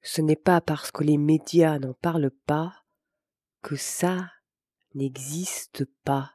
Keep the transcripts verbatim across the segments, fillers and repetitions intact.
ce n'est pas parce que les médias n'en parlent pas que ça n'existe pas.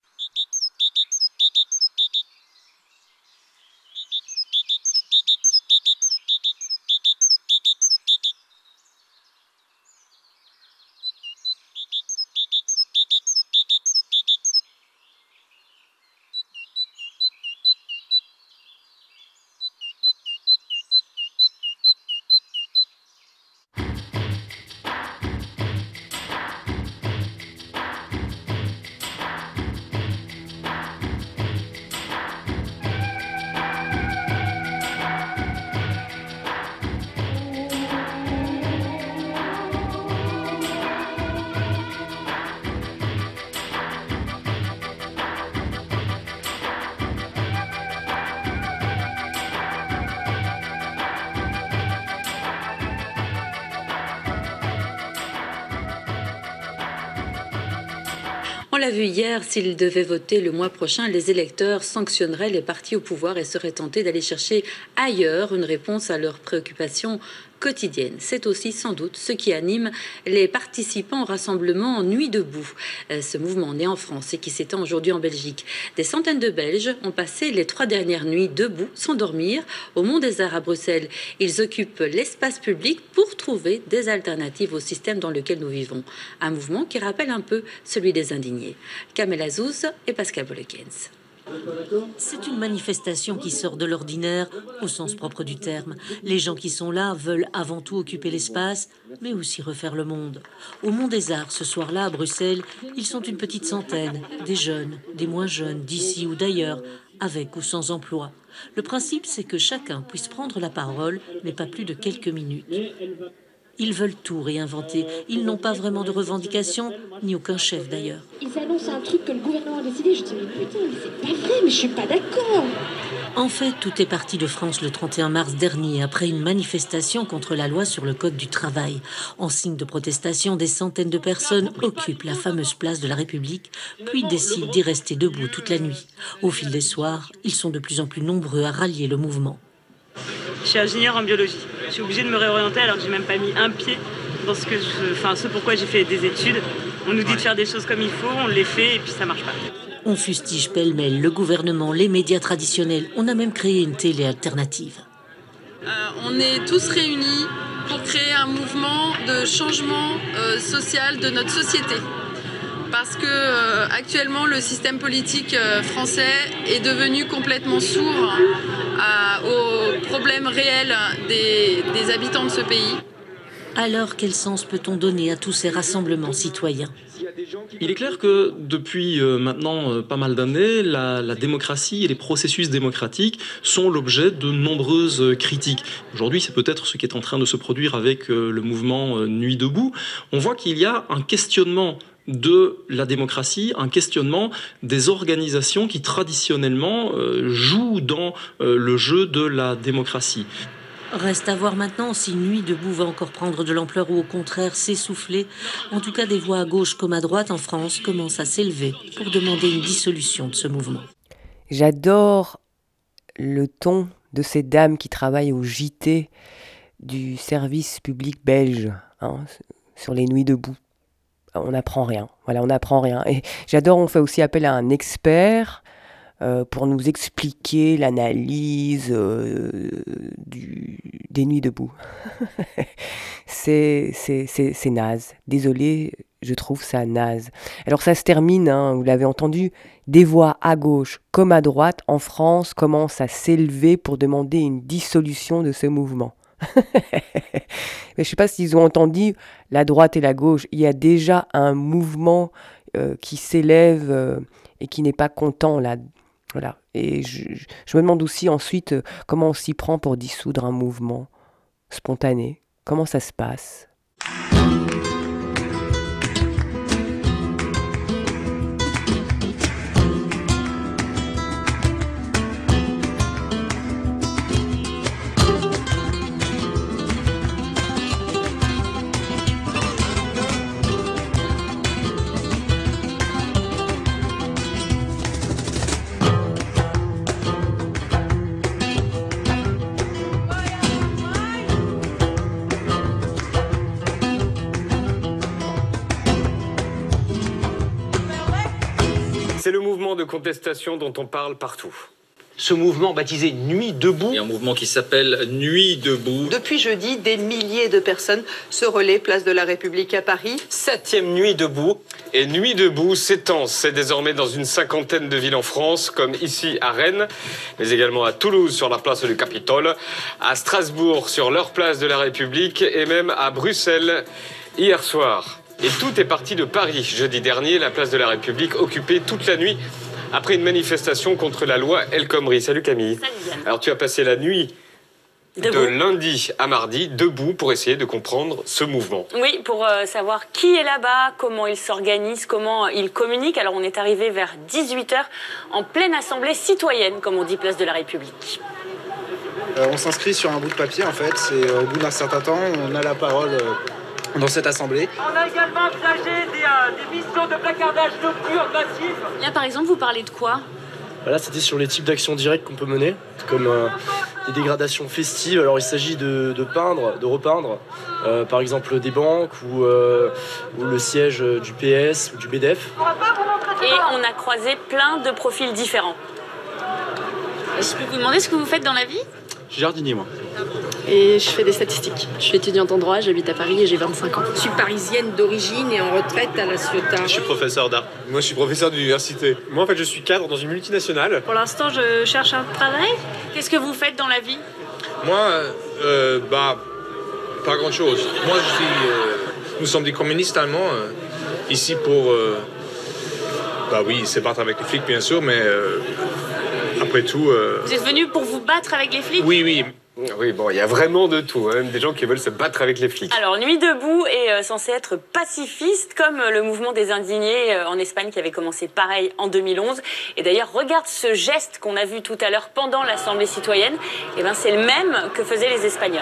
On l'a vu hier, s'ils devaient voter le mois prochain, les électeurs sanctionneraient les partis au pouvoir et seraient tentés d'aller chercher ailleurs une réponse à leurs préoccupations quotidiennes. C'est aussi sans doute ce qui anime les participants au rassemblement Nuit debout. Ce mouvement né en France et qui s'étend aujourd'hui en Belgique. Des centaines de Belges ont passé les trois dernières nuits debout, sans dormir, au Mont des Arts à Bruxelles. Ils occupent l'espace public pour trouver des alternatives au système dans lequel nous vivons. Un mouvement qui rappelle un peu celui des indignés. Kamel Azouz et Pascal Bolekens. C'est une manifestation qui sort de l'ordinaire, au sens propre du terme. Les gens qui sont là veulent avant tout occuper l'espace, mais aussi refaire le monde. Au Mont des Arts, ce soir-là, à Bruxelles, ils sont une petite centaine, des jeunes, des moins jeunes, d'ici ou d'ailleurs, avec ou sans emploi. Le principe, c'est que chacun puisse prendre la parole, mais pas plus de quelques minutes. Ils veulent tout réinventer. Ils n'ont pas vraiment de revendications, ni aucun chef d'ailleurs. Ils annoncent un truc que le gouvernement a décidé. Je dis, mais putain, mais c'est pas vrai, mais je suis pas d'accord. En fait, tout est parti de France le trente et un mars dernier, après une manifestation contre la loi sur le code du travail. En signe de protestation, des centaines de personnes occupent la fameuse place de la République, puis décident d'y rester debout toute la nuit. Au fil des soirs, ils sont de plus en plus nombreux à rallier le mouvement. Je suis ingénieure en biologie. Je suis obligée de me réorienter alors que j'ai même pas mis un pied dans ce que je, enfin, ce pourquoi j'ai fait des études. On nous dit de faire des choses comme il faut, on les fait et puis ça marche pas. On fustige pêle-mêle le gouvernement, les médias traditionnels. On a même créé une télé alternative. Euh, on est tous réunis pour créer un mouvement de changement euh, social de notre société. Parce que euh, actuellement le système politique euh, français est devenu complètement sourd à, aux problèmes réels des, des habitants de ce pays. Alors quel sens peut-on donner à tous ces rassemblements citoyens ? Il est clair que depuis euh, maintenant euh, pas mal d'années, la, la démocratie et les processus démocratiques sont l'objet de nombreuses euh, critiques. Aujourd'hui, c'est peut-être ce qui est en train de se produire avec euh, le mouvement euh, Nuit debout. On voit qu'il y a un questionnement de la démocratie, un questionnement des organisations qui traditionnellement euh, jouent dans euh, le jeu de la démocratie. Reste à voir maintenant si Nuit debout va encore prendre de l'ampleur ou au contraire s'essouffler. En tout cas, des voix à gauche comme à droite en France commencent à s'élever pour demander une dissolution de ce mouvement. J'adore le ton de ces dames qui travaillent au J T du service public belge, hein, sur les Nuits debout. On n'apprend rien. Voilà, on n'apprend rien. Et j'adore, on fait aussi appel à un expert euh, pour nous expliquer l'analyse euh, du, des Nuits debout. c'est, c'est, c'est, c'est naze. Désolée, je trouve ça naze. Alors ça se termine, hein, vous l'avez entendu, des voix à gauche comme à droite en France commencent à s'élever pour demander une dissolution de ce mouvement. Mais je ne sais pas s'ils ont entendu la droite et la gauche. Il y a déjà un mouvement euh, qui s'élève euh, et qui n'est pas content là. Voilà. Et je, je me demande aussi ensuite euh, comment on s'y prend pour dissoudre un mouvement spontané. Comment ça se passe ? C'est le mouvement de contestation dont on parle partout. Ce mouvement baptisé Nuit debout. Il y a un mouvement qui s'appelle Nuit debout. Depuis jeudi, des milliers de personnes se relaient place de la République à Paris. Septième Nuit debout. Et Nuit debout s'étend. C'est désormais dans une cinquantaine de villes en France, comme ici à Rennes, mais également à Toulouse sur la place du Capitole, à Strasbourg sur leur place de la République et même à Bruxelles hier soir. Et tout est parti de Paris. Jeudi dernier, la place de la République occupée toute la nuit après une manifestation contre la loi El Khomri. Salut Camille. Salut Yann. Alors tu as passé la nuit debout. de lundi à mardi debout pour essayer de comprendre ce mouvement. Oui, pour euh, savoir qui est là-bas, comment il s'organise, comment il communique. Alors on est arrivé vers dix-huit heures en pleine assemblée citoyenne, comme on dit, place de la République. Euh, on s'inscrit sur un bout de papier en fait. C'est euh, au bout d'un certain temps, on a la parole euh, dans cette assemblée. On a également envisagé des, euh, des missions de placardage nocturne massif. Là par exemple, vous parlez de quoi ? Là, c'était sur les types d'actions directes qu'on peut mener, comme euh, des dégradations festives. Alors, il s'agit de, de peindre, de repeindre, euh, par exemple des banques ou, euh, ou le siège du P S ou du B D F. Et on a croisé plein de profils différents. Je peux vous demander ce que vous faites dans la vie ? Je suis jardinier, moi. Et je fais des statistiques. Je suis étudiante en droit, j'habite à Paris et j'ai vingt-cinq ans. Je suis parisienne d'origine et en retraite à La Ciotat. Je suis professeur d'art. Moi, je suis professeur d'université. Moi, en fait, je suis cadre dans une multinationale. Pour l'instant, je cherche un travail. Qu'est-ce que vous faites dans la vie ? Moi, euh, bah, pas grand-chose. Moi, je suis... Euh, nous sommes des communistes allemands, euh, ici pour... Euh, bah oui, se battre avec les flics, bien sûr, mais... Euh, après tout... Euh... Vous êtes venu pour vous battre avec les flics ? Oui, oui. Oui, bon, il y a vraiment de tout, hein, même des gens qui veulent se battre avec les flics. Alors, Nuit debout est euh, censé être pacifiste, comme euh, le mouvement des indignés euh, en Espagne qui avait commencé pareil en deux mille onze. Et d'ailleurs, regarde ce geste qu'on a vu tout à l'heure pendant l'Assemblée citoyenne. Et ben, c'est le même que faisaient les Espagnols.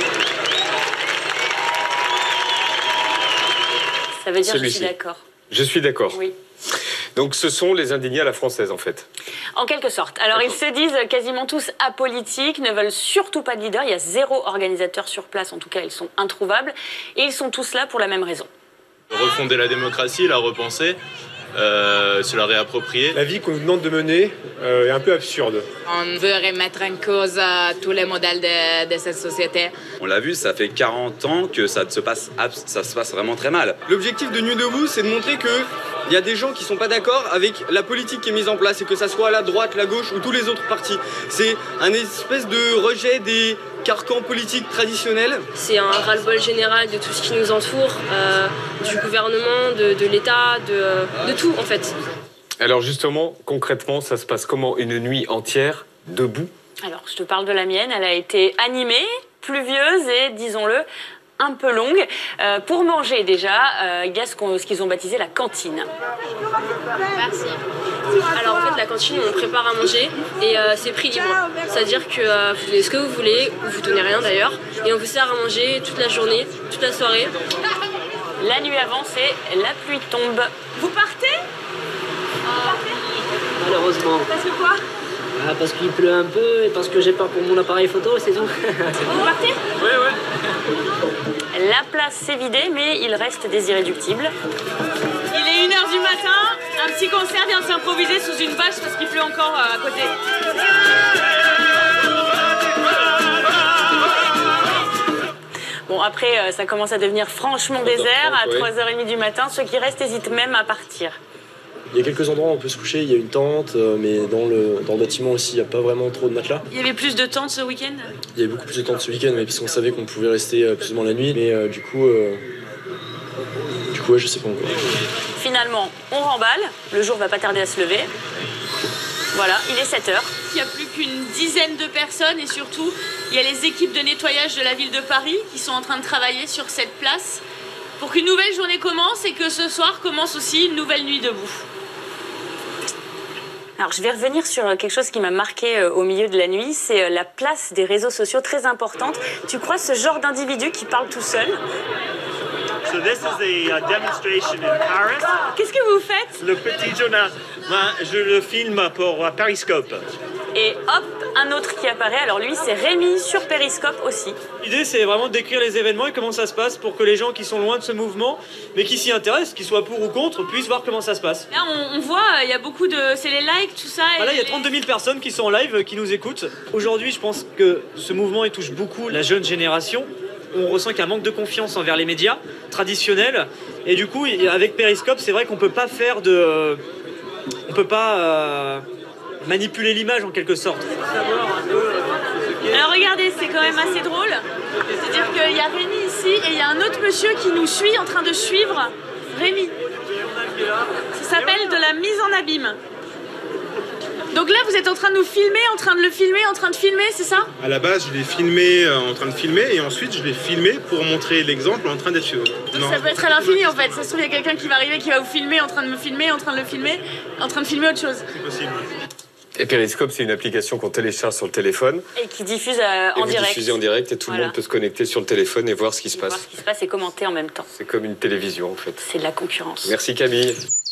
Ça veut dire que je suis d'accord. Je suis d'accord. Oui. Donc ce sont les indignés à la française, en fait. En quelque sorte. Alors ils se disent quasiment tous apolitiques, ne veulent surtout pas de leader. Il y a zéro organisateur sur place, en tout cas ils sont introuvables. Et ils sont tous là pour la même raison. Refonder la démocratie, la repenser, euh, se la réapproprier. La vie qu'on nous demande de mener euh, est un peu absurde. On veut remettre en cause euh, tous les modèles de, de cette société. On l'a vu, ça fait quarante ans que ça se passe, ça se passe vraiment très mal. L'objectif de Nuit debout, c'est de montrer que il y a des gens qui sont pas d'accord avec la politique qui est mise en place, et que ça soit la droite, la gauche ou tous les autres partis. C'est un espèce de rejet des carcans politiques traditionnels. C'est un ras-le-bol général de tout ce qui nous entoure, euh, du gouvernement, de, de l'État, de, de tout en fait. Alors justement, concrètement, ça se passe comment une nuit entière, debout ? Alors, je te parle de la mienne. Elle a été animée, pluvieuse et, disons-le, un peu longue. Euh, pour manger déjà, euh, il y a ce, qu'on, ce qu'ils ont baptisé la cantine. Merci. Alors en fait la cantine on prépare à manger et euh, c'est prix libre. C'est-à-dire que euh, vous donnez ce que vous voulez, ou vous donnez rien d'ailleurs, et on vous sert à manger toute la journée, toute la soirée. La nuit avance et la pluie tombe. Vous partez ? Vous partez ? Malheureusement. Parce que quoi ? Ah, parce qu'il pleut un peu et parce que j'ai peur pour mon appareil photo, c'est tout. Vous partez ? Oui, oui. La place s'est vidée, mais il reste des irréductibles. Il est une heure du matin, un petit concert vient de s'improviser sous une bâche parce qu'il pleut encore à côté. Bon, après, ça commence à devenir franchement désert. À trois heures trente du matin, ceux qui restent hésitent même à partir. Il y a quelques endroits où on peut se coucher, il y a une tente, mais dans le, dans le bâtiment aussi, il n'y a pas vraiment trop de matelas. Il y avait plus de tentes ce week-end ? Il y avait beaucoup plus de tentes ce week-end, mais puisqu'on savait qu'on pouvait rester plus ou moins la nuit, mais euh, du coup, euh, du coup, ouais, je sais pas encore. Finalement, on remballe, le jour va pas tarder à se lever. Voilà, il est sept heures. Il n'y a plus qu'une dizaine de personnes et surtout, il y a les équipes de nettoyage de la ville de Paris qui sont en train de travailler sur cette place pour qu'une nouvelle journée commence et que ce soir commence aussi une nouvelle nuit debout. Alors, je vais revenir sur quelque chose qui m'a marqué au milieu de la nuit, c'est la place des réseaux sociaux très importante. Tu crois ce genre d'individu qui parle tout seul ? So this is a demonstration in Paris. Qu'est-ce que vous faites ? Le petit journal. Moi, je le filme pour Periscope. Et hop, un autre qui apparaît. Alors lui, c'est Rémi sur Periscope aussi. L'idée, c'est vraiment de décrire les événements et comment ça se passe pour que les gens qui sont loin de ce mouvement, mais qui s'y intéressent, qu'ils soient pour ou contre, puissent voir comment ça se passe. Là, on, on voit, il y a beaucoup de... C'est les likes, tout ça. Ah là, il y a trente-deux mille personnes qui sont en live, qui nous écoutent. Aujourd'hui, je pense que ce mouvement, il touche beaucoup la jeune génération. On ressent qu'il y a un manque de confiance envers les médias traditionnels. Et du coup, avec Periscope, c'est vrai qu'on peut pas faire de... On peut pas euh, manipuler l'image en quelque sorte. Alors regardez, c'est quand même assez drôle. C'est-à-dire qu'il y a Rémi ici et il y a un autre monsieur qui nous suit en train de suivre Rémi. Ça s'appelle de la mise en abîme. Donc là, vous êtes en train de nous filmer, en train de le filmer, en train de filmer, c'est ça ? À la base, je l'ai filmé euh, en train de filmer et ensuite je l'ai filmé pour montrer l'exemple en train d'être filmé. Donc non. Ça peut être à l'infini en fait. Ça se trouve, il y a quelqu'un qui va arriver, qui va vous filmer, en train de me filmer, en train de le filmer, en train de filmer autre chose. C'est possible. Et Periscope, c'est une application qu'on télécharge sur le téléphone. Et qui diffuse euh, en et vous direct. diffusez en direct et tout Voilà. le monde peut se connecter sur le téléphone et voir ce qui se passe. Voir ce qui se passe et commenter en même temps. C'est comme une télévision en fait. C'est de la concurrence. Merci Camille.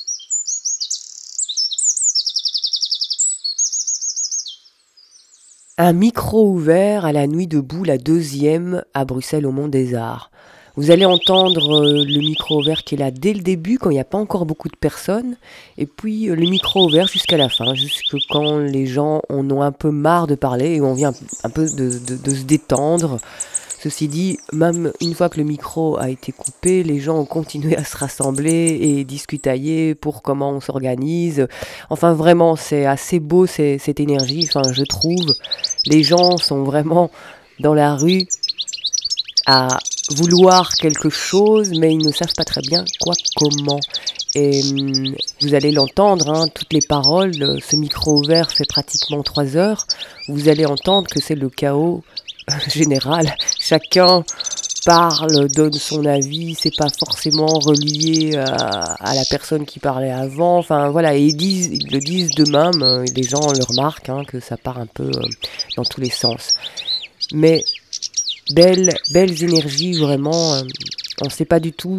Un micro ouvert à la Nuit debout, la deuxième à Bruxelles au Mont des Arts. Vous allez entendre euh, le micro ouvert qui est là dès le début, quand il n'y a pas encore beaucoup de personnes, et puis euh, le micro ouvert jusqu'à la fin, jusque quand les gens en ont un peu marre de parler et on vient un peu de, de, de se détendre. Ceci dit, même une fois que le micro a été coupé, les gens ont continué à se rassembler et discutailler pour comment on s'organise. Enfin, vraiment, c'est assez beau c'est, cette énergie, enfin, je trouve. Les gens sont vraiment dans la rue à vouloir quelque chose, mais ils ne savent pas très bien quoi, comment. Et hum, vous allez l'entendre, hein, toutes les paroles, ce micro ouvert fait pratiquement trois heures. Vous allez entendre que c'est le chaos général. Chacun parle, donne son avis, c'est pas forcément relié à, à la personne qui parlait avant. Enfin voilà, et ils, disent, ils le disent d'eux-mêmes, les gens le remarquent, hein, que ça part un peu euh, dans tous les sens. Mais belles, belles énergies, vraiment, euh, on ne sait pas du tout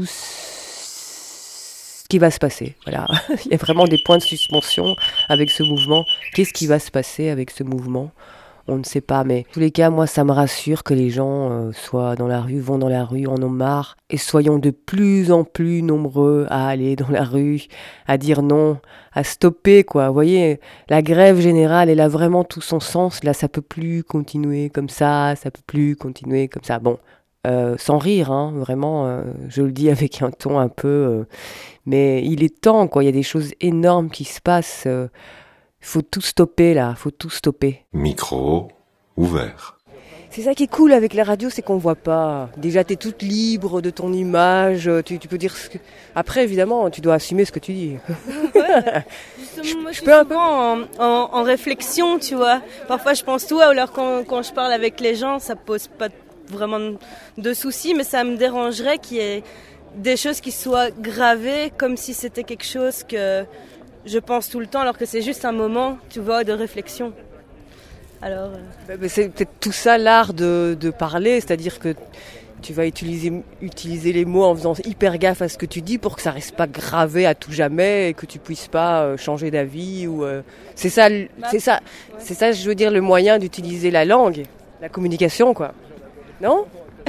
ce qui va se passer. Voilà. Il y a vraiment des points de suspension avec ce mouvement. Qu'est-ce qui va se passer avec ce mouvement ? On ne sait pas, mais en tous les cas, moi, ça me rassure que les gens euh, soient dans la rue, vont dans la rue, en ont marre. Et soyons de plus en plus nombreux à aller dans la rue, à dire non, à stopper, quoi. Vous voyez, la grève générale, elle a vraiment tout son sens. Là, ça peut plus continuer comme ça, ça peut plus continuer comme ça. Bon, euh, sans rire, hein, vraiment, euh, je le dis avec un ton un peu... Euh, mais il est temps, quoi. Il y a des choses énormes qui se passent. Euh, Faut tout stopper là, faut tout stopper. Micro ouvert. C'est ça qui est cool avec la radio, c'est qu'on voit pas. Déjà, t'es toute libre de ton image, tu, tu peux dire ce que... Après, évidemment, tu dois assumer ce que tu dis. Ouais. Justement, moi, je, je suis souvent en, en, en réflexion, tu vois. Parfois, je pense tout, alors quand, quand je parle avec les gens, ça pose pas vraiment de soucis, mais ça me dérangerait qu'il y ait des choses qui soient gravées comme si c'était quelque chose que... je pense tout le temps, alors que c'est juste un moment, tu vois, de réflexion. Alors, euh... mais c'est peut-être tout ça l'art de, de parler, c'est-à-dire que tu vas utiliser, utiliser les mots en faisant hyper gaffe à ce que tu dis pour que ça reste pas gravé à tout jamais et que tu puisses pas euh, changer d'avis. Ou, euh... c'est ça, bah, c'est ça, ouais. c'est ça, je veux dire, le moyen d'utiliser la langue, la communication, quoi. Non ?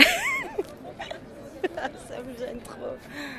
Ça me gêne trop.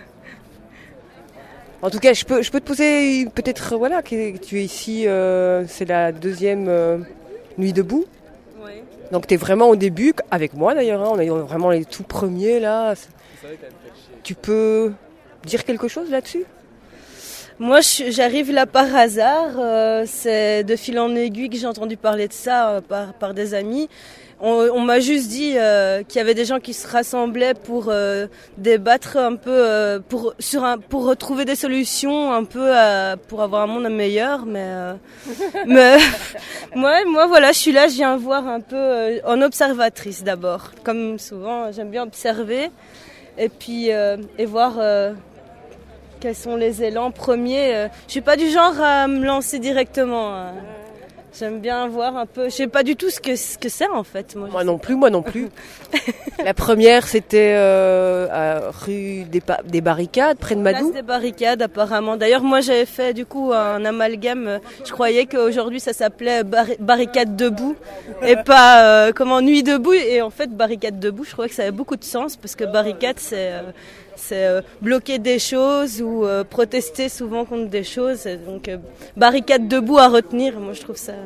En tout cas, je peux, je peux te poser peut-être, voilà, que tu es ici, euh, c'est la deuxième euh, nuit debout. Oui. Donc tu es vraiment au début, avec moi d'ailleurs, hein, on est vraiment les tout premiers là. Tu peux dire quelque chose là-dessus ? Moi, je, j'arrive là par hasard, euh, c'est de fil en aiguille que j'ai entendu parler de ça euh, par, par des amis. On, on m'a juste dit euh, qu'il y avait des gens qui se rassemblaient pour euh, débattre un peu, euh, pour, sur un, pour retrouver des solutions un peu à, pour avoir un monde meilleur. Mais, euh, mais moi, moi, voilà, je suis là, je viens voir un peu euh, en observatrice d'abord. Comme souvent, j'aime bien observer et puis euh, et voir euh, quels sont les élans premiers. Euh, je suis pas du genre à me lancer directement. Hein. J'aime bien voir un peu. Je sais pas du tout ce que ce que c'est en fait. Moi, moi non plus, moi non plus. La première, c'était euh, à rue des, pa- des Barricades, près de Madou. Place des Barricades, apparemment. D'ailleurs, moi, j'avais fait du coup un amalgame. Je croyais qu'aujourd'hui, ça s'appelait bar- Barricade debout et pas euh, comment Nuit debout. Et en fait, Barricade debout, je croyais que ça avait beaucoup de sens parce que barricade, c'est euh, c'est euh, bloquer des choses ou euh, protester souvent contre des choses. Donc, euh, barricade debout à retenir. Moi, je trouve ça.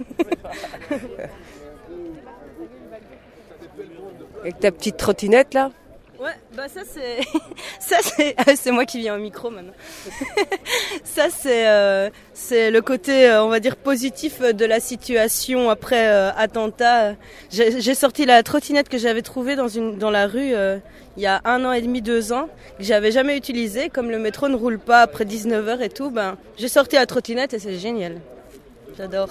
Avec ta petite trottinette là. Ouais, bah ça c'est ça c'est c'est moi qui viens au micro maintenant. Ça c'est euh, c'est le côté euh, on va dire positif de la situation après euh, attentat. J'ai, j'ai sorti la trottinette que j'avais trouvée dans une dans la rue euh, il y a un an et demi, deux ans, que j'avais jamais utilisée. Comme le métro ne roule pas après dix-neuf heures et tout, ben j'ai sorti la trottinette et c'est génial. J'adore.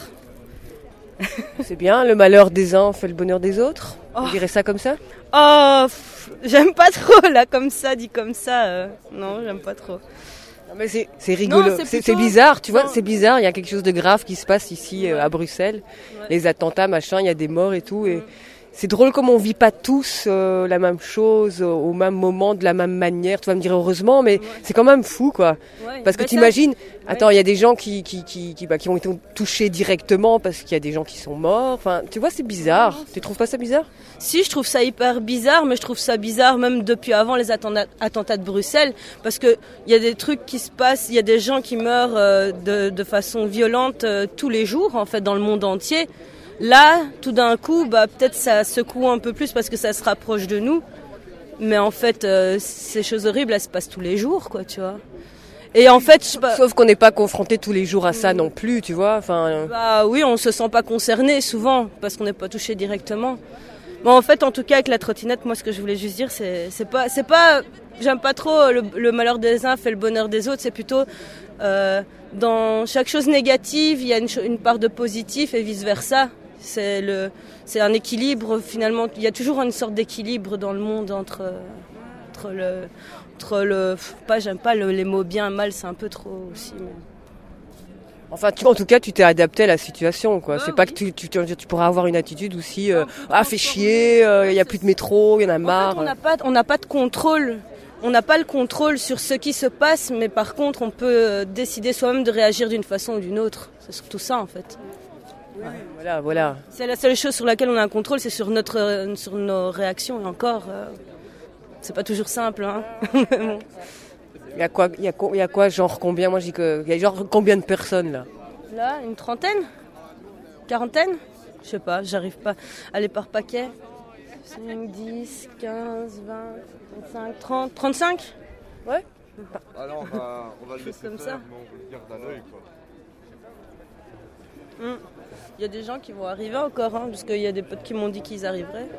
C'est bien, le malheur des uns fait le bonheur des autres. Oh. On dirait ça comme ça. Oh, pff, j'aime pas trop là comme ça, dit comme ça. Euh, non, j'aime pas trop. Non, mais c'est, c'est rigolo, Non, c'est c'est, plutôt- c'est bizarre, tu vois, Non. c'est bizarre. Il y a quelque chose de grave qui se passe ici euh, à Bruxelles. Les attentats, machin, il y a des morts et tout. Et c'est drôle comme on vit pas tous euh, la même chose euh, au même moment, de la même manière. Tu vas me dire heureusement, mais c'est quand même fou, quoi. Ouais. Parce que Bah, ça- t'imagines, attends, il y a des gens qui qui qui qui, bah, qui ont été touchés directement parce qu'il y a des gens qui sont morts. Enfin, tu vois, c'est bizarre. Tu trouves pas ça bizarre? Si, je trouve ça hyper bizarre, mais je trouve ça bizarre même depuis avant les attentats, attentats de Bruxelles, parce que il y a des trucs qui se passent, il y a des gens qui meurent euh, de, de façon violente euh, tous les jours, en fait, dans le monde entier. Là, tout d'un coup, bah peut-être ça secoue un peu plus parce que ça se rapproche de nous, mais en fait, euh, ces choses horribles, elles se passent tous les jours, quoi, tu vois. Et en fait, je sais pas. Sauf qu'on n'est pas confronté tous les jours à ça non plus, tu vois. Enfin. euh, Bah oui, on se sent pas concerné souvent parce qu'on n'est pas touché directement. Bon, en fait, en tout cas, avec la trottinette, moi, ce que je voulais juste dire, c'est, c'est pas, c'est pas, j'aime pas trop le, le malheur des uns fait le bonheur des autres. C'est plutôt euh, dans chaque chose négative, il y a une, cho- une part de positif et vice versa. C'est le, c'est un équilibre finalement. Il y a toujours une sorte d'équilibre dans le monde entre, entre le, entre le, pas, j'aime pas le- les mots bien, mal, c'est un peu trop aussi. Mais... Enfin, tu, en tout cas, tu t'es adapté à la situation, quoi. C'est pas que tu, tu, tu, tu pourras avoir une attitude aussi, euh, ah, fait chier, il euh, y a plus de métro, il y en a marre. En fait, on n'a pas, on n'a pas de contrôle. On n'a pas le contrôle sur ce qui se passe, mais par contre, on peut euh, décider soi-même de réagir d'une façon ou d'une autre. C'est surtout ça, en fait. Ouais. Voilà, voilà. C'est la seule chose sur laquelle on a un contrôle, c'est sur notre, euh, sur nos réactions. Et encore, euh, c'est pas toujours simple, hein. Bon. Il y a quoi, il y a quoi, il y a quoi, genre combien? Moi, je dis que, il y a genre combien de personnes là? Là, une trentaine, quarantaine, je sais pas, j'arrive pas à aller par paquet. cinq, dix, quinze, vingt, vingt-cinq, trente, trente-cinq. Ouais. Alors on va, on va le Chose laisser comme faire, ça. mais on le garde à l'œil, quoi. Hum. Il y a des gens qui vont arriver encore, hein, parce qu'il y a des potes qui m'ont dit qu'ils arriveraient.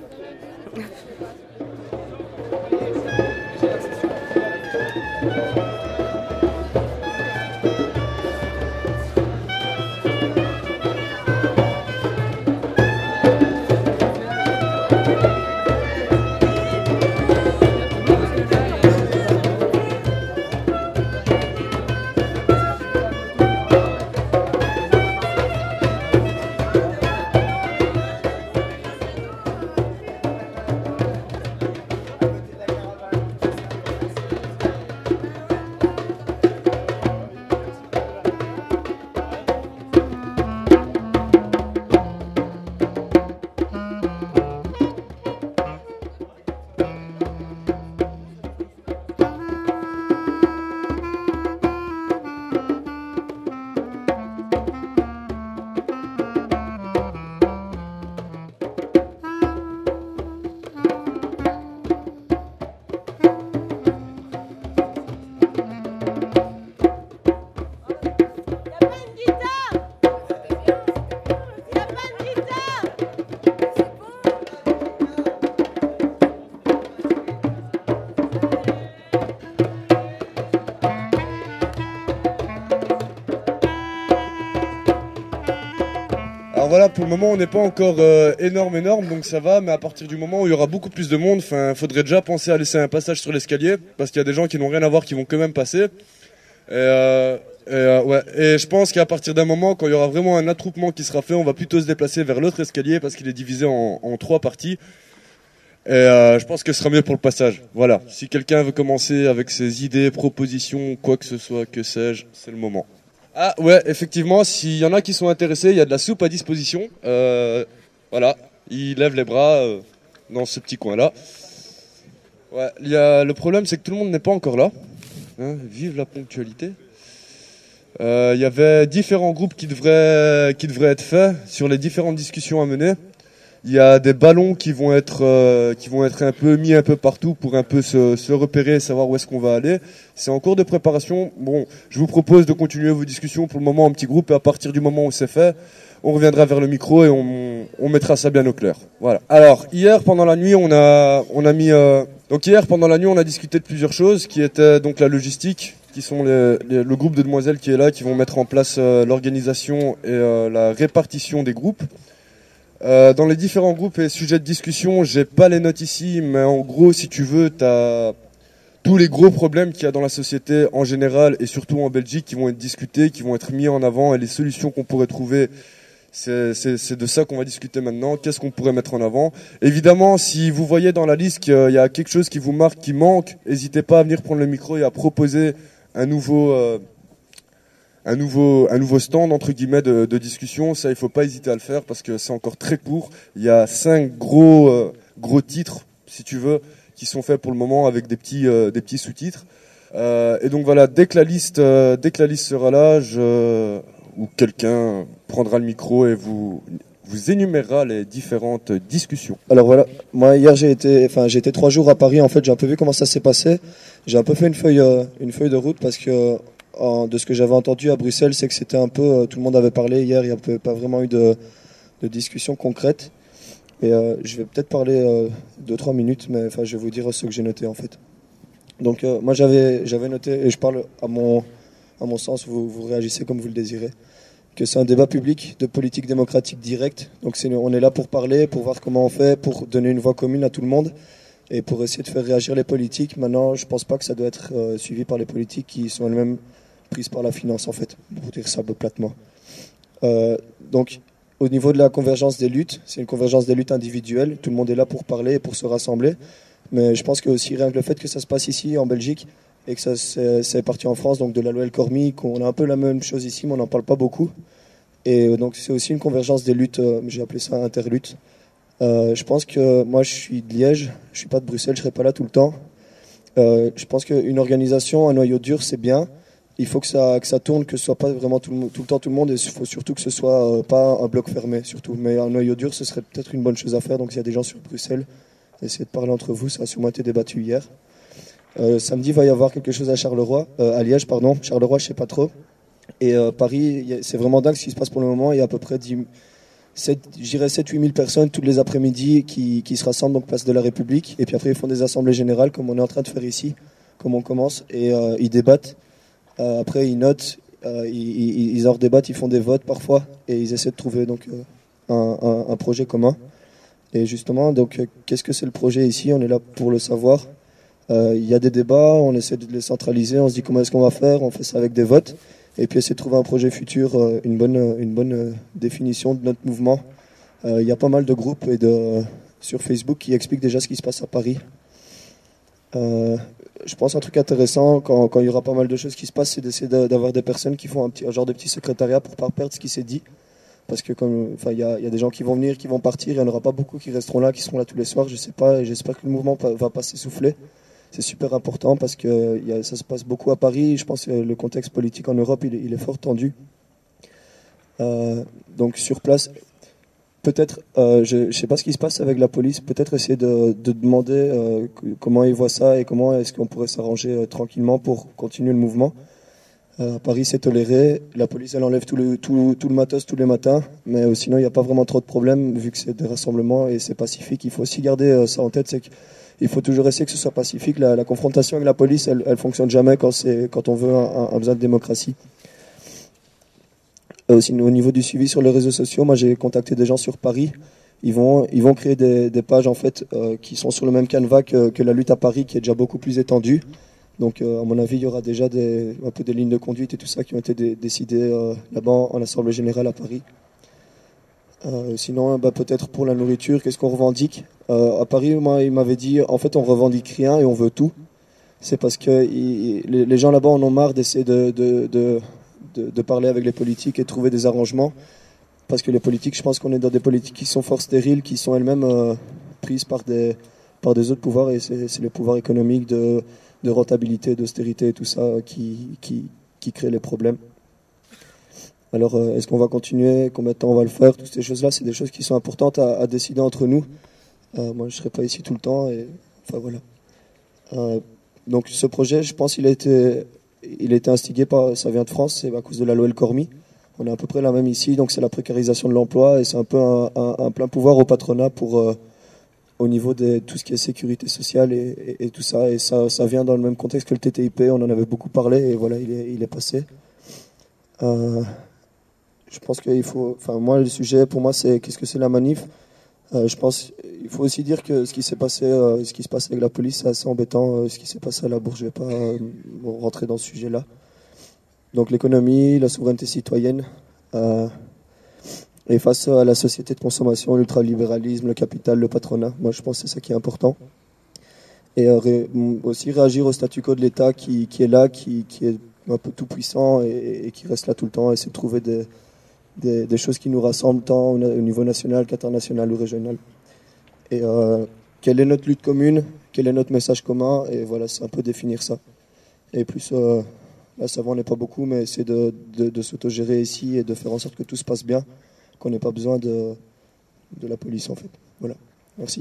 Alors voilà, pour le moment, on n'est pas encore euh, énorme, énorme, donc ça va, mais à partir du moment où il y aura beaucoup plus de monde, il faudrait déjà penser à laisser un passage sur l'escalier, parce qu'il y a des gens qui n'ont rien à voir qui vont quand même passer. Et, euh, Et, euh, ouais. Et je pense qu'à partir d'un moment, quand il y aura vraiment un attroupement qui sera fait, on va plutôt se déplacer vers l'autre escalier parce qu'il est divisé en, en trois parties. Et euh, je pense que ce sera mieux pour le passage. Voilà. Si quelqu'un veut commencer avec ses idées, propositions, quoi que ce soit, que sais-je, c'est le moment. Ah ouais, effectivement, s'il y en a qui sont intéressés, il y a de la soupe à disposition. Euh, voilà, ils lèvent les bras euh, dans ce petit coin-là. Ouais, il y a, le problème, c'est que tout le monde n'est pas encore là. Hein, vive la ponctualité. Euh, il y avait différents groupes qui devraient, qui devraient être faits sur les différentes discussions à mener. Il y a des ballons qui vont être euh, qui vont être un peu mis un peu partout pour un peu se, se repérer et savoir où est-ce qu'on va aller. C'est en cours de préparation. Bon, je vous propose de continuer vos discussions pour le moment en petit groupe et à partir du moment où c'est fait, on reviendra vers le micro et on, on mettra ça bien au clair. Voilà. Alors hier pendant la nuit, on a on a mis euh, donc hier pendant la nuit, on a discuté de plusieurs choses qui étaient donc la logistique, qui sont les, les, le groupe de demoiselles qui est là, qui vont mettre en place euh, l'organisation et euh, la répartition des groupes. Euh, dans les différents groupes et sujets de discussion, j'ai pas les notes ici, mais en gros, si tu veux, t'as tous les gros problèmes qu'il y a dans la société en général et surtout en Belgique qui vont être discutés, qui vont être mis en avant et les solutions qu'on pourrait trouver. C'est, c'est, c'est de ça qu'on va discuter maintenant. Qu'est-ce qu'on pourrait mettre en avant? Évidemment, si vous voyez dans la liste qu'il y a quelque chose qui vous marque, qui manque, n'hésitez pas à venir prendre le micro et à proposer un nouveau, euh, un nouveau, un nouveau stand entre guillemets de, de discussion. Ça, il faut pas hésiter à le faire parce que c'est encore très court. Il y a cinq gros, euh, gros titres, si tu veux, qui sont faits pour le moment avec des petits, euh, des petits sous-titres. Euh, et donc voilà, dès que la liste, euh, dès que la liste sera là, je ou quelqu'un prendra le micro et vous vous énumérera les différentes discussions. Alors voilà, moi hier j'ai été, enfin j'ai été trois jours à Paris. En fait, j'ai un peu vu comment ça s'est passé. J'ai un peu fait une feuille, euh, une feuille de route parce que en, de ce que j'avais entendu à Bruxelles, c'est que c'était un peu, euh, tout le monde avait parlé hier. Il n'y a pas vraiment eu de, de discussion concrète. Et euh, je vais peut-être parler euh, deux trois minutes, mais enfin je vais vous dire ce que j'ai noté en fait. Donc euh, moi j'avais j'avais noté et je parle à mon à mon sens, vous vous réagissez comme vous le désirez, que c'est un débat public de politique démocratique directe. Donc c'est, on est là pour parler, pour voir comment on fait, pour donner une voix commune à tout le monde et pour essayer de faire réagir les politiques. Maintenant, je pense pas que ça doit être euh, suivi par les politiques qui sont elles-mêmes prises par la finance en fait, pour dire ça un peu platement. Euh, donc au niveau de la convergence des luttes, c'est une convergence des luttes individuelles. Tout le monde est là pour parler et pour se rassembler. Mais je pense que aussi rien que le fait que ça se passe ici en Belgique et que ça c'est, c'est parti en France, donc de la loi El Khomri, qu'on a un peu la même chose ici, mais on n'en parle pas beaucoup. Et donc c'est aussi une convergence des luttes, euh, j'ai appelé ça interlutte. Euh, je pense que moi je suis de Liège, je suis pas de Bruxelles, je serai pas là tout le temps. Euh, je pense qu'une organisation, un noyau dur, c'est bien. Il faut que ça, que ça tourne, que ce soit pas vraiment tout le, tout le temps tout le monde, et il faut surtout que ce soit euh, pas un bloc fermé, surtout. Mais un noyau dur, ce serait peut-être une bonne chose à faire. Donc s'il y a des gens sur Bruxelles, essayez de parler entre vous, ça a sûrement été débattu hier. Euh, samedi, il va y avoir quelque chose à Charleroi, euh, à Liège, pardon. Charleroi, je sais pas trop. Et euh, Paris, a, c'est vraiment dingue ce qui se passe pour le moment. Il y a à peu près dix, sept, je dirais sept à huit mille personnes tous les après-midi qui, qui se rassemblent donc place de la République. Et puis après, ils font des assemblées générales, comme on est en train de faire ici, comme on commence, et euh, ils débattent. Euh, après, ils notent, euh, ils, ils, ils en redébattent, ils font des votes parfois, et ils essaient de trouver donc euh, un, un, un projet commun. Et justement, donc, euh, qu'est-ce que c'est le projet ici? On est là pour le savoir. Il euh, y a des débats, on essaie de les centraliser, on se dit comment est-ce qu'on va faire, on fait ça avec des votes, et puis essayer de trouver un projet futur, euh, une bonne, une bonne euh, définition de notre mouvement. Il euh, y a pas mal de groupes et de, euh, sur Facebook qui expliquent déjà ce qui se passe à Paris. Euh, je pense un truc intéressant, quand, quand il y aura pas mal de choses qui se passent, c'est d'essayer d'avoir des personnes qui font un, petit, un genre de petit secrétariat pour ne pas perdre ce qui s'est dit. Parce que comme, enfin, il y a, y a des gens qui vont venir, qui vont partir, il n'y en aura pas beaucoup qui resteront là, qui seront là tous les soirs, je sais pas, et j'espère que le mouvement va pas s'essouffler. C'est super important parce que y a, ça se passe beaucoup à Paris. Je pense que le contexte politique en Europe, il, il est fort tendu. Euh, donc sur place, peut-être, euh, je ne sais pas ce qui se passe avec la police, peut-être essayer de, de demander euh, comment ils voient ça et comment est-ce qu'on pourrait s'arranger euh, tranquillement pour continuer le mouvement. Euh, Paris, c'est toléré. La police, elle enlève tout le, tout, tout le matos tous les matins, mais euh, sinon, il n'y a pas vraiment trop de problèmes vu que c'est des rassemblements et c'est pacifique. Il faut aussi garder euh, ça en tête, c'est que il faut toujours essayer que ce soit pacifique. La, la confrontation avec la police, elle, elle fonctionne jamais quand c'est quand on veut un, un besoin de démocratie. Euh, aussi au niveau du suivi sur les réseaux sociaux, moi j'ai contacté des gens sur Paris. Ils vont ils vont créer des, des pages en fait euh, qui sont sur le même canevas que, que la lutte à Paris, qui est déjà beaucoup plus étendue. Donc euh, à mon avis, il y aura déjà des, un peu des lignes de conduite et tout ça qui ont été dé- décidées euh, là-bas en Assemblée Générale à Paris. Euh, sinon, bah, peut-être pour la nourriture, qu'est-ce qu'on revendique euh, À Paris, moi, il m'avait dit, en fait, on revendique rien et on veut tout. C'est parce que il, les, les gens là-bas en ont marre d'essayer de, de, de, de, de parler avec les politiques et de trouver des arrangements. Parce que les politiques, je pense qu'on est dans des politiques qui sont fort stériles, qui sont elles-mêmes euh, prises par des, par des autres pouvoirs, et c'est, c'est les pouvoirs économiques de, de rentabilité, d'austérité et tout ça qui, qui, qui créent les problèmes. Alors, euh, est-ce qu'on va continuer? Combien de temps on va le faire? Toutes ces choses-là, c'est des choses qui sont importantes à, à décider entre nous. Euh, moi, je ne serai pas ici tout le temps, et enfin voilà. Euh, donc, ce projet, je pense, il a été, il a été instigé par, ça vient de France, c'est à cause de la loi El Khomri. On est à peu près la même ici, donc c'est la précarisation de l'emploi et c'est un peu un, un, un plein pouvoir au patronat pour euh, au niveau de tout ce qui est sécurité sociale et, et, et tout ça. Et ça, ça vient dans le même contexte que le T T I P. On en avait beaucoup parlé et voilà, il est, il est passé. Euh, je pense qu'il faut. Enfin, moi, le sujet pour moi, c'est qu'est-ce que c'est la manif. Euh, je pense, il faut aussi dire que ce qui s'est passé, euh, ce qui se passe avec la police, c'est assez embêtant. Euh, ce qui s'est passé à la Bourse, je vais pas euh, rentrer dans ce sujet-là. Donc l'économie, la souveraineté citoyenne, euh, et face à la société de consommation, l'ultralibéralisme, le capital, le patronat, moi je pense que c'est ça qui est important. Et euh, ré, aussi réagir au statu quo de l'État qui, qui est là, qui, qui est un peu tout puissant et, et qui reste là tout le temps, essayer de trouver des, des, des choses qui nous rassemblent tant au, au niveau national qu'international ou régional. Et euh, quelle est notre lutte commune, quel est notre message commun, et voilà, c'est un peu définir ça. Et plus... Euh, Là, ça va, on n'est pas beaucoup, mais c'est de, de, de s'autogérer ici et de faire en sorte que tout se passe bien, qu'on n'ait pas besoin de, de la police, en fait. Voilà. Merci.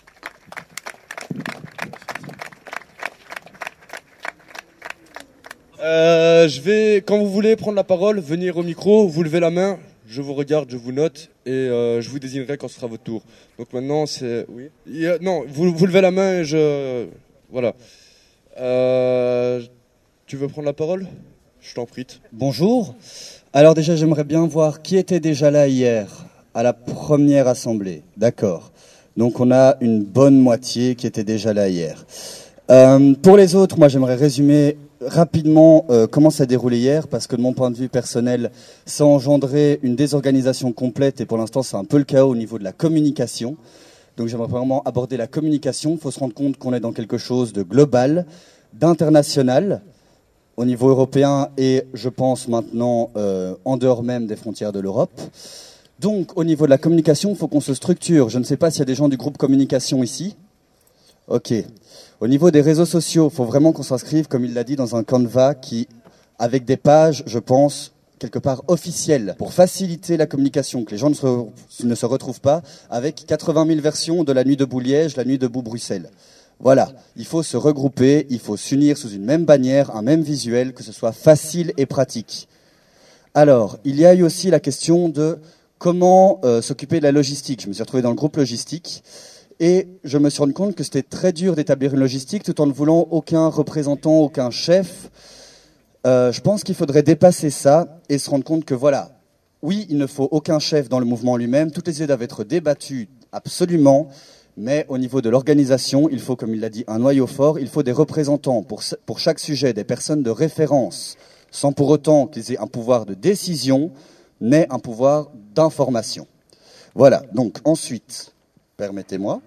Euh, je vais, quand vous voulez prendre la parole, venir au micro, vous levez la main, je vous regarde, je vous note et euh, je vous désignerai quand ce sera votre tour. Donc maintenant, c'est... Oui. Il y a, non, vous, vous levez la main et je... Voilà. Euh... Tu veux prendre la parole? Je t'en prie. Bonjour. Alors déjà, j'aimerais bien voir qui était déjà là hier, à la première assemblée. D'accord. Donc on a une bonne moitié qui était déjà là hier. Euh, pour les autres, moi j'aimerais résumer rapidement euh, comment ça a déroulé hier, parce que de mon point de vue personnel, ça a engendré une désorganisation complète, et pour l'instant c'est un peu le chaos au niveau de la communication. Donc j'aimerais vraiment aborder la communication. Il faut se rendre compte qu'on est dans quelque chose de global, d'international, au niveau européen et je pense maintenant euh, en dehors même des frontières de l'Europe. Donc au niveau de la communication, il faut qu'on se structure. Je ne sais pas s'il y a des gens du groupe communication ici. Ok. Au niveau des réseaux sociaux, il faut vraiment qu'on s'inscrive, comme il l'a dit, dans un Canva qui, avec des pages, je pense, quelque part officielles, pour faciliter la communication, que les gens ne se, ne se retrouvent pas avec quatre-vingt mille versions de la nuit debout Liège, la nuit debout Bruxelles. Voilà, il faut se regrouper, il faut s'unir sous une même bannière, un même visuel, que ce soit facile et pratique. Alors, il y a eu aussi la question de comment euh, s'occuper de la logistique. Je me suis retrouvé dans le groupe logistique et je me suis rendu compte que c'était très dur d'établir une logistique tout en ne voulant aucun représentant, aucun chef. Euh, je pense qu'il faudrait dépasser ça et se rendre compte que voilà, oui, il ne faut aucun chef dans le mouvement lui-même, toutes les idées doivent être débattues absolument. Mais au niveau de l'organisation, il faut, comme il l'a dit, un noyau fort. Il faut des représentants pour, pour chaque sujet, des personnes de référence, sans pour autant qu'ils aient un pouvoir de décision, mais un pouvoir d'information. Voilà, donc ensuite, permettez-moi,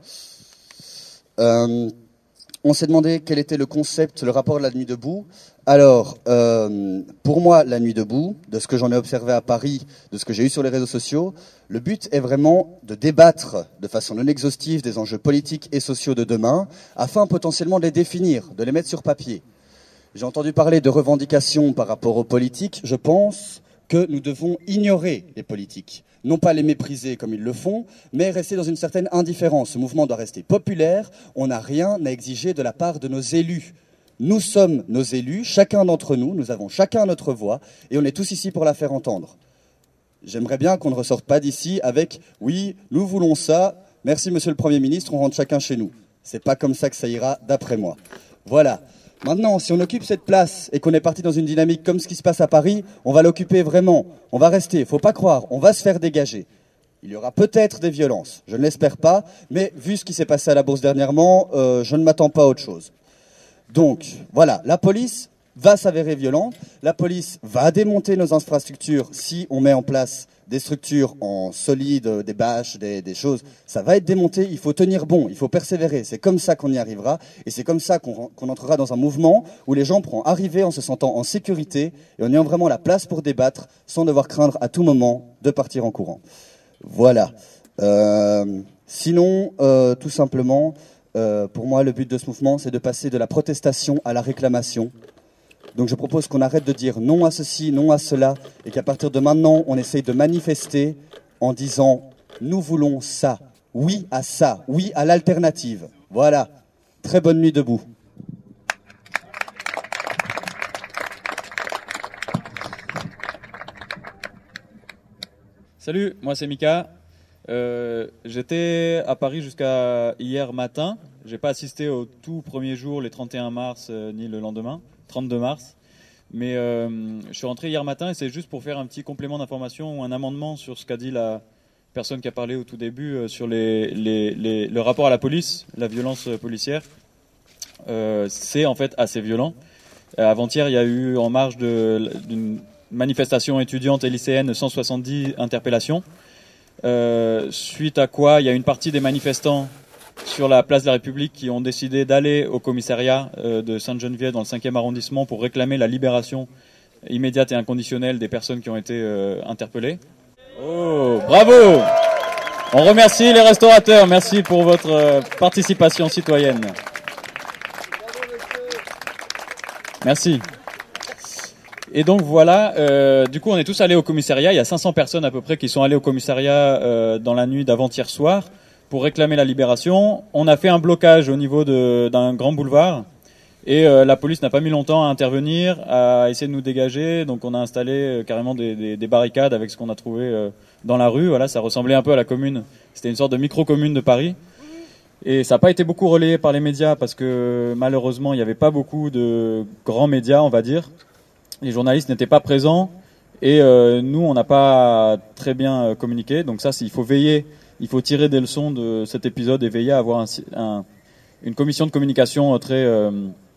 euh, on s'est demandé quel était le concept, le rapport de la nuit debout. Alors, euh, pour moi, la nuit debout, de ce que j'en ai observé à Paris, de ce que j'ai eu sur les réseaux sociaux, le but est vraiment de débattre de façon non exhaustive des enjeux politiques et sociaux de demain, afin potentiellement de les définir, de les mettre sur papier. J'ai entendu parler de revendications par rapport aux politiques. Je pense que nous devons ignorer les politiques. Non pas les mépriser comme ils le font, mais rester dans une certaine indifférence. Ce mouvement doit rester populaire. On n'a rien à exiger de la part de nos élus. Nous sommes nos élus, chacun d'entre nous, nous avons chacun notre voix, et on est tous ici pour la faire entendre. J'aimerais bien qu'on ne ressorte pas d'ici avec « oui, nous voulons ça, merci monsieur le Premier ministre, on rentre chacun chez nous ». C'est pas comme ça que ça ira, d'après moi. Voilà. Maintenant, si on occupe cette place et qu'on est parti dans une dynamique comme ce qui se passe à Paris, on va l'occuper vraiment. On va rester, faut pas croire, on va se faire dégager. Il y aura peut-être des violences, je ne l'espère pas, mais vu ce qui s'est passé à la Bourse dernièrement, euh, je ne m'attends pas à autre chose. Donc, voilà, la police va s'avérer violente, la police va démonter nos infrastructures si on met en place des structures en solide, des bâches, des, des choses, ça va être démonté, il faut tenir bon, il faut persévérer, c'est comme ça qu'on y arrivera, et c'est comme ça qu'on qu'on entrera dans un mouvement où les gens pourront arriver en se sentant en sécurité, et en ayant vraiment la place pour débattre, sans devoir craindre à tout moment de partir en courant. Voilà. Euh, sinon, euh, tout simplement, euh, pour moi, le but de ce mouvement, c'est de passer de la protestation à la réclamation. Donc je propose qu'on arrête de dire non à ceci, non à cela, et qu'à partir de maintenant, on essaye de manifester en disant « nous voulons ça, oui à ça, oui à l'alternative ». Voilà. Très bonne nuit debout. Salut, moi c'est Mika. Euh, j'étais à Paris jusqu'à hier matin. J'ai pas assisté au tout premier jour, les trente et un mars, euh, ni le lendemain. trente-deux mars, mais euh, je suis rentré hier matin et c'est juste pour faire un petit complément d'information ou un amendement sur ce qu'a dit la personne qui a parlé au tout début euh, sur les, les, les, le rapport à la police, la violence policière. Euh, c'est en fait assez violent. Euh, avant-hier, il y a eu en marge de, d'une manifestation étudiante et lycéenne cent soixante-dix interpellations, euh, suite à quoi il y a une partie des manifestants sur la place de la République qui ont décidé d'aller au commissariat euh, de Sainte-Geneviève dans le cinquième arrondissement pour réclamer la libération immédiate et inconditionnelle des personnes qui ont été euh, interpellées. Oh, bravo! On remercie les restaurateurs, merci pour votre euh, participation citoyenne. Merci. Et donc voilà, euh, du coup on est tous allés au commissariat, il y a cinq cents personnes à peu près qui sont allées au commissariat euh, dans la nuit d'avant-hier soir pour réclamer la libération. On a fait un blocage au niveau de, d'un grand boulevard et euh, la police n'a pas mis longtemps à intervenir, à essayer de nous dégager. Donc on a installé euh, carrément des, des, des barricades avec ce qu'on a trouvé euh, dans la rue. Voilà, ça ressemblait un peu à la commune. C'était une sorte de micro-commune de Paris. Et ça n'a pas été beaucoup relayé par les médias parce que malheureusement il n'y avait pas beaucoup de grands médias, on va dire. Les journalistes n'étaient pas présents et euh, nous on n'a pas très bien euh, communiqué. Donc ça, il faut veiller. Il faut tirer des leçons de cet épisode et veiller à avoir un, un, une commission de communication très, euh,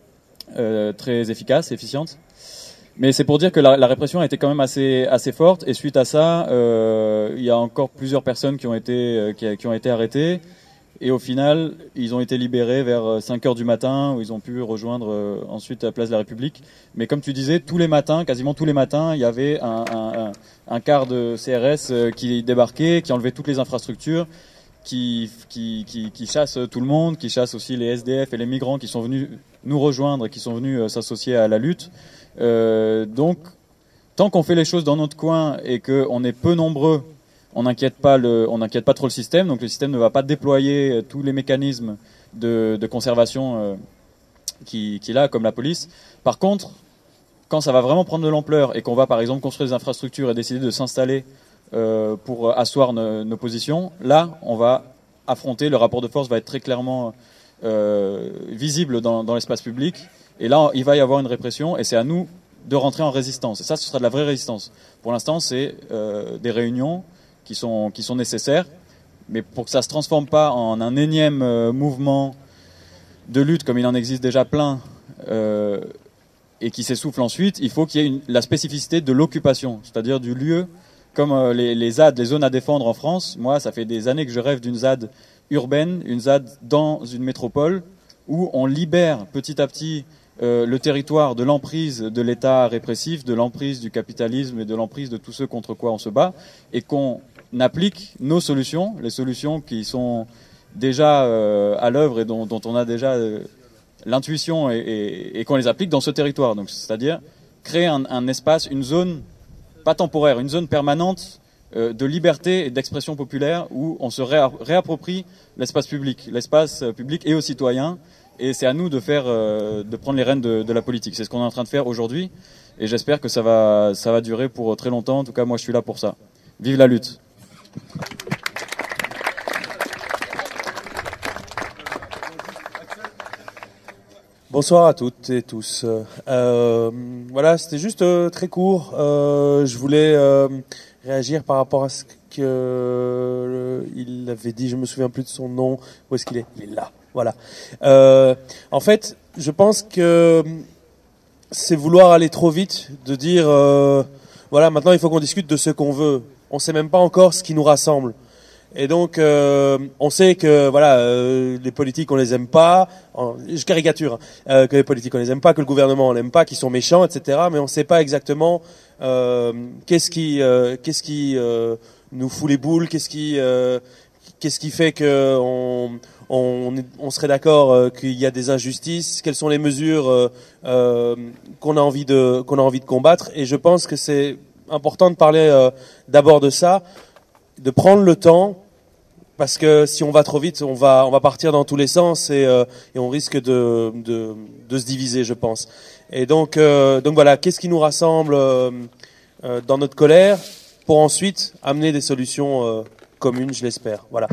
euh, très efficace, efficiente. Mais c'est pour dire que la, la répression a été quand même assez, assez forte. Et suite à ça, euh, il y a encore plusieurs personnes qui ont été, euh, qui, qui ont été arrêtées. Et au final, ils ont été libérés vers cinq heures du matin, où ils ont pu rejoindre euh, ensuite la place de la République. Mais comme tu disais, tous les matins, quasiment tous les matins, il y avait un, un, un quart de C R S euh, qui débarquait, qui enlevait toutes les infrastructures, qui, qui, qui, qui chasse tout le monde, qui chasse aussi les S D F et les migrants qui sont venus nous rejoindre, qui sont venus euh, s'associer à la lutte. Euh, donc, tant qu'on fait les choses dans notre coin et qu'on est peu nombreux, on n'inquiète pas le, on n'inquiète pas trop le système, donc le système ne va pas déployer tous les mécanismes de, de conservation euh, qu'il qui a, comme la police. Par contre, quand ça va vraiment prendre de l'ampleur et qu'on va par exemple construire des infrastructures et décider de s'installer euh, pour asseoir nos, nos positions, là, on va affronter, le rapport de force va être très clairement euh, visible dans, dans l'espace public, et là, il va y avoir une répression, et c'est à nous de rentrer en résistance. Et ça, ce sera de la vraie résistance. Pour l'instant, c'est euh, des réunions qui sont, qui sont nécessaires, mais pour que ça ne se transforme pas en un énième euh, mouvement de lutte, comme il en existe déjà plein, euh, et qui s'essouffle ensuite, il faut qu'il y ait une, la spécificité de l'occupation, c'est-à-dire du lieu, comme euh, les, les Z A D, les zones à défendre en France. Moi, ça fait des années que je rêve d'une Z A D urbaine, une Z A D dans une métropole, où on libère petit à petit euh, le territoire de l'emprise de l'État répressif, de l'emprise du capitalisme et de l'emprise de tous ceux contre quoi on se bat, et qu'on applique nos solutions, les solutions qui sont déjà euh, à l'œuvre et dont, dont on a déjà euh, l'intuition, et, et, et qu'on les applique dans ce territoire. Donc, c'est-à-dire créer un, un espace, une zone, pas temporaire, une zone permanente euh, de liberté et d'expression populaire où on se réa- réapproprie l'espace public, l'espace public et aux citoyens. Et c'est à nous de faire, euh, de prendre les rênes de, de la politique. C'est ce qu'on est en train de faire aujourd'hui, et j'espère que ça va, ça va durer pour très longtemps. En tout cas, moi, je suis là pour ça. Vive la lutte! Bonsoir à toutes et tous. Euh, voilà, c'était juste euh, très court. Euh, je voulais euh, réagir par rapport à ce que euh, il avait dit. Je me souviens plus de son nom. Où est-ce qu'il est ? Il est là. Voilà. Euh, en fait, je pense que c'est vouloir aller trop vite, de dire, euh, voilà, maintenant il faut qu'on discute de ce qu'on veut. On sait même pas encore ce qui nous rassemble. Et donc, euh, on sait que voilà, euh, les politiques on les aime pas. En, je caricature hein, euh, que les politiques on les aime pas, que le gouvernement on l'aime pas, qu'ils sont méchants, et cetera. Mais on sait pas exactement euh, qu'est-ce qui, euh, qu'est-ce qui euh, nous fout les boules, qu'est-ce qui, euh, qu'est-ce qui fait que on, on, on serait d'accord euh, qu'il y a des injustices, quelles sont les mesures euh, euh, qu'on a envie de, qu'on a envie de combattre. Et je pense que c'est important de parler euh, d'abord de ça, de prendre le temps, parce que si on va trop vite, on va on va partir dans tous les sens et, euh, et on risque de, de de se diviser, je pense. Et donc euh, donc voilà, qu'est-ce qui nous rassemble euh, euh, dans notre colère, pour ensuite amener des solutions euh, communes, je l'espère. Voilà.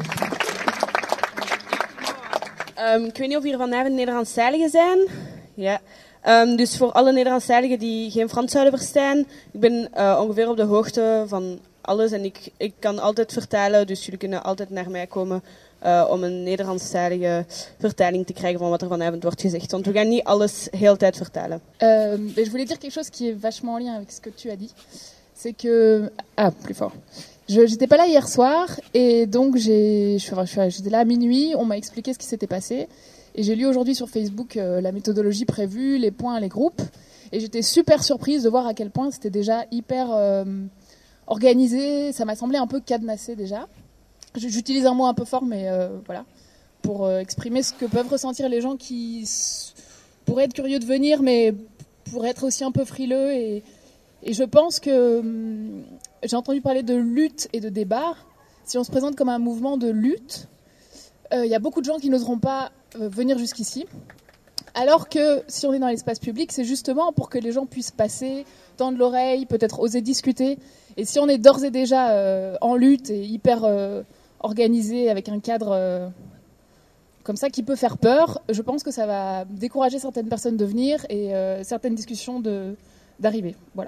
Um, ik weet niet of hier vanavond Nederlandstaligen zijn. Ja. Um, dus voor alle Nederlandstaligen die geen Frans zouden verstaan, ik ben uh, ongeveer op de hoogte van alles en ik, ik kan altijd vertalen, dus jullie kunnen altijd naar mij komen uh, om een Nederlandstalige vertaling te krijgen van wat er vanavond wordt gezegd. Want we gaan niet alles heel de tijd vertalen. Euh, je voulais dire quelque chose qui est vachement en lien avec ce que tu as dit. C'est que... Ah, plus fort. Je j'étais pas là hier soir et donc j'ai, je suis, j'étais là à minuit, on m'a expliqué ce qui s'était passé et j'ai lu aujourd'hui sur Facebook euh, la méthodologie prévue, les points, les groupes et j'étais super surprise de voir à quel point c'était déjà hyper... Euh, organisé, ça m'a semblé un peu cadenassé déjà. J'utilise un mot un peu fort, mais euh, voilà, pour euh, exprimer ce que peuvent ressentir les gens qui s- pourraient être curieux de venir, mais pourraient être aussi un peu frileux. Et, et je pense que hum, j'ai entendu parler de lutte et de débat. Si on se présente comme un mouvement de lutte, il euh, y a beaucoup de gens qui n'oseront pas euh, venir jusqu'ici. Alors que si on est dans l'espace public, c'est justement pour que les gens puissent passer, tendre l'oreille, peut-être oser discuter. Et si on est d'ores et déjà euh, en lutte et hyper euh, organisé avec un cadre euh, comme ça qui peut faire peur, je pense que ça va décourager certaines personnes de venir et euh, certaines discussions de, d'arriver. Voilà.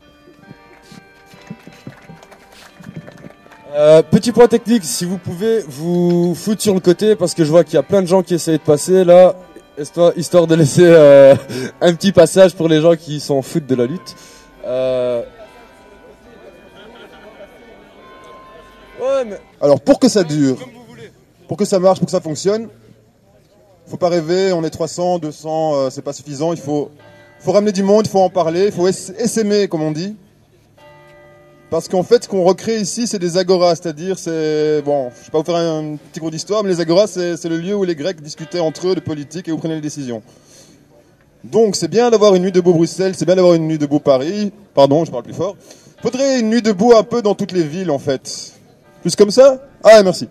Euh, petit point technique, si vous pouvez vous foutre sur le côté parce que je vois qu'il y a plein de gens qui essayent de passer là, histoire, histoire de laisser euh, un petit passage pour les gens qui s'en foutent de la lutte. Euh... Ouais, mais... Alors pour que ça dure, pour que ça marche, pour que ça fonctionne, faut pas rêver, on est trois cents, deux cents, euh, c'est pas suffisant, il faut, faut ramener du monde, il faut en parler, il faut essaimer comme on dit. Parce qu'en fait, ce qu'on recrée ici, c'est des agoras, c'est-à-dire, c'est... Bon, je vais pas vous faire un petit cours d'histoire, mais les agoras, c'est, c'est le lieu où les Grecs discutaient entre eux de politique et où prenaient les décisions. Donc, c'est bien d'avoir une nuit debout Bruxelles, c'est bien d'avoir une nuit debout Paris. Pardon, je parle plus fort. Faudrait une nuit debout un peu dans toutes les villes, en fait. Plus comme ça ? Ah, merci.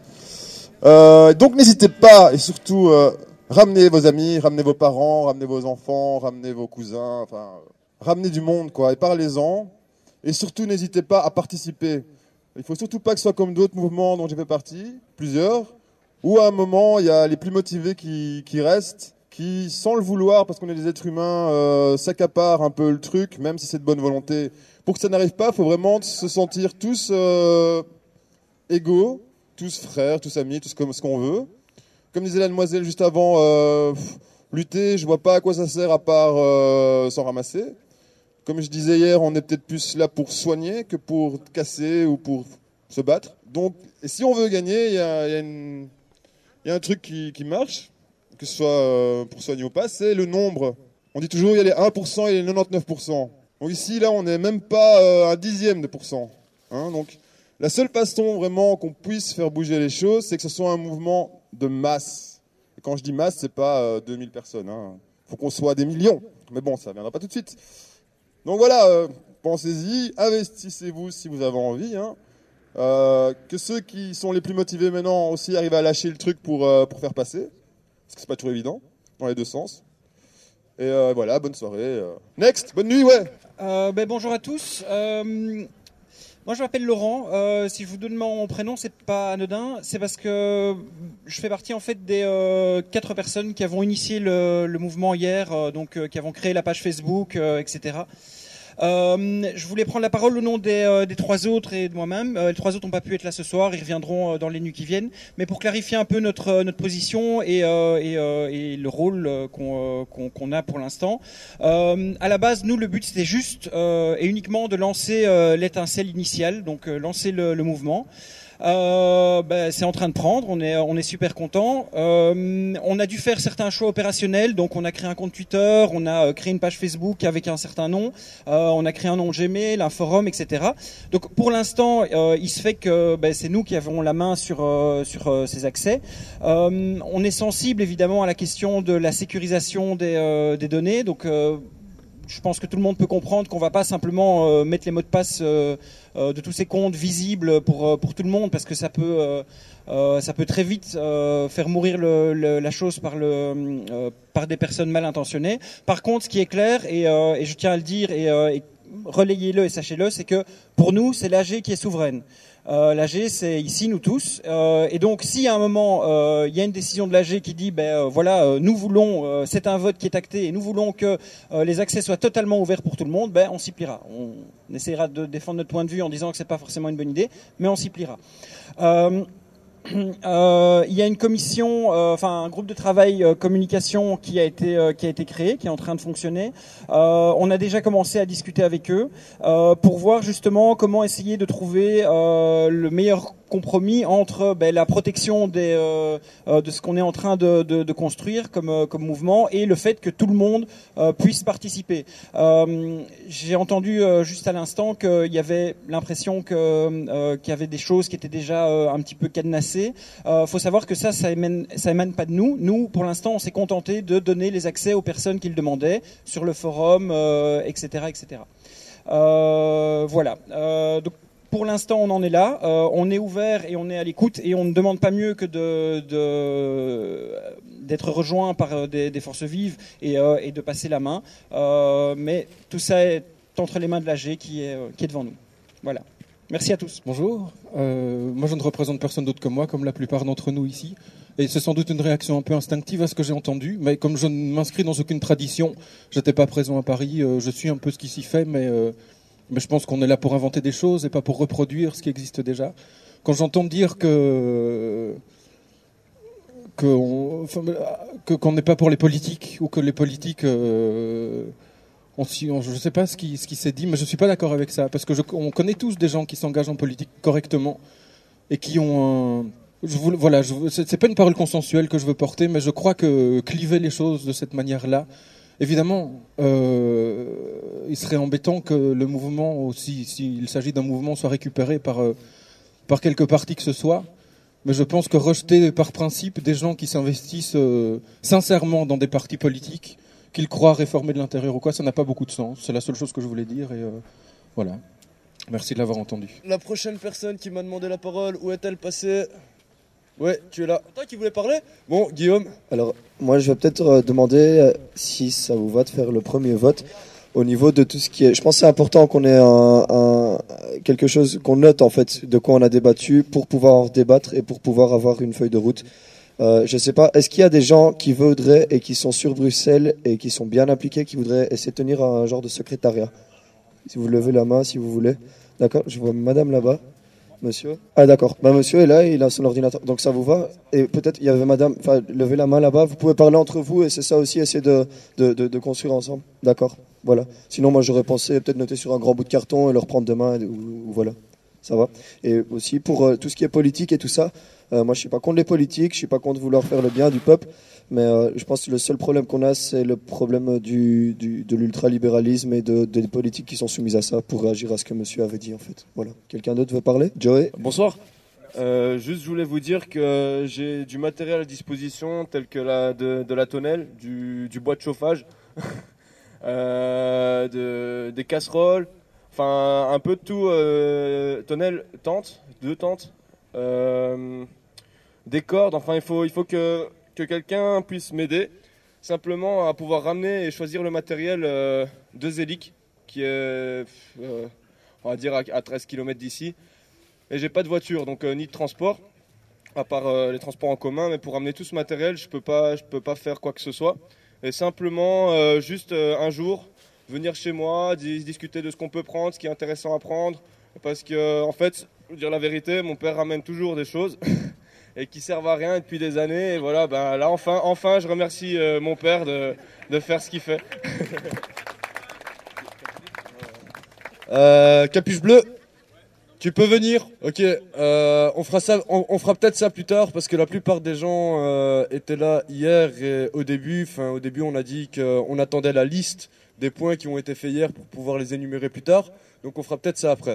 Euh, donc, n'hésitez pas, et surtout, euh, ramenez vos amis, ramenez vos parents, ramenez vos enfants, ramenez vos cousins, enfin, ramenez du monde, quoi, et parlez-en. Et surtout, n'hésitez pas à participer. Il faut surtout pas que ce soit comme d'autres mouvements dont j'ai fait partie, plusieurs, où à un moment, il y a les plus motivés qui, qui restent, qui, sans le vouloir, parce qu'on est des êtres humains, euh, s'accaparent un peu le truc, même si c'est de bonne volonté. Pour que ça n'arrive pas, il faut vraiment se sentir tous euh, égaux, tous frères, tous amis, tous comme ce qu'on veut. Comme disait la demoiselle juste avant, euh, lutter, je vois pas à quoi ça sert à part euh, s'en ramasser. Comme je disais hier, on est peut-être plus là pour soigner que pour casser ou pour se battre. Donc, et si on veut gagner, il y a, y a une, y a un truc qui, qui marche, que ce soit euh, pour soigner ou pas, c'est le nombre. On dit toujours il y a les un pour cent et les quatre-vingt-dix-neuf pour cent. Donc ici, là, on n'est même pas euh, un dixième de pourcent. Hein, donc, la seule façon vraiment qu'on puisse faire bouger les choses, c'est que ce soit un mouvement de masse. Et quand je dis masse, c'est pas euh, deux mille personnes. Il hein. faut qu'on soit des millions. Mais bon, ça ne viendra pas tout de suite. Donc voilà, euh, pensez-y, investissez-vous si vous avez envie. Hein. Euh, que ceux qui sont les plus motivés maintenant aussi arrivent à lâcher le truc pour, euh, pour faire passer. Parce que c'est pas toujours évident, dans les deux sens. Et euh, voilà, bonne soirée. Euh. Next, bonne nuit, ouais. Euh, ben, bonjour à tous. Euh, moi, je m'appelle Laurent. Euh, si je vous donne mon prénom, c'est pas anodin. C'est parce que je fais partie en fait des euh, quatre personnes qui avons initié le, le mouvement hier, euh, donc euh, qui avons créé la page Facebook, euh, et cetera. Euh, je voulais prendre la parole au nom des, euh, des trois autres et de moi-même. Euh, les trois autres n'ont pas pu être là ce soir, ils reviendront euh, dans les nuits qui viennent. Mais pour clarifier un peu notre, euh, notre position et, euh, et, euh, et le rôle euh, qu'on, euh, qu'on, qu'on a pour l'instant. Euh, à la base, nous, le but c'était juste euh, et uniquement de lancer euh, l'étincelle initiale, donc euh, lancer le, le mouvement. Euh, ben, c'est en train de prendre, on est, on est super content. Euh, on a dû faire certains choix opérationnels, donc on a créé un compte Twitter, on a créé une page Facebook avec un certain nom, euh, on a créé un nom Gmail, un forum, et cetera. Donc pour l'instant, euh, il se fait que ben, c'est nous qui avons la main sur, euh, sur euh, ces accès. Euh, on est sensible évidemment à la question de la sécurisation des, euh, des données, donc euh, je pense que tout le monde peut comprendre qu'on ne va pas simplement euh, mettre les mots de passe euh, euh, de tous ces comptes visibles pour, euh, pour tout le monde, parce que ça peut, euh, euh, ça peut très vite euh, faire mourir le, le, la chose par, le, euh, par des personnes mal intentionnées. Par contre, ce qui est clair, et, euh, et je tiens à le dire, et, euh, et relayez-le et sachez-le, c'est que pour nous, c'est l'A G qui est souveraine. Euh, L'A G, c'est ici, nous tous. Euh, et donc, si à un moment, euh, il y a une décision de l'A G qui dit, ben euh, voilà, euh, nous voulons, euh, c'est un vote qui est acté, et nous voulons que euh, les accès soient totalement ouverts pour tout le monde, ben on s'y pliera. On, on essaiera de défendre notre point de vue en disant que c'est pas forcément une bonne idée, mais on s'y pliera. Euh, Euh, il y a une commission, euh, enfin un groupe de travail euh, communication qui a été euh, qui a été créé, qui est en train de fonctionner. Euh, on a déjà commencé à discuter avec eux euh, pour voir justement comment essayer de trouver euh, le meilleur compromis entre ben, la protection des, euh, euh, de ce qu'on est en train de, de, de construire comme, euh, comme mouvement et le fait que tout le monde euh, puisse participer. Euh, j'ai entendu euh, juste à l'instant qu'il y avait l'impression que, euh, qu'il y avait des choses qui étaient déjà euh, un petit peu cadenassées. Il euh, faut savoir que ça, ça émane, ça émane pas de nous. Nous, pour l'instant, on s'est contenté de donner les accès aux personnes qui le demandaient sur le forum, euh, et cetera, et cetera. Euh, voilà. Euh, donc, pour l'instant, on en est là. Euh, on est ouvert et on est à l'écoute et on ne demande pas mieux que de, de, d'être rejoint par des, des forces vives et, euh, et de passer la main. Euh, mais tout ça est entre les mains de l'A G qui est, qui est devant nous. Voilà. Merci à tous. Bonjour. Euh, moi, je ne représente personne d'autre que moi, comme la plupart d'entre nous ici. Et c'est sans doute une réaction un peu instinctive à ce que j'ai entendu. Mais comme je ne m'inscris dans aucune tradition, je n'étais pas présent à Paris, euh, je suis un peu ce qui s'y fait, mais... Euh, Mais je pense qu'on est là pour inventer des choses et pas pour reproduire ce qui existe déjà. Quand j'entends dire que qu'on que, qu'on n'est pas pour les politiques ou que les politiques, euh, on, on, je ne sais pas ce qui, ce qui s'est dit, mais je suis pas d'accord avec ça parce que je, on connaît tous des gens qui s'engagent en politique correctement et qui ont un, je vous, voilà, je, c'est, c'est pas une parole consensuelle que je veux porter, mais je crois que cliver les choses de cette manière-là. Évidemment, euh, il serait embêtant que le mouvement, aussi, s'il s'agit d'un mouvement, soit récupéré par, euh, par quelque parti que ce soit. Mais je pense que rejeter par principe des gens qui s'investissent euh, sincèrement dans des partis politiques, qu'ils croient réformer de l'intérieur ou quoi, ça n'a pas beaucoup de sens. C'est la seule chose que je voulais dire et euh, voilà. Merci de l'avoir entendu. La prochaine personne qui m'a demandé la parole, où est-elle passée ? Ouais, tu es là. Toi qui voulais parler ? Bon, Guillaume. Alors, moi, je vais peut-être euh, demander euh, si ça vous va de faire le premier vote au niveau de tout ce qui est... Je pense que c'est important qu'on ait un, un, quelque chose, qu'on note en fait de quoi on a débattu pour pouvoir débattre et pour pouvoir avoir une feuille de route. Euh, je sais pas, est-ce qu'il y a des gens qui voudraient et qui sont sur Bruxelles et qui sont bien impliqués, qui voudraient essayer de tenir un genre de secrétariat ? Si vous levez la main, si vous voulez. D'accord, je vois madame là-bas. Monsieur ? Ah d'accord, bah, monsieur est là, il a son ordinateur, donc ça vous va ? Et peut-être il y avait madame, enfin levez la main là-bas, vous pouvez parler entre vous et c'est ça aussi, essayer de, de, de, de construire ensemble. D'accord, voilà. Sinon moi j'aurais pensé peut-être noter sur un grand bout de carton et le reprendre demain, ou, ou voilà, ça va. Et aussi pour euh, tout ce qui est politique et tout ça, euh, moi je suis pas contre les politiques, je suis pas contre vouloir faire le bien du peuple, mais euh, je pense que le seul problème qu'on a c'est le problème du, du, de l'ultralibéralisme et de, des politiques qui sont soumises à ça pour réagir à ce que monsieur avait dit en fait. Voilà. Quelqu'un d'autre veut parler ? Joey ? Bonsoir. Euh, juste je voulais vous dire que j'ai du matériel à disposition tel que la, de, de la tonnelle, du, du bois de chauffage, euh, de, des casseroles, enfin un peu de tout, euh, tonnelle, tente, deux tentes, euh, des cordes, enfin il faut, il faut que... que quelqu'un puisse m'aider simplement à pouvoir ramener et choisir le matériel euh, de Zélic qui est euh, on va dire à, à treize kilomètres d'ici et j'ai pas de voiture donc euh, ni de transport à part euh, les transports en commun, mais pour ramener tout ce matériel je peux pas, je peux pas faire quoi que ce soit et simplement euh, juste euh, un jour venir chez moi, dis- discuter de ce qu'on peut prendre, ce qui est intéressant à prendre. Parce que, en fait, pour dire la vérité, mon père ramène toujours des choses et qui servent à rien depuis des années. Et voilà, ben là, enfin, enfin, je remercie euh, mon père de, de faire ce qu'il fait. Euh, capuche bleue, tu peux venir. Ok, euh, on fera ça, on, on fera peut-être ça plus tard parce que la plupart des gens euh, étaient là hier et au début, enfin au début, on a dit qu'on attendait la liste des points qui ont été faits hier pour pouvoir les énumérer plus tard. Donc on fera peut-être ça après.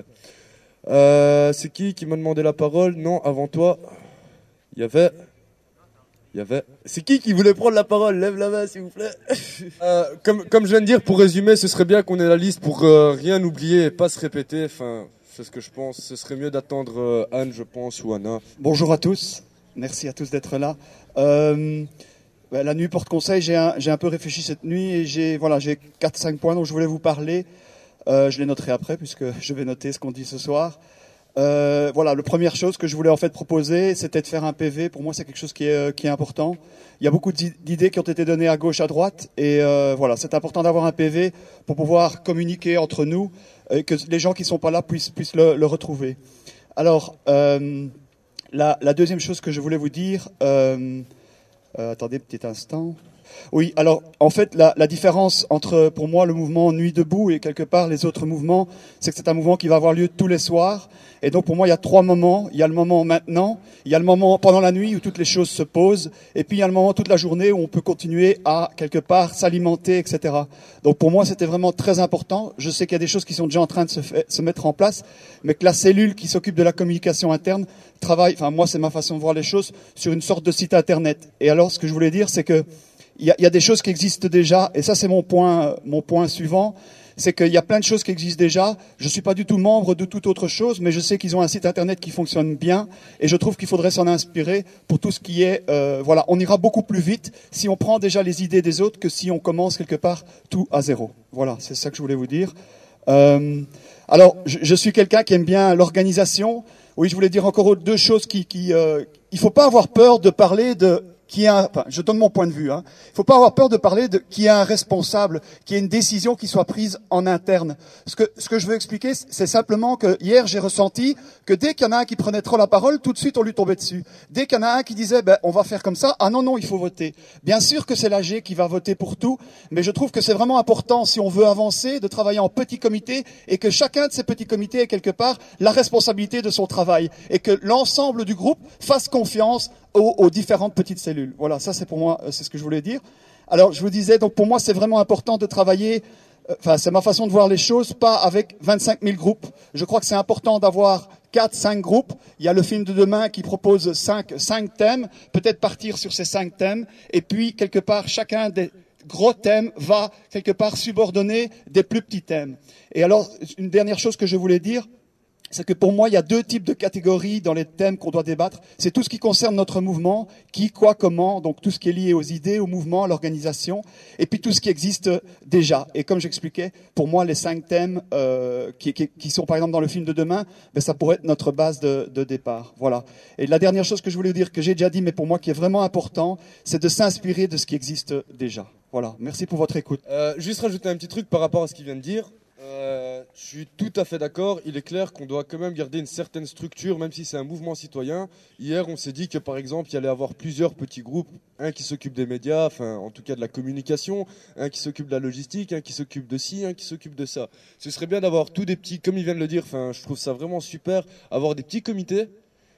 Euh, c'est qui qui m'a demandé la parole? Non, avant toi, il y avait. Il y avait. C'est qui qui voulait prendre la parole? Lève la main, s'il vous plaît. euh, comme, comme je viens de dire, pour résumer, ce serait bien qu'on ait la liste pour euh, rien oublier et pas se répéter. Enfin, c'est ce que je pense. Ce serait mieux d'attendre euh, Anne, je pense, ou Anna. Bonjour à tous. Merci à tous d'être là. Euh, ben, la nuit porte conseil. J'ai un, j'ai un peu réfléchi cette nuit et j'ai voilà, j'ai quatre cinq points dont je voulais vous parler. Euh, je les noterai après puisque je vais noter ce qu'on dit ce soir. Euh, voilà, la première chose que je voulais en fait proposer, c'était de faire un P V. Pour moi, c'est quelque chose qui est, qui est important. Il y a beaucoup d'idées qui ont été données à gauche, à droite, et euh, voilà, c'est important d'avoir un P V pour pouvoir communiquer entre nous et que les gens qui sont pas là puissent, puissent le, le retrouver. Alors, euh, la, la deuxième chose que je voulais vous dire, euh, euh, attendez, petit instant. Oui, alors en fait la, la différence entre pour moi le mouvement Nuit debout et quelque part les autres mouvements, c'est que c'est un mouvement qui va avoir lieu tous les soirs. Et donc pour moi il y a trois moments. Il y a le moment maintenant, il y a le moment pendant la nuit où toutes les choses se posent, et puis il y a le moment toute la journée où on peut continuer à quelque part s'alimenter, et cetera. Donc pour moi c'était vraiment très important. Je sais qu'il y a des choses qui sont déjà en train de se, fait, se mettre en place, mais que la cellule qui s'occupe de la communication interne travaille, enfin moi c'est ma façon de voir les choses, sur une sorte de site internet. Et alors ce que je voulais dire c'est que Il y, a, il y a des choses qui existent déjà, et ça c'est mon point, mon point suivant, c'est qu'il y a plein de choses qui existent déjà. Je suis pas du tout membre de toute autre chose, mais je sais qu'ils ont un site internet qui fonctionne bien, et je trouve qu'il faudrait s'en inspirer pour tout ce qui est, euh, voilà, on ira beaucoup plus vite si on prend déjà les idées des autres que si on commence quelque part tout à zéro. Voilà, c'est ça que je voulais vous dire. Euh, alors, je, je suis quelqu'un qui aime bien l'organisation. Oui, je voulais dire encore deux choses qui, qui euh, il faut pas avoir peur de parler de qui a, enfin, je donne mon point de vue, hein. Il faut pas avoir peur de parler de qui a un responsable, qui a une décision qui soit prise en interne. Ce que, ce que je veux expliquer, c'est simplement que hier j'ai ressenti que dès qu'il y en a un qui prenait trop la parole, tout de suite on lui tombait dessus. Dès qu'il y en a un qui disait, ben, on va faire comme ça, ah non, non, il faut voter. Bien sûr que c'est l'A G qui va voter pour tout, mais je trouve que c'est vraiment important, si on veut avancer, de travailler en petits comités, et que chacun de ces petits comités ait quelque part la responsabilité de son travail, et que l'ensemble du groupe fasse confiance aux, aux différentes petites cellules. Voilà, ça c'est pour moi, c'est ce que je voulais dire. Alors je vous disais, donc pour moi c'est vraiment important de travailler, enfin euh, c'est ma façon de voir les choses, pas avec vingt-cinq mille groupes. Je crois que c'est important d'avoir quatre, cinq groupes. Il y a le film de demain qui propose cinq, cinq thèmes, peut-être partir sur ces cinq thèmes, et puis quelque part chacun des gros thèmes va quelque part subordonner des plus petits thèmes. Et alors une dernière chose que je voulais dire, c'est que pour moi, il y a deux types de catégories dans les thèmes qu'on doit débattre. C'est tout ce qui concerne notre mouvement, qui, quoi, comment, donc tout ce qui est lié aux idées, au mouvement, à l'organisation, et puis tout ce qui existe déjà. Et comme j'expliquais, pour moi, les cinq thèmes euh, qui, qui, qui sont par exemple dans le film de demain, ben, ça pourrait être notre base de, de départ. Voilà. Et la dernière chose que je voulais vous dire, que j'ai déjà dit, mais pour moi qui est vraiment important, c'est de s'inspirer de ce qui existe déjà. Voilà. Merci pour votre écoute. Euh, juste rajouter un petit truc par rapport à ce qu'il vient de dire. Euh, je suis tout à fait d'accord. Il est clair qu'on doit quand même garder une certaine structure, même si c'est un mouvement citoyen. Hier, on s'est dit que par exemple, il y allait avoir plusieurs petits groupes, un qui s'occupe des médias, enfin en tout cas de la communication, un qui s'occupe de la logistique, un qui s'occupe de ci, un qui s'occupe de ça. Ce serait bien d'avoir tous des petits, comme il vient de le dire. Enfin, je trouve ça vraiment super, avoir des petits comités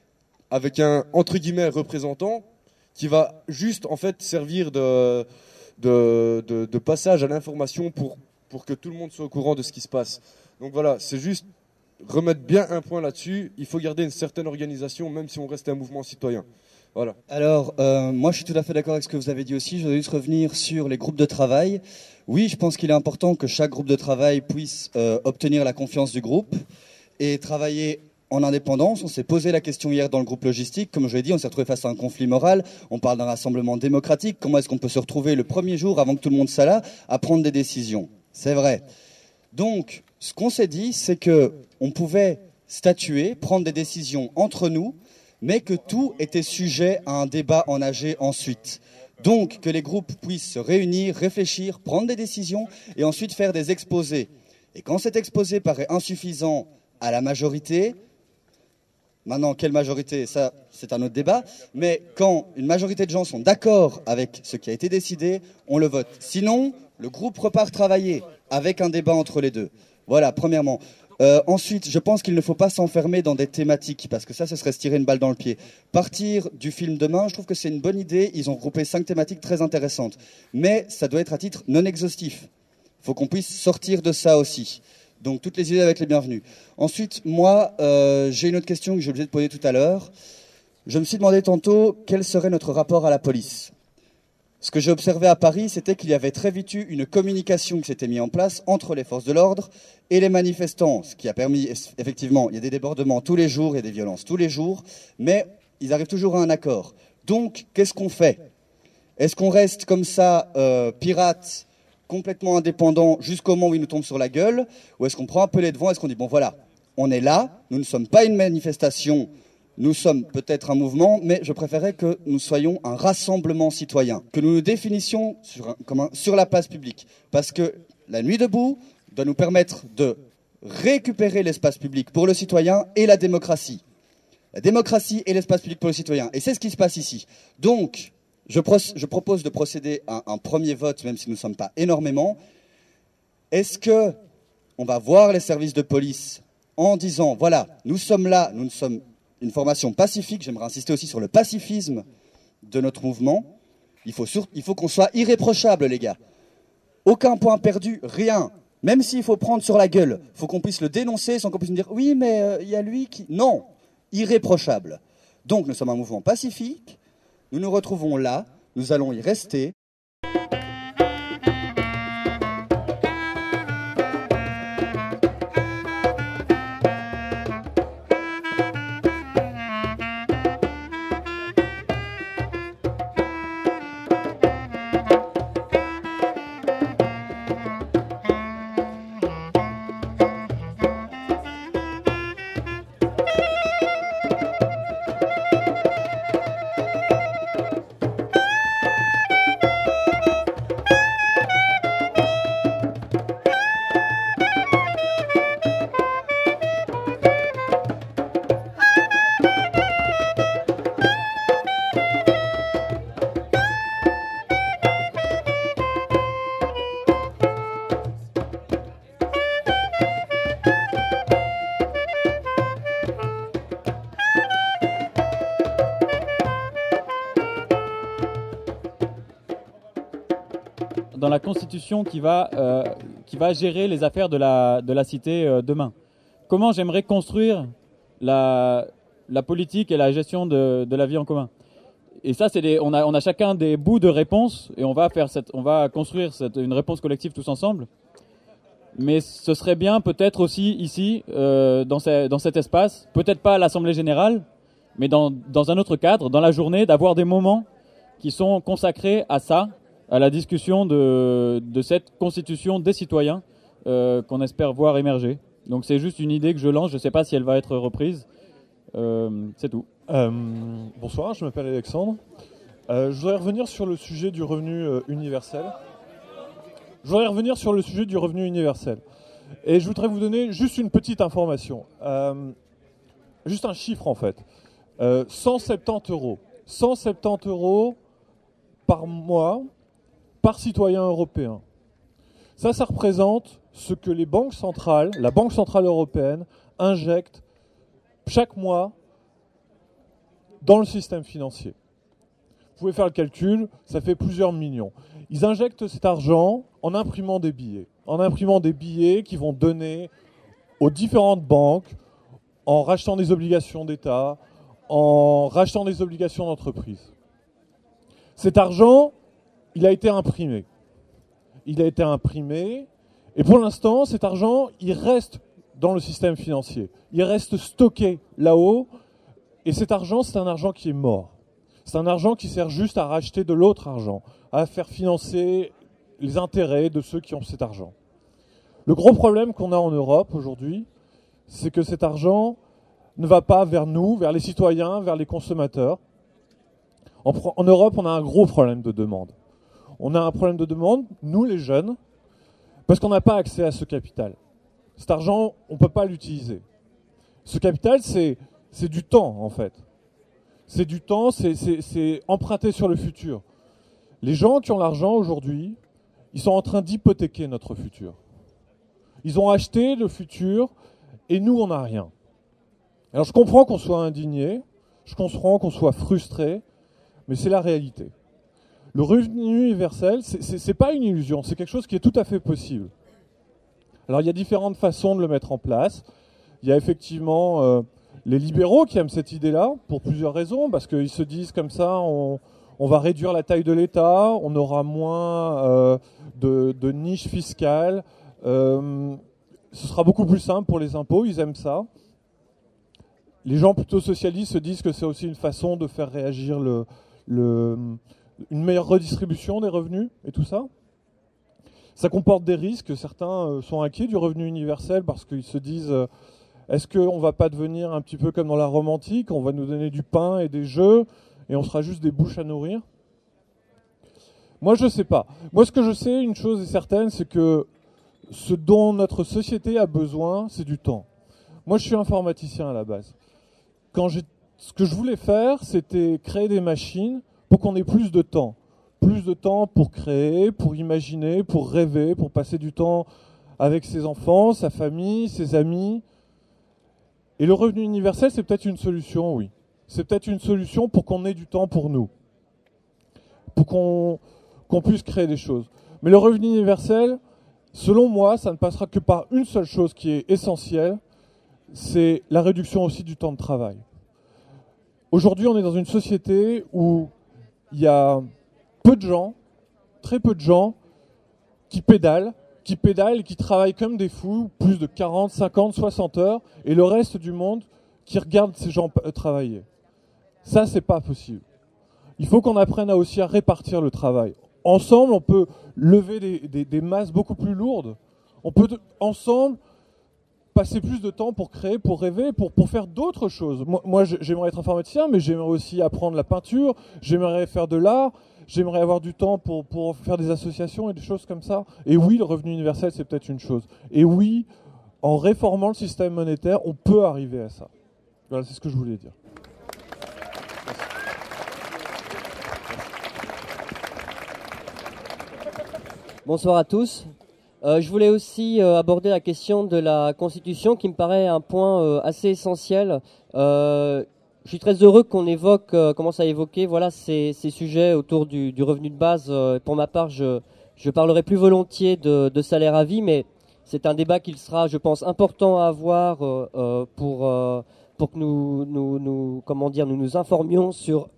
avec un entre guillemets représentant qui va juste en fait servir de de, de, de passage à l'information pour pour que tout le monde soit au courant de ce qui se passe. Donc voilà, c'est juste remettre bien un point là-dessus. Il faut garder une certaine organisation, même si on reste un mouvement citoyen. Voilà. Alors, euh, moi je suis tout à fait d'accord avec ce que vous avez dit aussi. Je voudrais juste revenir sur les groupes de travail. Oui, je pense qu'il est important que chaque groupe de travail puisse euh, obtenir la confiance du groupe et travailler en indépendance. On s'est posé la question hier dans le groupe logistique. Comme je l'ai dit, on s'est retrouvé face à un conflit moral. On parle d'un rassemblement démocratique. Comment est-ce qu'on peut se retrouver le premier jour, avant que tout le monde soit là, à prendre des décisions ? C'est vrai. Donc, ce qu'on s'est dit, c'est que on pouvait statuer, prendre des décisions entre nous, mais que tout était sujet à un débat en A G ensuite. Donc, que les groupes puissent se réunir, réfléchir, prendre des décisions et ensuite faire des exposés. Et quand cet exposé paraît insuffisant à la majorité, maintenant, quelle majorité, ça, c'est un autre débat, mais quand une majorité de gens sont d'accord avec ce qui a été décidé, on le vote. Sinon, le groupe repart travailler avec un débat entre les deux. Voilà, premièrement. Euh, ensuite, je pense qu'il ne faut pas s'enfermer dans des thématiques, parce que ça, ce serait se tirer une balle dans le pied. Partir du film Demain, je trouve que c'est une bonne idée. Ils ont groupé cinq thématiques très intéressantes. Mais ça doit être à titre non exhaustif. Il faut qu'on puisse sortir de ça aussi. Donc, toutes les idées avec les bienvenues. Ensuite, moi, euh, j'ai une autre question que j'ai oublié de poser tout à l'heure. Je me suis demandé tantôt quel serait notre rapport à la police. Ce que j'ai observé à Paris, c'était qu'il y avait très vite eu une communication qui s'était mise en place entre les forces de l'ordre et les manifestants, ce qui a permis, effectivement, il y a des débordements tous les jours, il y a des violences tous les jours, mais ils arrivent toujours à un accord. Donc, qu'est-ce qu'on fait? Est-ce qu'on reste comme ça, euh, pirate, complètement indépendant, jusqu'au moment où ils nous tombent sur la gueule, ou est-ce qu'on prend un peu les devants, est-ce qu'on dit, bon voilà, on est là, nous ne sommes pas une manifestation, nous sommes peut-être un mouvement, mais je préférais que nous soyons un rassemblement citoyen, que nous nous définissions sur, un, comme un, sur la place publique. Parce que la nuit debout doit nous permettre de récupérer l'espace public pour le citoyen et la démocratie. La démocratie et l'espace public pour le citoyen. Et c'est ce qui se passe ici. Donc, je, pro- je propose de procéder à un premier vote, même si nous ne sommes pas énormément. Est-ce que on va voir les services de police en disant, voilà, nous sommes là, nous ne sommes une formation pacifique, j'aimerais insister aussi sur le pacifisme de notre mouvement. Il faut, sur, il faut qu'on soit irréprochable, les gars. Aucun point perdu, rien. Même s'il faut prendre sur la gueule, il faut qu'on puisse le dénoncer sans qu'on puisse me dire « oui, mais il euh, y a lui qui… » Non, irréprochable. Donc nous sommes un mouvement pacifique, nous nous retrouvons là, nous allons y rester. Dans la Constitution qui va, euh, qui va gérer les affaires de la, de la cité euh, demain. Comment j'aimerais construire la, la politique et la gestion de, de la vie en commun. Et ça, c'est des, on, a, on a chacun des bouts de réponse et on va, faire cette, on va construire cette, une réponse collective tous ensemble. Mais ce serait bien peut-être aussi ici, euh, dans, ce, dans cet espace, peut-être pas à l'Assemblée Générale, mais dans, dans un autre cadre, dans la journée, d'avoir des moments qui sont consacrés à ça, à la discussion de, de cette constitution des citoyens euh, qu'on espère voir émerger. Donc c'est juste une idée que je lance, je ne sais pas si elle va être reprise. Euh, c'est tout. Euh, bonsoir, je m'appelle Alexandre. Euh, je voudrais revenir sur le sujet du revenu euh, universel. Je voudrais revenir sur le sujet du revenu universel. Et je voudrais vous donner juste une petite information. Euh, juste un chiffre en fait. Euh, cent soixante-dix euros. cent soixante-dix euros par mois par citoyen européen. Ça, ça représente ce que les banques centrales, la Banque centrale européenne, injectent chaque mois dans le système financier. Vous pouvez faire le calcul, ça fait plusieurs millions. Ils injectent cet argent en imprimant des billets. En imprimant des billets qui vont donner aux différentes banques, en rachetant des obligations d'État, en rachetant des obligations d'entreprise. Cet argent, il a été imprimé. Il a été imprimé, et pour l'instant, cet argent, il reste dans le système financier. Il reste stocké là-haut, et cet argent, c'est un argent qui est mort. C'est un argent qui sert juste à racheter de l'autre argent, à faire financer les intérêts de ceux qui ont cet argent. Le gros problème qu'on a en Europe aujourd'hui, c'est que cet argent ne va pas vers nous, vers les citoyens, vers les consommateurs. En, en Europe, on a un gros problème de demande. On a un problème de demande, nous les jeunes, parce qu'on n'a pas accès à ce capital. Cet argent, on ne peut pas l'utiliser. Ce capital, c'est, c'est du temps, en fait. C'est du temps, c'est, c'est, c'est emprunté sur le futur. Les gens qui ont l'argent aujourd'hui, ils sont en train d'hypothéquer notre futur. Ils ont acheté le futur et nous, on n'a rien. Alors je comprends qu'on soit indigné, je comprends qu'on soit frustré, mais c'est la réalité. Le revenu universel, c'est, c'est, c'est pas une illusion, c'est quelque chose qui est tout à fait possible. Alors il y a différentes façons de le mettre en place. Il y a effectivement euh, les libéraux qui aiment cette idée-là, pour plusieurs raisons, parce qu'ils se disent comme ça, on, on va réduire la taille de l'État, on aura moins euh, de, de niches fiscales, euh, ce sera beaucoup plus simple pour les impôts, ils aiment ça. Les gens plutôt socialistes se disent que c'est aussi une façon de faire réagir le, le, une meilleure redistribution des revenus et tout ça. Ça comporte des risques. Certains sont inquiets du revenu universel parce qu'ils se disent euh, est-ce qu'on ne va pas devenir un petit peu comme dans la Rome antique, on va nous donner du pain et des jeux et on sera juste des bouches à nourrir? Moi, je ne sais pas. Moi, ce que je sais, une chose est certaine, c'est que ce dont notre société a besoin, c'est du temps. Moi, je suis informaticien à la base. Quand j'ai, ce que je voulais faire, c'était créer des machines pour qu'on ait plus de temps. Plus de temps pour créer, pour imaginer, pour rêver, pour passer du temps avec ses enfants, sa famille, ses amis. Et le revenu universel, c'est peut-être une solution, oui. C'est peut-être une solution pour qu'on ait du temps pour nous. Pour qu'on, qu'on puisse créer des choses. Mais le revenu universel, selon moi, ça ne passera que par une seule chose qui est essentielle, c'est la réduction aussi du temps de travail. Aujourd'hui, on est dans une société où il y a peu de gens, très peu de gens, qui pédalent, qui pédalent et qui travaillent comme des fous, plus de quarante, cinquante, soixante heures, et le reste du monde qui regarde ces gens travailler. Ça, c'est pas possible. Il faut qu'on apprenne à aussi à répartir le travail. Ensemble, on peut lever des, des, des masses beaucoup plus lourdes. On peut ensemble passer plus de temps pour créer, pour rêver, pour, pour faire d'autres choses. Moi, moi, j'aimerais être informaticien, mais j'aimerais aussi apprendre la peinture, j'aimerais faire de l'art, j'aimerais avoir du temps pour, pour faire des associations et des choses comme ça. Et oui, le revenu universel, c'est peut-être une chose. Et oui, en réformant le système monétaire, on peut arriver à ça. Voilà, c'est ce que je voulais dire. Bonsoir à tous. Euh, je voulais aussi euh, aborder la question de la Constitution qui me paraît un point euh, assez essentiel. Euh, je suis très heureux qu'on évoque, euh, commence à évoquer voilà, ces, ces sujets autour du, du revenu de base. Euh, pour ma part, je, je parlerai plus volontiers de, de salaire à vie, mais c'est un débat qui sera, je pense, important à avoir euh, euh, pour, euh, pour que nous, nous, nous, comment dire, nous nous informions sur,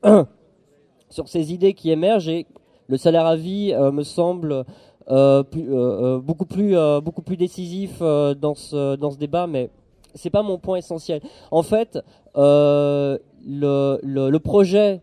sur ces idées qui émergent. Et le salaire à vie euh, me semble... Euh, plus, euh, beaucoup plus euh, beaucoup plus décisif euh, dans ce dans ce débat, mais c'est pas mon point essentiel. En fait, euh, le, le le projet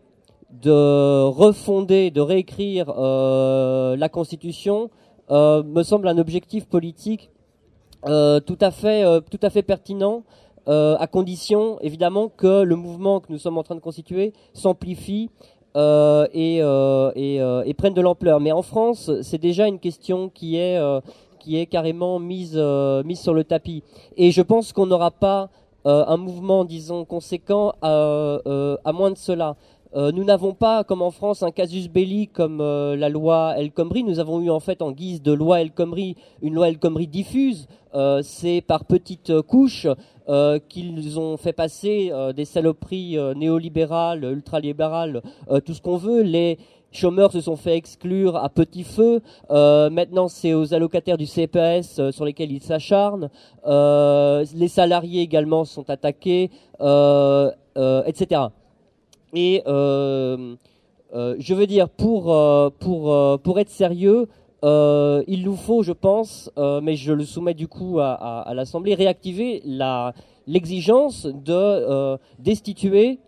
de refonder, de réécrire euh, la Constitution euh, me semble un objectif politique euh, tout à fait euh, tout à fait pertinent, euh, à condition évidemment que le mouvement que nous sommes en train de constituer s'amplifie. Euh, et, euh, et, euh, et prennent de l'ampleur. Mais en France, c'est déjà une question qui est, euh, qui est carrément mise, euh, mise sur le tapis. Et je pense qu'on n'aura pas euh, un mouvement, disons, conséquent à, euh, à moins de cela. Euh, nous n'avons pas, comme en France, un casus belli comme euh, la loi El Khomri. Nous avons eu en fait en guise de loi El Khomri une loi El Khomri diffuse. Euh, c'est par petites couches euh, qu'ils ont fait passer euh, des saloperies euh, néolibérales, ultralibérales, euh, tout ce qu'on veut. Les chômeurs se sont fait exclure à petit feu. Euh, maintenant, c'est aux allocataires du C P S euh, sur lesquels ils s'acharnent. Euh, les salariés également sont attaqués, euh, euh, et cetera. Et euh, euh, je veux dire, pour euh, pour euh, pour être sérieux, euh, il nous faut, je pense, euh, mais je le soumets du coup à, à, à l'Assemblée, réactiver la l'exigence de euh, destituer,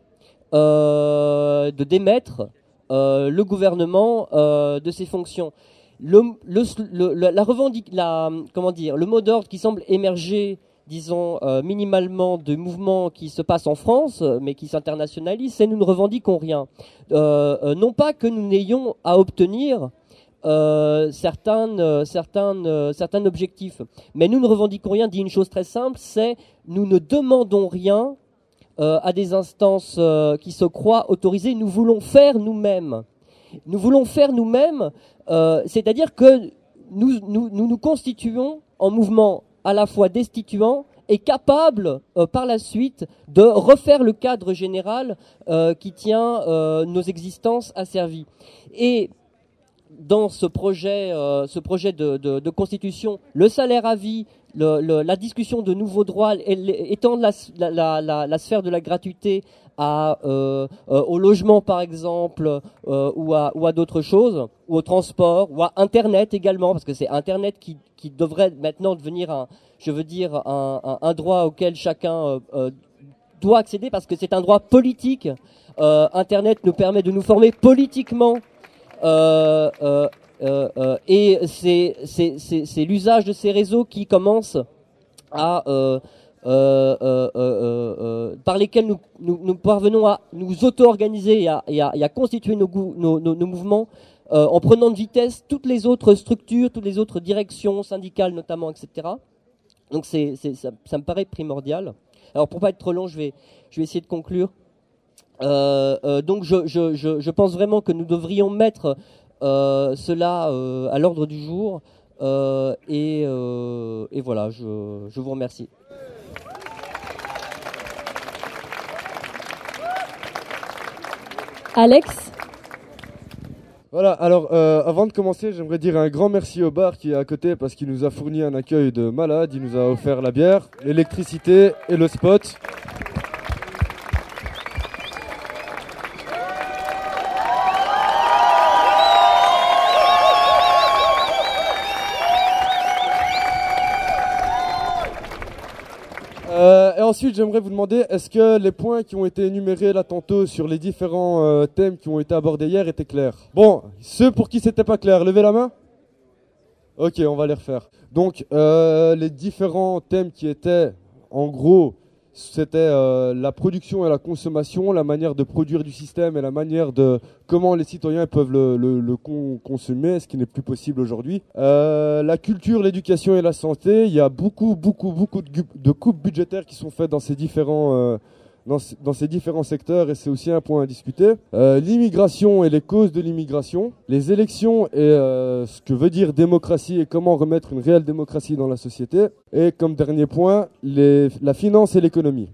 euh, de démettre euh, le gouvernement euh, de ses fonctions. Le, le, le, la revendic, la comment dire, le mot d'ordre qui semble émerger disons, euh, minimalement de mouvements qui se passent en France, mais qui s'internationalisent, c'est nous ne revendiquons rien. Euh, euh, non pas que nous n'ayons à obtenir euh, certains, euh, certains, euh, certains objectifs, mais nous ne revendiquons rien, dit une chose très simple, c'est nous ne demandons rien euh, à des instances euh, qui se croient autorisées, nous voulons faire nous-mêmes. Nous voulons faire nous-mêmes, euh, c'est-à-dire que nous nous, nous nous constituons en mouvement à la fois destituant et capable euh, par la suite de refaire le cadre général euh, qui tient euh, nos existences asservies. Et dans ce projet, euh, ce projet de, de, de constitution, le salaire à vie, le, le, la discussion de nouveaux droits, étendre la, la, la, la sphère de la gratuité à, euh, euh, au logement par exemple, euh, ou à, ou à d'autres choses, ou au transport, ou à Internet également, parce que c'est Internet qui, qui devrait maintenant devenir un, je veux dire, un, un, un droit auquel chacun euh, euh, doit accéder, parce que c'est un droit politique. Euh, Internet nous permet de nous former politiquement, euh, euh, euh, euh, et c'est, c'est, c'est, c'est l'usage de ces réseaux qui commence à euh, Euh, euh, euh, euh, par lesquels nous, nous, nous parvenons à nous auto-organiser et à, et à, et à constituer nos, goûts, nos, nos, nos mouvements euh, en prenant de vitesse toutes les autres structures, toutes les autres directions syndicales notamment, et cetera. Donc c'est, c'est, ça, ça me paraît primordial. Alors pour pas être trop long, je vais, je vais essayer de conclure. Euh, euh, donc je, je, je, je pense vraiment que nous devrions mettre euh, cela euh, à l'ordre du jour. Euh, et, euh, et voilà, je, je vous remercie. Alex ? Voilà, alors euh, avant de commencer, j'aimerais dire un grand merci au bar qui est à côté parce qu'il nous a fourni un accueil de malade, il nous a offert la bière, l'électricité et le spot. Euh, et ensuite, j'aimerais vous demander, est-ce que les points qui ont été énumérés là tantôt sur les différents euh, thèmes qui ont été abordés hier étaient clairs? Bon, ceux pour qui c'était pas clair, levez la main. Ok, on va les refaire. Donc, euh, les différents thèmes qui étaient, en gros, c'était euh, la production et la consommation, la manière de produire du système et la manière de comment les citoyens peuvent le, le, le con, consommer, ce qui n'est plus possible aujourd'hui. Euh, la culture, l'éducation et la santé, il y a beaucoup, beaucoup, beaucoup de, de coupes budgétaires qui sont faites dans ces différents, euh, dans, dans ces différents secteurs et c'est aussi un point à discuter. Euh, l'immigration et les causes de l'immigration, les élections et euh, ce que veut dire démocratie et comment remettre une réelle démocratie dans la société. Et comme dernier point, les, la finance et l'économie.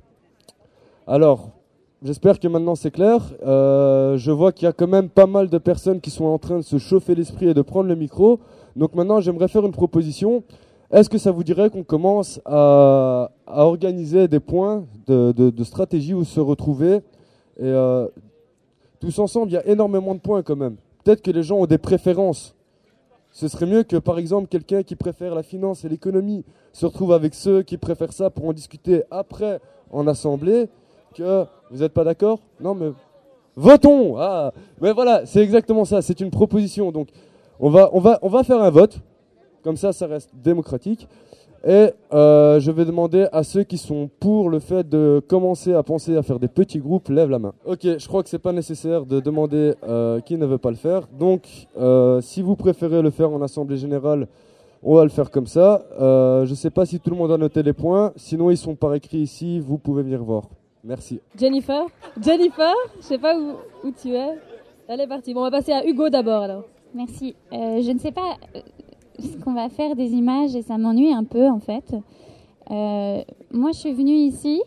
Alors, j'espère que maintenant c'est clair. Euh, je vois qu'il y a quand même pas mal de personnes qui sont en train de se chauffer l'esprit et de prendre le micro. Donc maintenant, j'aimerais faire une proposition. Est-ce que ça vous dirait qu'on commence à, à organiser des points de, de, de stratégie où se retrouver et euh, tous ensemble, il y a énormément de points quand même. Peut-être que les gens ont des préférences. Ce serait mieux que, par exemple, quelqu'un qui préfère la finance et l'économie se retrouve avec ceux qui préfèrent ça pour en discuter après en assemblée. Que vous n'êtes pas d'accord? Non, mais votons. Ah, mais voilà, c'est exactement ça. C'est une proposition. Donc, on va, on va, on va faire un vote. Comme ça, ça reste démocratique. Et euh, je vais demander à ceux qui sont pour le fait de commencer à penser à faire des petits groupes, lève la main. Ok, je crois que c'est pas nécessaire de demander euh, qui ne veut pas le faire. Donc, euh, si vous préférez le faire en assemblée générale, on va le faire comme ça. Euh, je ne sais pas si tout le monde a noté les points. Sinon, ils sont par écrit ici. Vous pouvez venir voir. Merci. Jennifer Jennifer, je sais pas où, où tu es. Elle est partie. Bon, on va passer à Hugo d'abord alors. Merci. Euh, je ne sais pas ce qu'on va faire des images et ça m'ennuie un peu en fait. Euh, moi, je suis venue ici.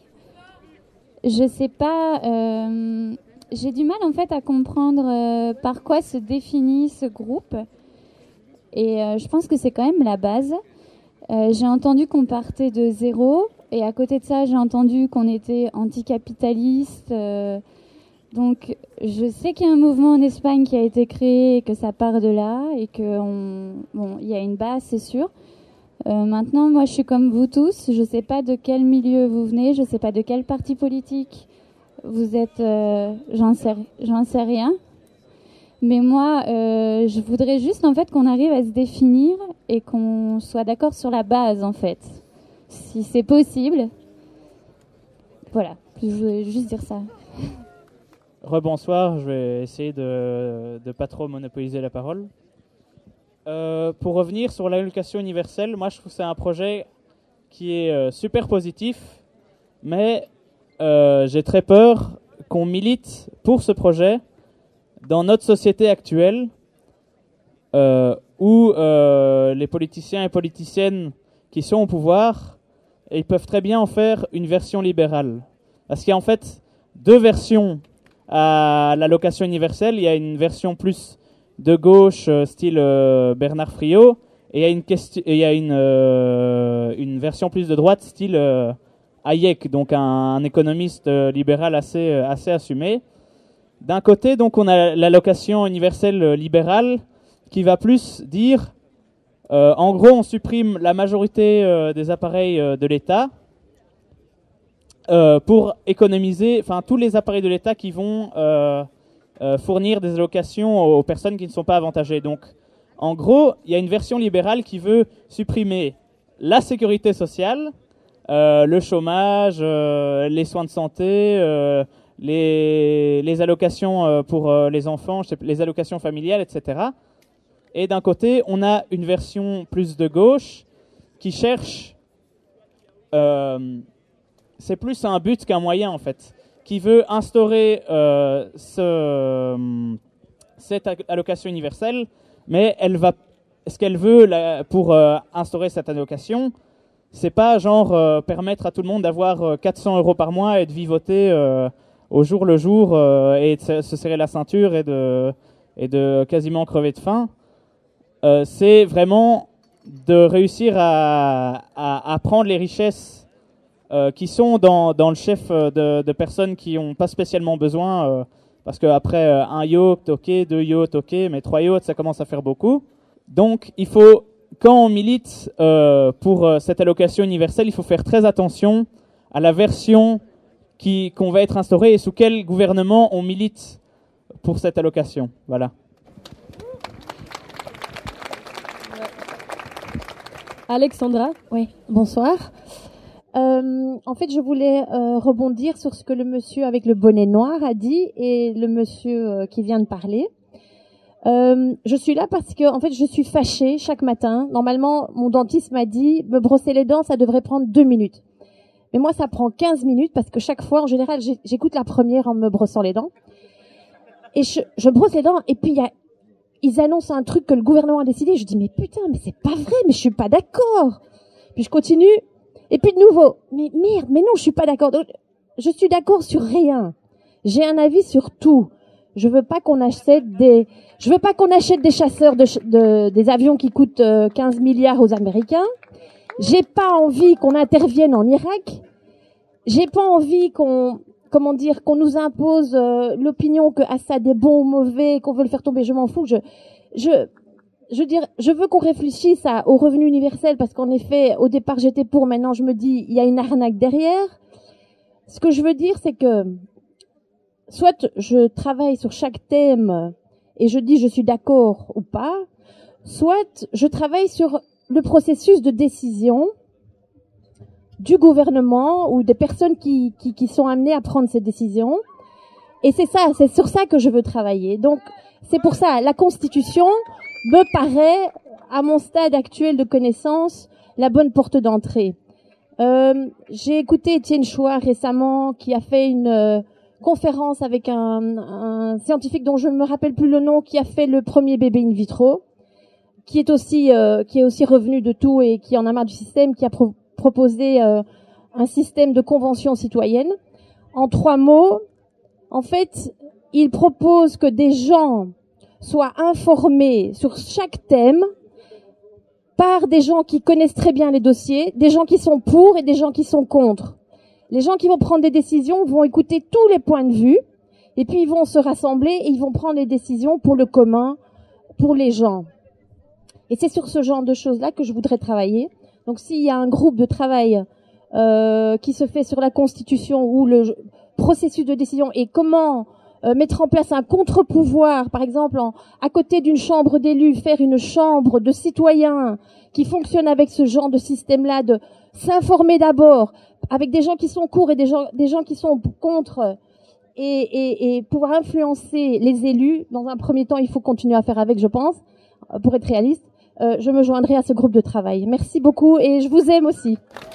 Je sais pas. Euh, j'ai du mal en fait à comprendre euh, par quoi se définit ce groupe. Et euh, je pense que c'est quand même la base. Euh, j'ai entendu qu'on partait de zéro. Et à côté de ça, j'ai entendu qu'on était anticapitaliste. Euh, donc, je sais qu'il y a un mouvement en Espagne qui a été créé et que ça part de là et qu'on, bon, il y a une base, c'est sûr. Euh, maintenant, moi, je suis comme vous tous. Je ne sais pas de quel milieu vous venez. Je ne sais pas de quel parti politique vous êtes. Euh, j'en sais, j'en sais rien. Mais moi, euh, je voudrais juste en fait qu'on arrive à se définir et qu'on soit d'accord sur la base, en fait. si c'est possible. Voilà, je voulais juste dire ça. Rebonsoir, je vais essayer de ne pas trop monopoliser la parole. Euh, pour revenir sur l'allocation universelle, moi je trouve que c'est un projet qui est euh, super positif, mais euh, j'ai très peur qu'on milite pour ce projet dans notre société actuelle euh, où euh, les politiciens et politiciennes qui sont au pouvoir, ils peuvent très bien en faire une version libérale. Parce qu'il y a en fait deux versions à l'allocation universelle. Il y a une version plus de gauche, euh, style euh, Bernard Friot, et il y a une, question, et il y a une, euh, une version plus de droite, style euh, Hayek, donc un, un économiste euh, libéral assez, euh, assez assumé. D'un côté, donc, on a l'allocation universelle euh, libérale qui va plus dire, euh, en gros, on supprime la majorité euh, des appareils euh, de l'État euh, pour économiser, enfin, tous les appareils de l'État qui vont euh, euh, fournir des allocations aux personnes qui ne sont pas avantagées. Donc, en gros, il y a une version libérale qui veut supprimer la sécurité sociale, euh, le chômage, euh, les soins de santé, euh, les, les allocations euh, pour euh, les enfants, les allocations familiales, et cetera. Et d'un côté, on a une version plus de gauche qui cherche, euh, c'est plus un but qu'un moyen en fait, qui veut instaurer euh, ce, cette allocation universelle, mais elle va, ce qu'elle veut là, pour euh, instaurer cette allocation, c'est pas genre euh, permettre à tout le monde d'avoir euh, quatre cents euros par mois et de vivoter euh, au jour le jour euh, et de se, se serrer la ceinture et de, et de quasiment crever de faim. Euh, c'est vraiment de réussir à, à, à prendre les richesses euh, qui sont dans, dans le chef de, de personnes qui n'ont pas spécialement besoin, euh, parce qu'après euh, un yacht, ok, deux yachts, ok, mais trois yachts, ça commence à faire beaucoup. Donc, il faut, quand on milite euh, pour euh, cette allocation universelle, il faut faire très attention à la version qui, qu'on va être instaurée et sous quel gouvernement on milite pour cette allocation. Voilà. Alexandra. Oui, bonsoir. Euh, en fait, je voulais euh, rebondir sur ce que le monsieur avec le bonnet noir a dit et le monsieur euh, qui vient de parler. Euh, je suis là parce que, en fait, je suis fâchée chaque matin. Normalement, mon dentiste m'a dit, me brosser les dents, ça devrait prendre deux minutes. Mais moi, ça prend quinze minutes parce que chaque fois, en général, j'écoute la première en me brossant les dents. Et je, je brosse les dents et puis il y a ils annoncent un truc que le gouvernement a décidé. Je dis, mais putain, mais c'est pas vrai, mais je suis pas d'accord. Puis je continue. Et puis de nouveau, mais merde, mais non, je suis pas d'accord. Donc, je suis d'accord sur rien. J'ai un avis sur tout. Je veux pas qu'on achète des, je veux pas qu'on achète des chasseurs de, de des avions qui coûtent quinze milliards aux Américains. J'ai pas envie qu'on intervienne en Irak. J'ai pas envie qu'on, comment dire, qu'on nous impose euh, l'opinion que Assad est bon ou mauvais, qu'on veut le faire tomber. Je m'en fous. Je, je, je veux dire, je veux qu'on réfléchisse à, au revenu universel parce qu'en effet, au départ, j'étais pour. Maintenant, je me dis, il y a une arnaque derrière. Ce que je veux dire, c'est que soit je travaille sur chaque thème et je dis je suis d'accord ou pas, soit je travaille sur le processus de décision du gouvernement ou des personnes qui, qui, qui sont amenées à prendre ces décisions. Et c'est ça, c'est sur ça que je veux travailler. Donc, c'est pour ça, la Constitution me paraît, à mon stade actuel de connaissance, la bonne porte d'entrée. Euh, j'ai écouté Étienne Chouard récemment, qui a fait une euh, conférence avec un, un scientifique dont je ne me rappelle plus le nom, qui a fait le premier bébé in vitro, qui est aussi, euh, qui est aussi revenu de tout et qui en a marre du système, qui a pro proposé euh, un système de convention citoyenne. En trois mots, en fait, il propose que des gens soient informés sur chaque thème par des gens qui connaissent très bien les dossiers, des gens qui sont pour et des gens qui sont contre. Les gens qui vont prendre des décisions vont écouter tous les points de vue et puis ils vont se rassembler et ils vont prendre les décisions pour le commun, pour les gens. Et c'est sur ce genre de choses-là que je voudrais travailler. Donc s'il y a un groupe de travail euh, qui se fait sur la Constitution ou le processus de décision et comment euh, mettre en place un contre-pouvoir, par exemple, en, à côté d'une chambre d'élus, faire une chambre de citoyens qui fonctionne avec ce genre de système-là, de s'informer d'abord, avec des gens qui sont pour et des gens, des gens qui sont contre, et, et, et pouvoir influencer les élus. Dans un premier temps, il faut continuer à faire avec, je pense, pour être réaliste. Euh, je me joindrai à ce groupe de travail. Merci beaucoup et je vous aime aussi.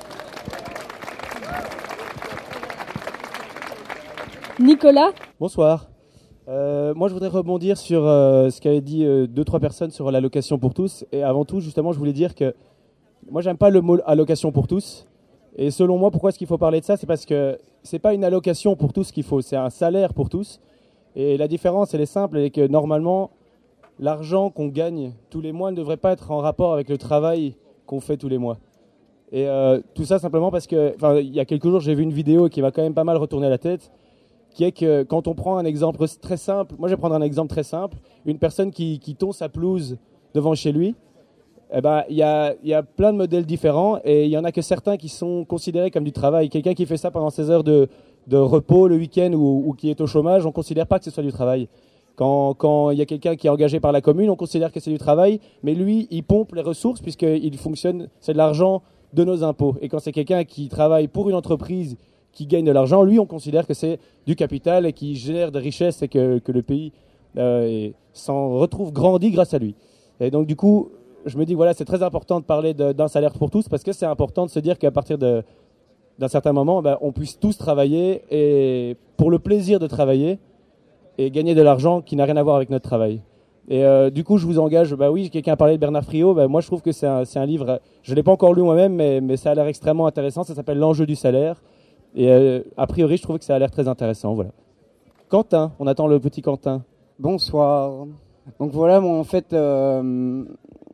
Nicolas. Bonsoir. Euh, moi, je voudrais rebondir sur euh, ce qu'avaient dit euh, deux, trois personnes sur l'allocation pour tous. Et avant tout, justement, je voulais dire que moi, j'aime pas le mot allocation pour tous. Et selon moi, pourquoi est-ce qu'il faut parler de ça? C'est parce que c'est pas une allocation pour tous qu'il faut, c'est un salaire pour tous. Et la différence, elle est simple, elle est que normalement, l'argent qu'on gagne tous les mois ne devrait pas être en rapport avec le travail qu'on fait tous les mois. Et euh, tout ça simplement parce que, enfin, il y a quelques jours, j'ai vu une vidéo qui m'a quand même pas mal retourné la tête, qui est que quand on prend un exemple très simple, moi je vais prendre un exemple très simple, une personne qui, qui tond sa pelouse devant chez lui, eh ben, il y a, y a plein de modèles différents et il y en a que certains qui sont considérés comme du travail. Quelqu'un qui fait ça pendant ses heures de, de repos le week-end ou, ou qui est au chômage, on ne considère pas que ce soit du travail. Quand, quand il y a quelqu'un qui est engagé par la commune, on considère que c'est du travail, mais lui, il pompe les ressources puisqu'il fonctionne, c'est de l'argent de nos impôts. Et quand c'est quelqu'un qui travaille pour une entreprise qui gagne de l'argent, lui, on considère que c'est du capital et qui génère de richesses et que, que le pays euh, s'en retrouve grandi grâce à lui. Et donc, du coup, je me dis, voilà, c'est très important de parler de, d'un salaire pour tous parce que c'est important de se dire qu'à partir de, d'un certain moment, ben, on puisse tous travailler et pour le plaisir de travailler et gagner de l'argent qui n'a rien à voir avec notre travail. Et euh, du coup, je vous engage, bah oui, quelqu'un a parlé de Bernard Friot, bah moi je trouve que c'est un, c'est un livre, je ne l'ai pas encore lu moi-même, mais, mais ça a l'air extrêmement intéressant, ça s'appelle L'enjeu du salaire, et euh, a priori je trouve que ça a l'air très intéressant, voilà. Quentin, on attend le petit Quentin. Bonsoir. Donc voilà, moi en fait, euh,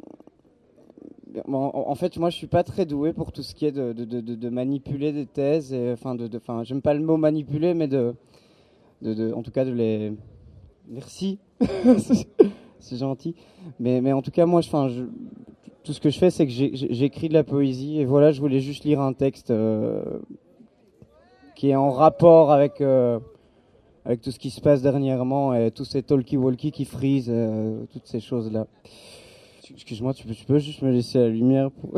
bon, en fait moi je suis pas très doué pour tout ce qui est de, de, de, de manipuler des thèses, et, enfin, de, de, enfin j'aime pas le mot manipuler, mais de... De, de, en tout cas de les merci c'est gentil mais, mais en tout cas moi je, je, tout ce que je fais c'est que j'ai, j'écris de la poésie et voilà je voulais juste lire un texte euh, qui est en rapport avec euh, avec tout ce qui se passe dernièrement et tous ces talkie-walkie qui frisent euh, toutes ces choses là. Excuse-moi, tu peux, tu peux juste me laisser la lumière pour...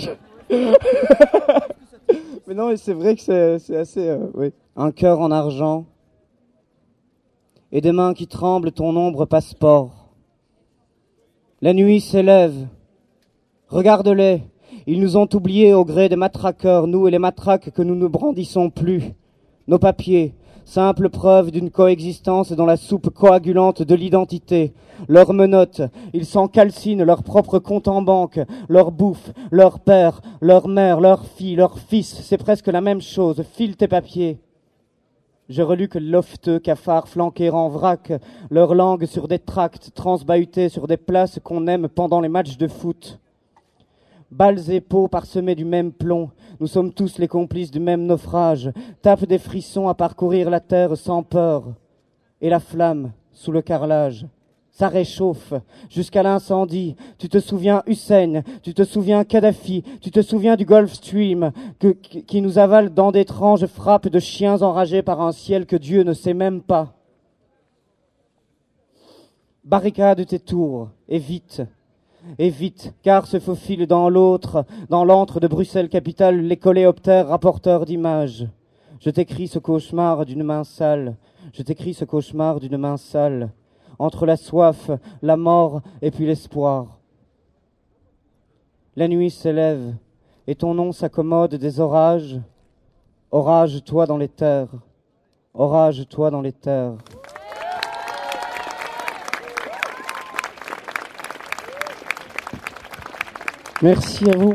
mais non mais c'est vrai que c'est, c'est assez euh, oui. Un cœur en argent et des mains qui tremblent ton ombre passeport. La nuit s'élève. Regarde-les. Ils nous ont oubliés au gré des matraqueurs, nous et les matraques que nous ne brandissons plus. Nos papiers, simple preuve d'une coexistence dans la soupe coagulante de l'identité. Leurs menottes, ils s'en calcinent leur propre compte en banque, leur bouffe, leur père, leur mère, leur fille, leur fils. C'est presque la même chose. File tes papiers. J'ai relu que lofteux cafards flanqués en vrac, leur langue sur des tracts transbahutés sur des places qu'on aime pendant les matchs de foot. Balles et peaux parsemés du même plomb, nous sommes tous les complices du même naufrage, tape des frissons à parcourir la terre sans peur. Et la flamme sous le carrelage, ça réchauffe jusqu'à l'incendie. Tu te souviens Hussein, tu te souviens Kadhafi, tu te souviens du Gulf Stream que, qui nous avale dans d'étranges frappes de chiens enragés par un ciel que Dieu ne sait même pas. Barricade tes tours, et vite, et vite, car se faufile dans l'autre, dans l'antre de Bruxelles capitale, les coléoptères rapporteurs d'images. Je t'écris ce cauchemar d'une main sale, je t'écris ce cauchemar d'une main sale. Entre la soif, la mort et puis l'espoir. La nuit s'élève et ton nom s'accommode des orages. Orage, toi dans les terres. Orage, toi dans les terres. Merci à vous.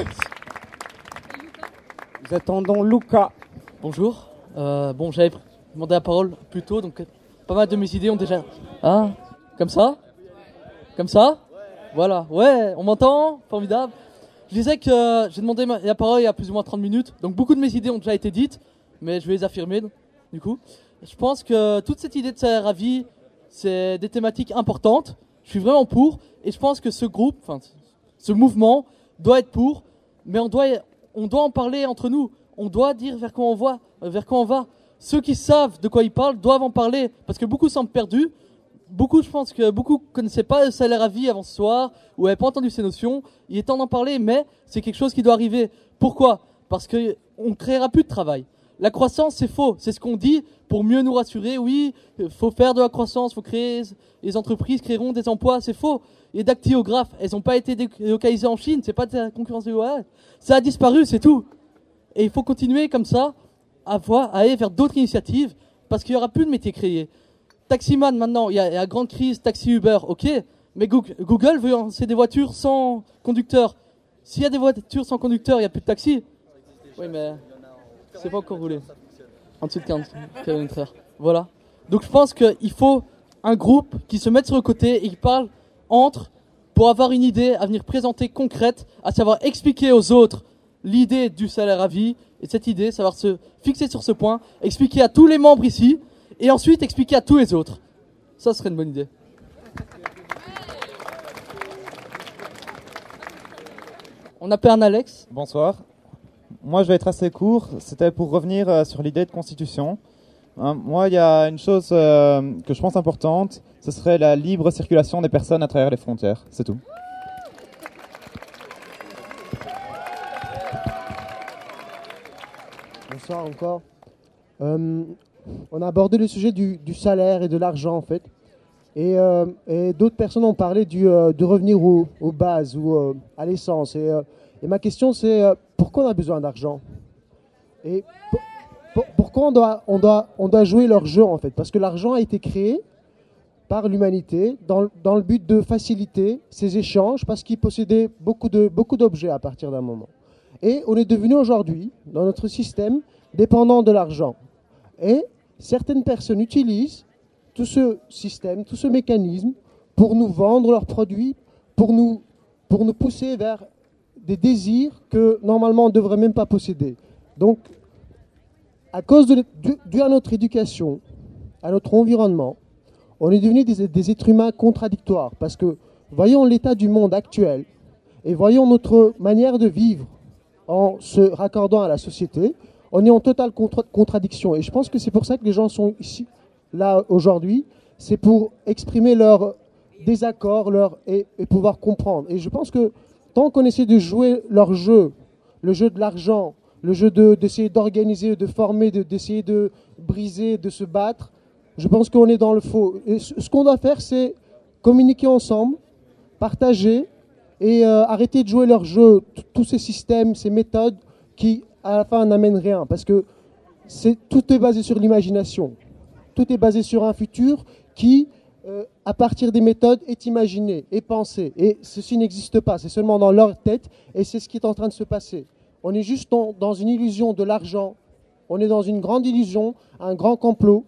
Nous attendons Luca. Bonjour. Euh, bon, j'avais demandé la parole plus tôt, donc pas mal de mes idées ont déjà... Ah, comme ça Comme ça Voilà, ouais, on m'entend? Formidable. Je disais que euh, j'ai demandé ma, la parole il y a plus ou moins trente minutes, donc beaucoup de mes idées ont déjà été dites, mais je vais les affirmer, du coup. Je pense que toute cette idée de salaire à vie, c'est des thématiques importantes, je suis vraiment pour, et je pense que ce groupe, enfin, ce mouvement doit être pour, mais on doit, on doit en parler entre nous, on doit dire vers quoi on va, vers quoi on va. ceux qui savent de quoi ils parlent doivent en parler, parce que beaucoup semblent perdus. Beaucoup, je pense que beaucoup connaissaient pas le salaire à vie avant ce soir, ou n'avaient pas entendu ces notions. Il est temps d'en parler, mais c'est quelque chose qui doit arriver. Pourquoi ? Parce que on ne créera plus de travail. La croissance, c'est faux. C'est ce qu'on dit pour mieux nous rassurer. Oui, il faut faire de la croissance, il faut créer, les entreprises créeront des emplois. C'est faux. Les dactylographes, elles n'ont pas été délocalisées en Chine. C'est pas de la concurrence déloyale. Ça a disparu, c'est tout. Et il faut continuer comme ça, à, voir, à aller vers d'autres initiatives, parce qu'il n'y aura plus de métiers créés. Taximan, maintenant, il y a la grande crise, taxi Uber, ok, mais Google, Google veut lancer des voitures sans conducteur. S'il y a des voitures sans conducteur, il n'y a plus de taxi. Oui, mais c'est pas encore roulé. En dessous de quarante kilomètres heure. Voilà. Donc je pense qu'il faut un groupe qui se mette sur le côté et qui parle entre pour avoir une idée à venir présenter concrète, à savoir expliquer aux autres l'idée du salaire à vie, et cette idée, savoir se fixer sur ce point, expliquer à tous les membres ici, et ensuite expliquer à tous les autres. Ça serait une bonne idée. On appelle un Alex. Bonsoir. Moi, je vais être assez court. C'était pour revenir euh, sur l'idée de constitution. Hein, moi, il y a une chose euh, que je pense importante, ce serait la libre circulation des personnes à travers les frontières. C'est tout. Bonsoir encore. Euh, on a abordé le sujet du, du salaire et de l'argent en fait. Et, euh, et d'autres personnes ont parlé du, euh, de revenir au, aux bases ou euh, à l'essence. Et, euh, et ma question c'est euh, pourquoi on a besoin d'argent ? Et pour, pour, pourquoi on doit, on, doit, on doit jouer leur jeu en fait ? Parce que l'argent a été créé par l'humanité dans, dans le but de faciliter ces échanges parce qu'ils possédaient beaucoup de, beaucoup d'objets à partir d'un moment. Et on est devenu aujourd'hui, dans notre système, dépendant de l'argent. Et certaines personnes utilisent tout ce système, tout ce mécanisme pour nous vendre leurs produits, pour nous, pour nous pousser vers des désirs que normalement on ne devrait même pas posséder. Donc, à cause de, dû, dû à notre éducation, à notre environnement, on est devenu des, des êtres humains contradictoires parce que voyons l'état du monde actuel et voyons notre manière de vivre en se raccordant à la société, on est en totale contra- contradiction. Et je pense que c'est pour ça que les gens sont ici, là, aujourd'hui. C'est pour exprimer leur désaccord leur, et, et pouvoir comprendre. Et je pense que tant qu'on essaie de jouer leur jeu, le jeu de l'argent, le jeu de, d'essayer d'organiser, de former, de, d'essayer de briser, de se battre, je pense qu'on est dans le faux. Et ce, ce qu'on doit faire, c'est communiquer ensemble, partager, et euh, arrêter de jouer leur jeu, t- tous ces systèmes, ces méthodes qui, à la fin, n'amènent rien. Parce que c'est, tout est basé sur l'imagination. Tout est basé sur un futur qui, euh, à partir des méthodes, est imaginé, est pensé. Et ceci n'existe pas, c'est seulement dans leur tête, et c'est ce qui est en train de se passer. On est juste dans, dans une illusion de l'argent, on est dans une grande illusion, un grand complot,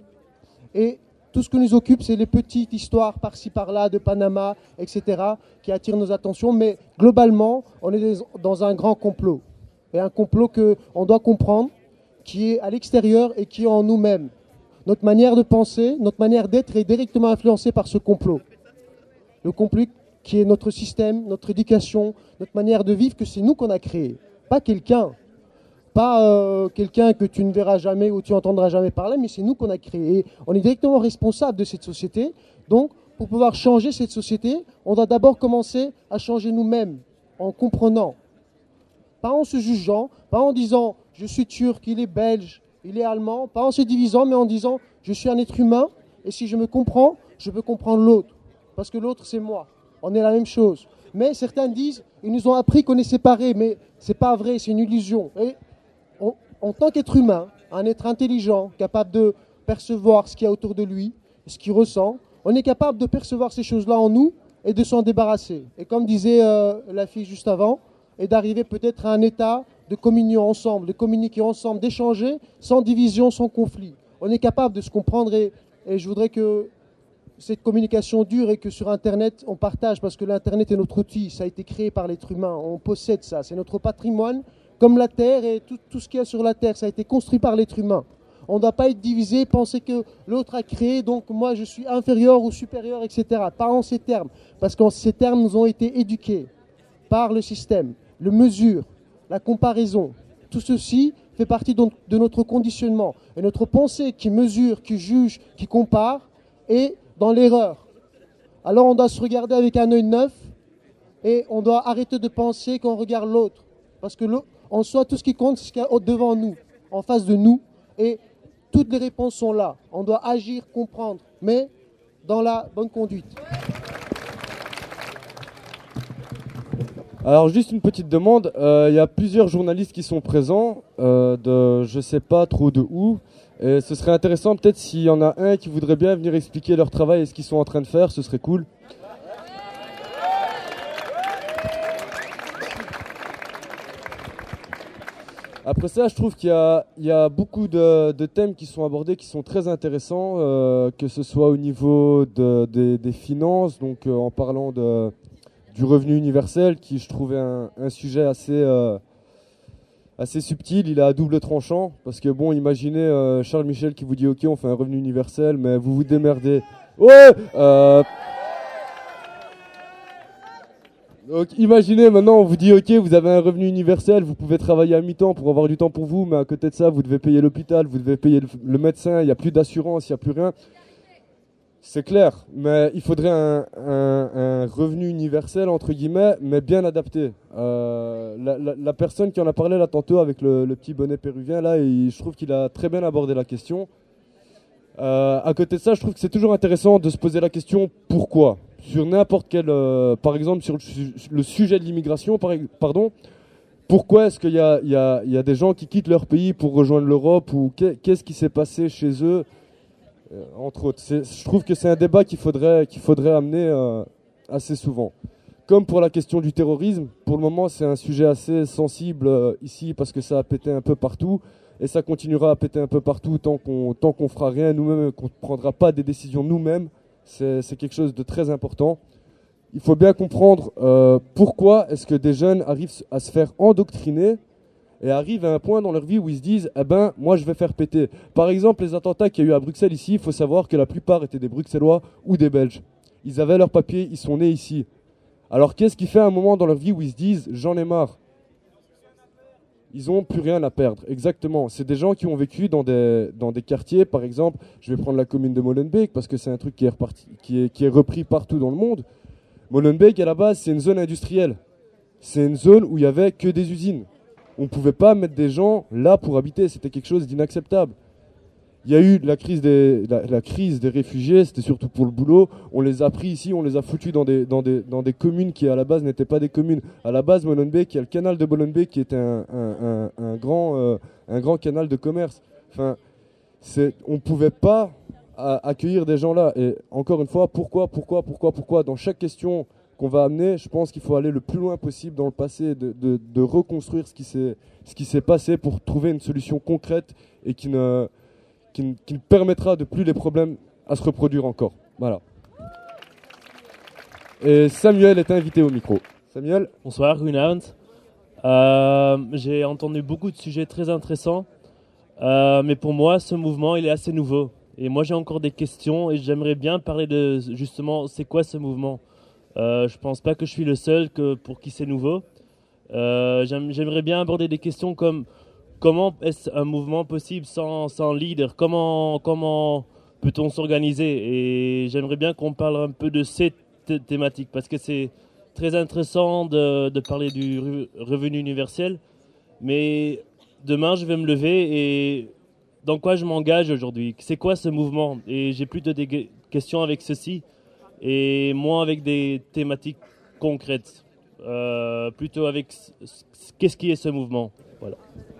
et tout ce qui nous occupe, c'est les petites histoires par-ci, par-là, de Panama, et cetera, qui attirent nos attentions. Mais globalement, on est dans un grand complot. Et un complot qu'on doit comprendre, qui est à l'extérieur et qui est en nous-mêmes. Notre manière de penser, notre manière d'être est directement influencée par ce complot. Le complot qui est notre système, notre éducation, notre manière de vivre, que c'est nous qu'on a créé. Pas quelqu'un. Pas euh, quelqu'un que tu ne verras jamais ou tu n'entendras jamais parler, mais c'est nous qu'on a créé. Et on est directement responsable de cette société. Donc, pour pouvoir changer cette société, on doit d'abord commencer à changer nous-mêmes, en comprenant. Pas en se jugeant, pas en disant « je suis turc, il est belge, il est allemand », pas en se divisant, mais en disant « je suis un être humain, et si je me comprends, je peux comprendre l'autre. Parce que l'autre, c'est moi. On est la même chose. » Mais certains disent « ils nous ont appris qu'on est séparés », mais c'est pas vrai, c'est une illusion. Et on, en tant qu'être humain, un être intelligent, capable de percevoir ce qu'il y a autour de lui, ce qu'il ressent, on est capable de percevoir ces choses-là en nous et de s'en débarrasser. Et comme disait euh, la fille juste avant, et d'arriver peut-être à un état de communion ensemble, de communiquer ensemble, d'échanger sans division, sans conflit. On est capable de se comprendre et, et je voudrais que cette communication dure et que sur Internet, on partage parce que l'Internet est notre outil, ça a été créé par l'être humain, on possède ça, c'est notre patrimoine, comme la Terre et tout, tout ce qu'il y a sur la Terre, ça a été construit par l'être humain. On ne doit pas être divisé, penser que l'autre a créé, donc moi je suis inférieur ou supérieur, et cetera. Pas en ces termes, parce que ces termes nous ont été éduqués par le système. Le mesure, la comparaison, tout ceci fait partie de, de notre conditionnement. Et notre pensée qui mesure, qui juge, qui compare est dans l'erreur. Alors on doit se regarder avec un œil neuf et on doit arrêter de penser qu'on regarde l'autre. Parce que en soi, tout ce qui compte, c'est ce qu'il y a devant nous, en face de nous. Et toutes les réponses sont là. On doit agir, comprendre, mais dans la bonne conduite. Alors juste une petite demande, il euh, y a plusieurs journalistes qui sont présents, euh, de je sais pas trop de où, et ce serait intéressant peut-être s'il y en a un qui voudrait bien venir expliquer leur travail et ce qu'ils sont en train de faire, ce serait cool. Après ça, je trouve qu'il y a, il y a beaucoup de, de thèmes qui sont abordés qui sont très intéressants, euh, que ce soit au niveau de, de, des finances, donc euh, en parlant de, du revenu universel, qui je trouvais un, un sujet assez, euh, assez subtil, il est à double tranchant, parce que bon, imaginez euh, Charles Michel qui vous dit « Ok, on fait un revenu universel, mais vous vous démerdez. » Ouais euh, Donc imaginez maintenant, on vous dit ok, vous avez un revenu universel, vous pouvez travailler à mi-temps pour avoir du temps pour vous, mais à côté de ça, vous devez payer l'hôpital, vous devez payer le, le médecin, il n'y a plus d'assurance, il n'y a plus rien. C'est clair, mais il faudrait un, un, un revenu universel, entre guillemets, mais bien adapté. Euh, la, la, la personne qui en a parlé là tantôt avec le, le petit bonnet péruvien, là, il, je trouve qu'il a très bien abordé la question. Euh, à côté de ça, je trouve que c'est toujours intéressant de se poser la question pourquoi. Sur n'importe quel, euh, par exemple, sur le, le sujet de l'immigration, par, pardon, pourquoi est-ce qu'il y a, il y, a, il y a des gens qui quittent leur pays pour rejoindre l'Europe, ou qu'est-ce qui s'est passé chez eux, euh, entre autres. Je trouve que c'est un débat qu'il faudrait, qu'il faudrait amener euh, assez souvent. Comme pour la question du terrorisme, pour le moment c'est un sujet assez sensible euh, ici parce que ça a pété un peu partout, et ça continuera à péter un peu partout tant qu'on tant qu'on fera rien nous-mêmes, qu'on ne prendra pas des décisions nous-mêmes. C'est quelque chose de très important. Il faut bien comprendre euh, pourquoi est-ce que des jeunes arrivent à se faire endoctriner et arrivent à un point dans leur vie où ils se disent « Eh ben, moi je vais faire péter ». Par exemple, les attentats qu'il y a eu à Bruxelles ici, il faut savoir que la plupart étaient des Bruxellois ou des Belges. Ils avaient leurs papiers, ils sont nés ici. Alors qu'est-ce qui fait un moment dans leur vie où ils se disent « J'en ai marre ». Ils n'ont plus rien à perdre, exactement. C'est des gens qui ont vécu dans des, dans des quartiers, par exemple, je vais prendre la commune de Molenbeek, parce que c'est un truc qui est, reparti, qui, est, qui est repris partout dans le monde. Molenbeek, à la base, c'est une zone industrielle. C'est une zone où il n'y avait que des usines. On ne pouvait pas mettre des gens là pour habiter, c'était quelque chose d'inacceptable. Il y a eu la crise des, la, la crise des réfugiés, c'était surtout pour le boulot. On les a pris ici, on les a foutus dans des, dans des, dans des communes qui à la base n'étaient pas des communes. À la base, Molenbeek, il y a le canal de Molenbeek qui était un, un, un, un, grand, euh, un grand canal de commerce. Enfin, on ne pouvait pas à, accueillir des gens là. Et encore une fois, pourquoi, pourquoi, pourquoi, pourquoi? Dans chaque question qu'on va amener, je pense qu'il faut aller le plus loin possible dans le passé, de, de, de reconstruire ce qui s'est ce qui s'est passé pour trouver une solution concrète et qui ne... Qui, qui ne permettra de plus les problèmes à se reproduire encore. Voilà. Et Samuel est invité au micro. Samuel. Bonsoir, Goedenavond. Euh, J'ai entendu beaucoup de sujets très intéressants, euh, mais pour moi, ce mouvement, il est assez nouveau. Et moi, j'ai encore des questions et j'aimerais bien parler de, justement, c'est quoi ce mouvement? euh, Je pense pas que je suis le seul que, pour qui c'est nouveau. Euh, J'aimerais bien aborder des questions comme... Comment est-ce un mouvement possible sans, sans leader? Comment, comment peut-on s'organiser? Et j'aimerais bien qu'on parle un peu de cette thématique, parce que c'est très intéressant de, de parler du revenu universel. Mais demain, je vais me lever et dans quoi je m'engage aujourd'hui? C'est quoi ce mouvement? Et j'ai plutôt des questions avec ceci et moins avec des thématiques concrètes. Euh, plutôt avec qu'est-ce qui est ce mouvement? Voilà.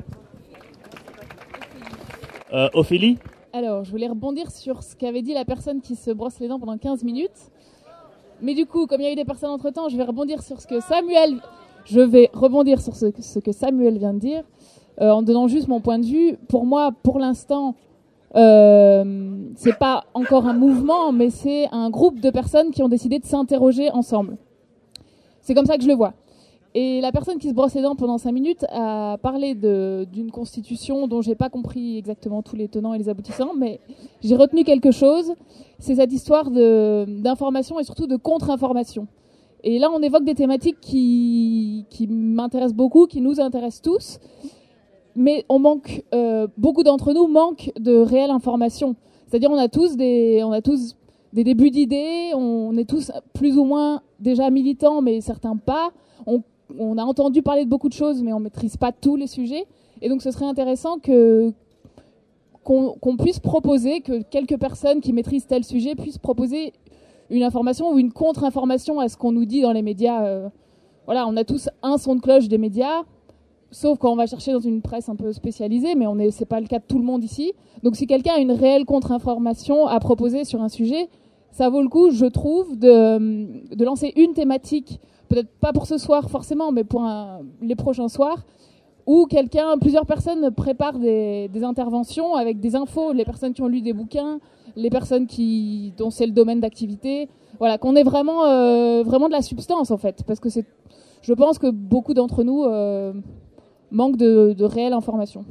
Euh, Ophélie? Alors, je voulais rebondir sur ce qu'avait dit la personne qui se brosse les dents pendant quinze minutes. Mais du coup, comme il y a eu des personnes entre-temps, je vais rebondir sur ce que Samuel... Je vais rebondir sur ce, ce que Samuel vient de dire, euh, en donnant juste mon point de vue. Pour moi, pour l'instant, euh, c'est pas encore un mouvement, mais c'est un groupe de personnes qui ont décidé de s'interroger ensemble. C'est comme ça que je le vois. Et la personne qui se brosse les dents pendant cinq minutes a parlé d'une constitution dont j'ai pas compris exactement tous les tenants et les aboutissants, mais j'ai retenu quelque chose, c'est cette histoire d'information et surtout de contre-information. Et là, on évoque des thématiques qui, qui m'intéressent beaucoup, qui nous intéressent tous. mais on manque, euh, beaucoup d'entre nous manquent de réelle information. C'est-à-dire on a tous des, on a tous des débuts d'idées, on est tous plus ou moins déjà militants, mais certains pas. On, on a entendu parler de beaucoup de choses, mais on maîtrise pas tous les sujets. Et donc ce serait intéressant que qu'on, qu'on puisse proposer, que quelques personnes qui maîtrisent tel sujet puissent proposer une information ou une contre-information à ce qu'on nous dit dans les médias. Euh, voilà, on a tous un son de cloche des médias, sauf quand on va chercher dans une presse un peu spécialisée, mais on est, c'est pas le cas de tout le monde ici. Donc si quelqu'un a une réelle contre-information à proposer sur un sujet, ça vaut le coup, je trouve, de, de lancer une thématique, peut-être pas pour ce soir forcément, mais pour un, les prochains soirs, où quelqu'un, plusieurs personnes préparent des, des interventions avec des infos, les personnes qui ont lu des bouquins, les personnes qui, dont c'est le domaine d'activité, voilà, qu'on ait vraiment, euh, vraiment de la substance en fait, parce que c'est, je pense que beaucoup d'entre nous euh, manquent de, de réelle information.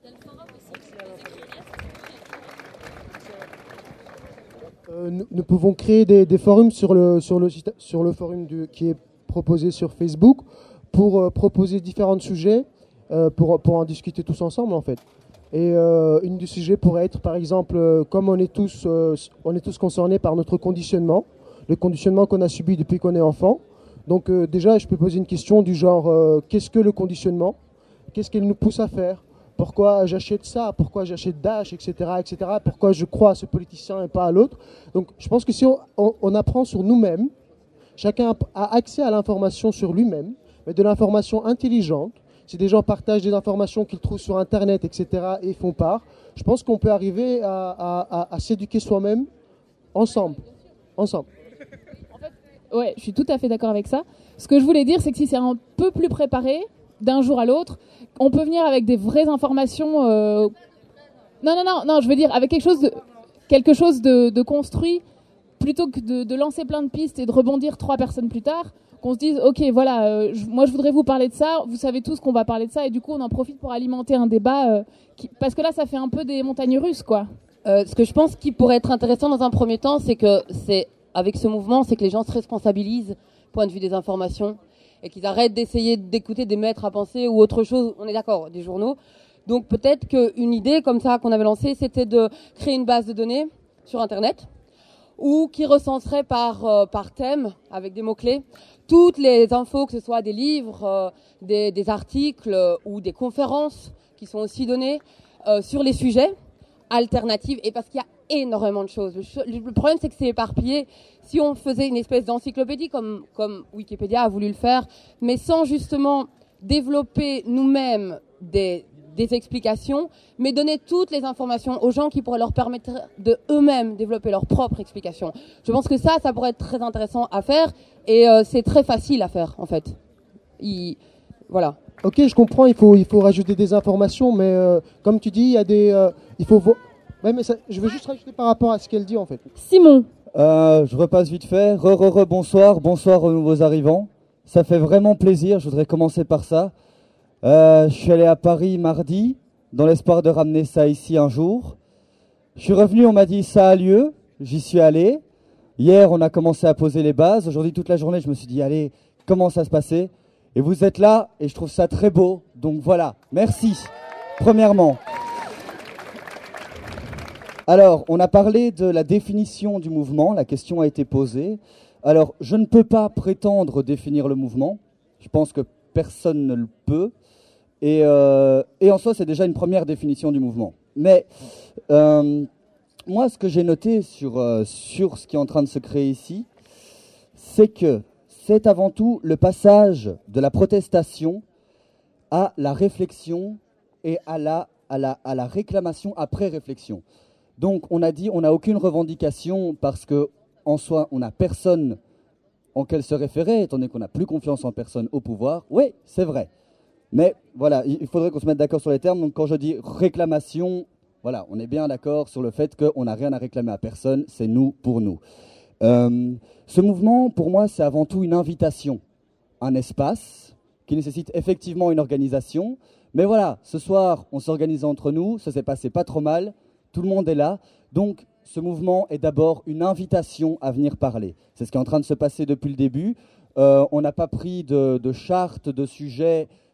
Euh, nous, nous pouvons créer des, des forums sur le, sur le, sur le forum du, qui est proposé sur Facebook pour euh, proposer différents sujets, euh, pour, pour en discuter tous ensemble en fait. Et euh, une du sujet pourrait être par exemple, euh, comme on est, tous, euh, on est tous concernés par notre conditionnement, le conditionnement qu'on a subi depuis qu'on est enfant. Donc euh, déjà, je peux poser une question du genre, euh, qu'est-ce que le conditionnement? Qu'est-ce qu'il nous pousse à faire? Pourquoi j'achète ça? Pourquoi j'achète Dash, et cetera, et cetera. Pourquoi je crois à ce politicien et pas à l'autre? Donc je pense que si on, on, on apprend sur nous-mêmes, chacun a accès à l'information sur lui-même, mais de l'information intelligente. Si des gens partagent des informations qu'ils trouvent sur Internet, et cetera, et font part, je pense qu'on peut arriver à, à, à, à s'éduquer soi-même ensemble. Ensemble. En fait, ouais, je suis tout à fait d'accord avec ça. Ce que je voulais dire, c'est que si c'est un peu plus préparé, d'un jour à l'autre, on peut venir avec des vraies informations. Euh... Non, non, non, non, je veux dire avec quelque chose de, quelque chose de, de construit, plutôt que de, de lancer plein de pistes et de rebondir trois personnes plus tard. Qu'on se dise, ok, voilà, euh, je, moi je voudrais vous parler de ça, vous savez tous qu'on va parler de ça, et du coup on en profite pour alimenter un débat, euh, qui, parce que là ça fait un peu des montagnes russes, quoi. Euh, ce que je pense qui pourrait être intéressant dans un premier temps, c'est que c'est avec ce mouvement, c'est que les gens se responsabilisent, point de vue des informations, et qu'ils arrêtent d'essayer d'écouter des maîtres à penser ou autre chose. On est d'accord, des journaux. Donc peut-être qu'une idée comme ça qu'on avait lancée, c'était de créer une base de données sur Internet, ou qui recenserait par euh, par thème avec des mots clés toutes les infos, que ce soit des livres, euh, des, des articles euh, ou des conférences qui sont aussi données euh, sur les sujets alternatives, et parce qu'il y a énormément de choses. Le, le problème, c'est que c'est éparpillé. Si on faisait une espèce d'encyclopédie, comme, comme Wikipédia a voulu le faire, mais sans justement développer nous-mêmes des, des explications, mais donner toutes les informations aux gens qui pourraient leur permettre de eux-mêmes développer leurs propres explications. Je pense que ça, ça pourrait être très intéressant à faire, et euh, c'est très facile à faire, en fait. Il, voilà. Ok, je comprends, il faut, il faut rajouter des informations, mais euh, comme tu dis, il y a des... Euh, il faut vo- ouais, mais ça, je veux juste rajouter par rapport à ce qu'elle dit, en fait. Simon. Euh, je repasse vite fait. Re, re, re, bonsoir. Bonsoir aux nouveaux arrivants. Ça fait vraiment plaisir. Je voudrais commencer par ça. Euh, je suis allé à Paris mardi, dans l'espoir de ramener ça ici un jour. Je suis revenu, on m'a dit ça a lieu. J'y suis allé. Hier, on a commencé à poser les bases. Aujourd'hui, toute la journée, je me suis dit, allez, comment ça se passait? Et vous êtes là, et je trouve ça très beau. Donc voilà, merci, premièrement. Alors, on a parlé de la définition du mouvement. La question a été posée. Alors, je ne peux pas prétendre définir le mouvement. Je pense que personne ne le peut. Et, euh, et en soi, c'est déjà une première définition du mouvement. Mais euh, moi, ce que j'ai noté sur, euh, sur ce qui est en train de se créer ici, c'est que c'est avant tout le passage de la protestation à la réflexion et à la, à la, à la réclamation après réflexion. Donc, on a dit on n'a aucune revendication parce qu'en soi, on n'a personne en quel se référer, étant donné qu'on n'a plus confiance en personne au pouvoir. Oui, c'est vrai. Mais voilà, il faudrait qu'on se mette d'accord sur les termes. Donc, quand je dis réclamation, voilà, on est bien d'accord sur le fait qu'on n'a rien à réclamer à personne, c'est nous pour nous. Euh, ce mouvement, pour moi, c'est avant tout une invitation, un espace qui nécessite effectivement une organisation. Mais voilà, ce soir, on s'organise entre nous, ça s'est passé pas trop mal, tout le monde est là. Donc, ce mouvement est d'abord une invitation à venir parler. C'est ce qui est en train de se passer depuis le début. Euh, on n'a pas pris de, de charte, de sujet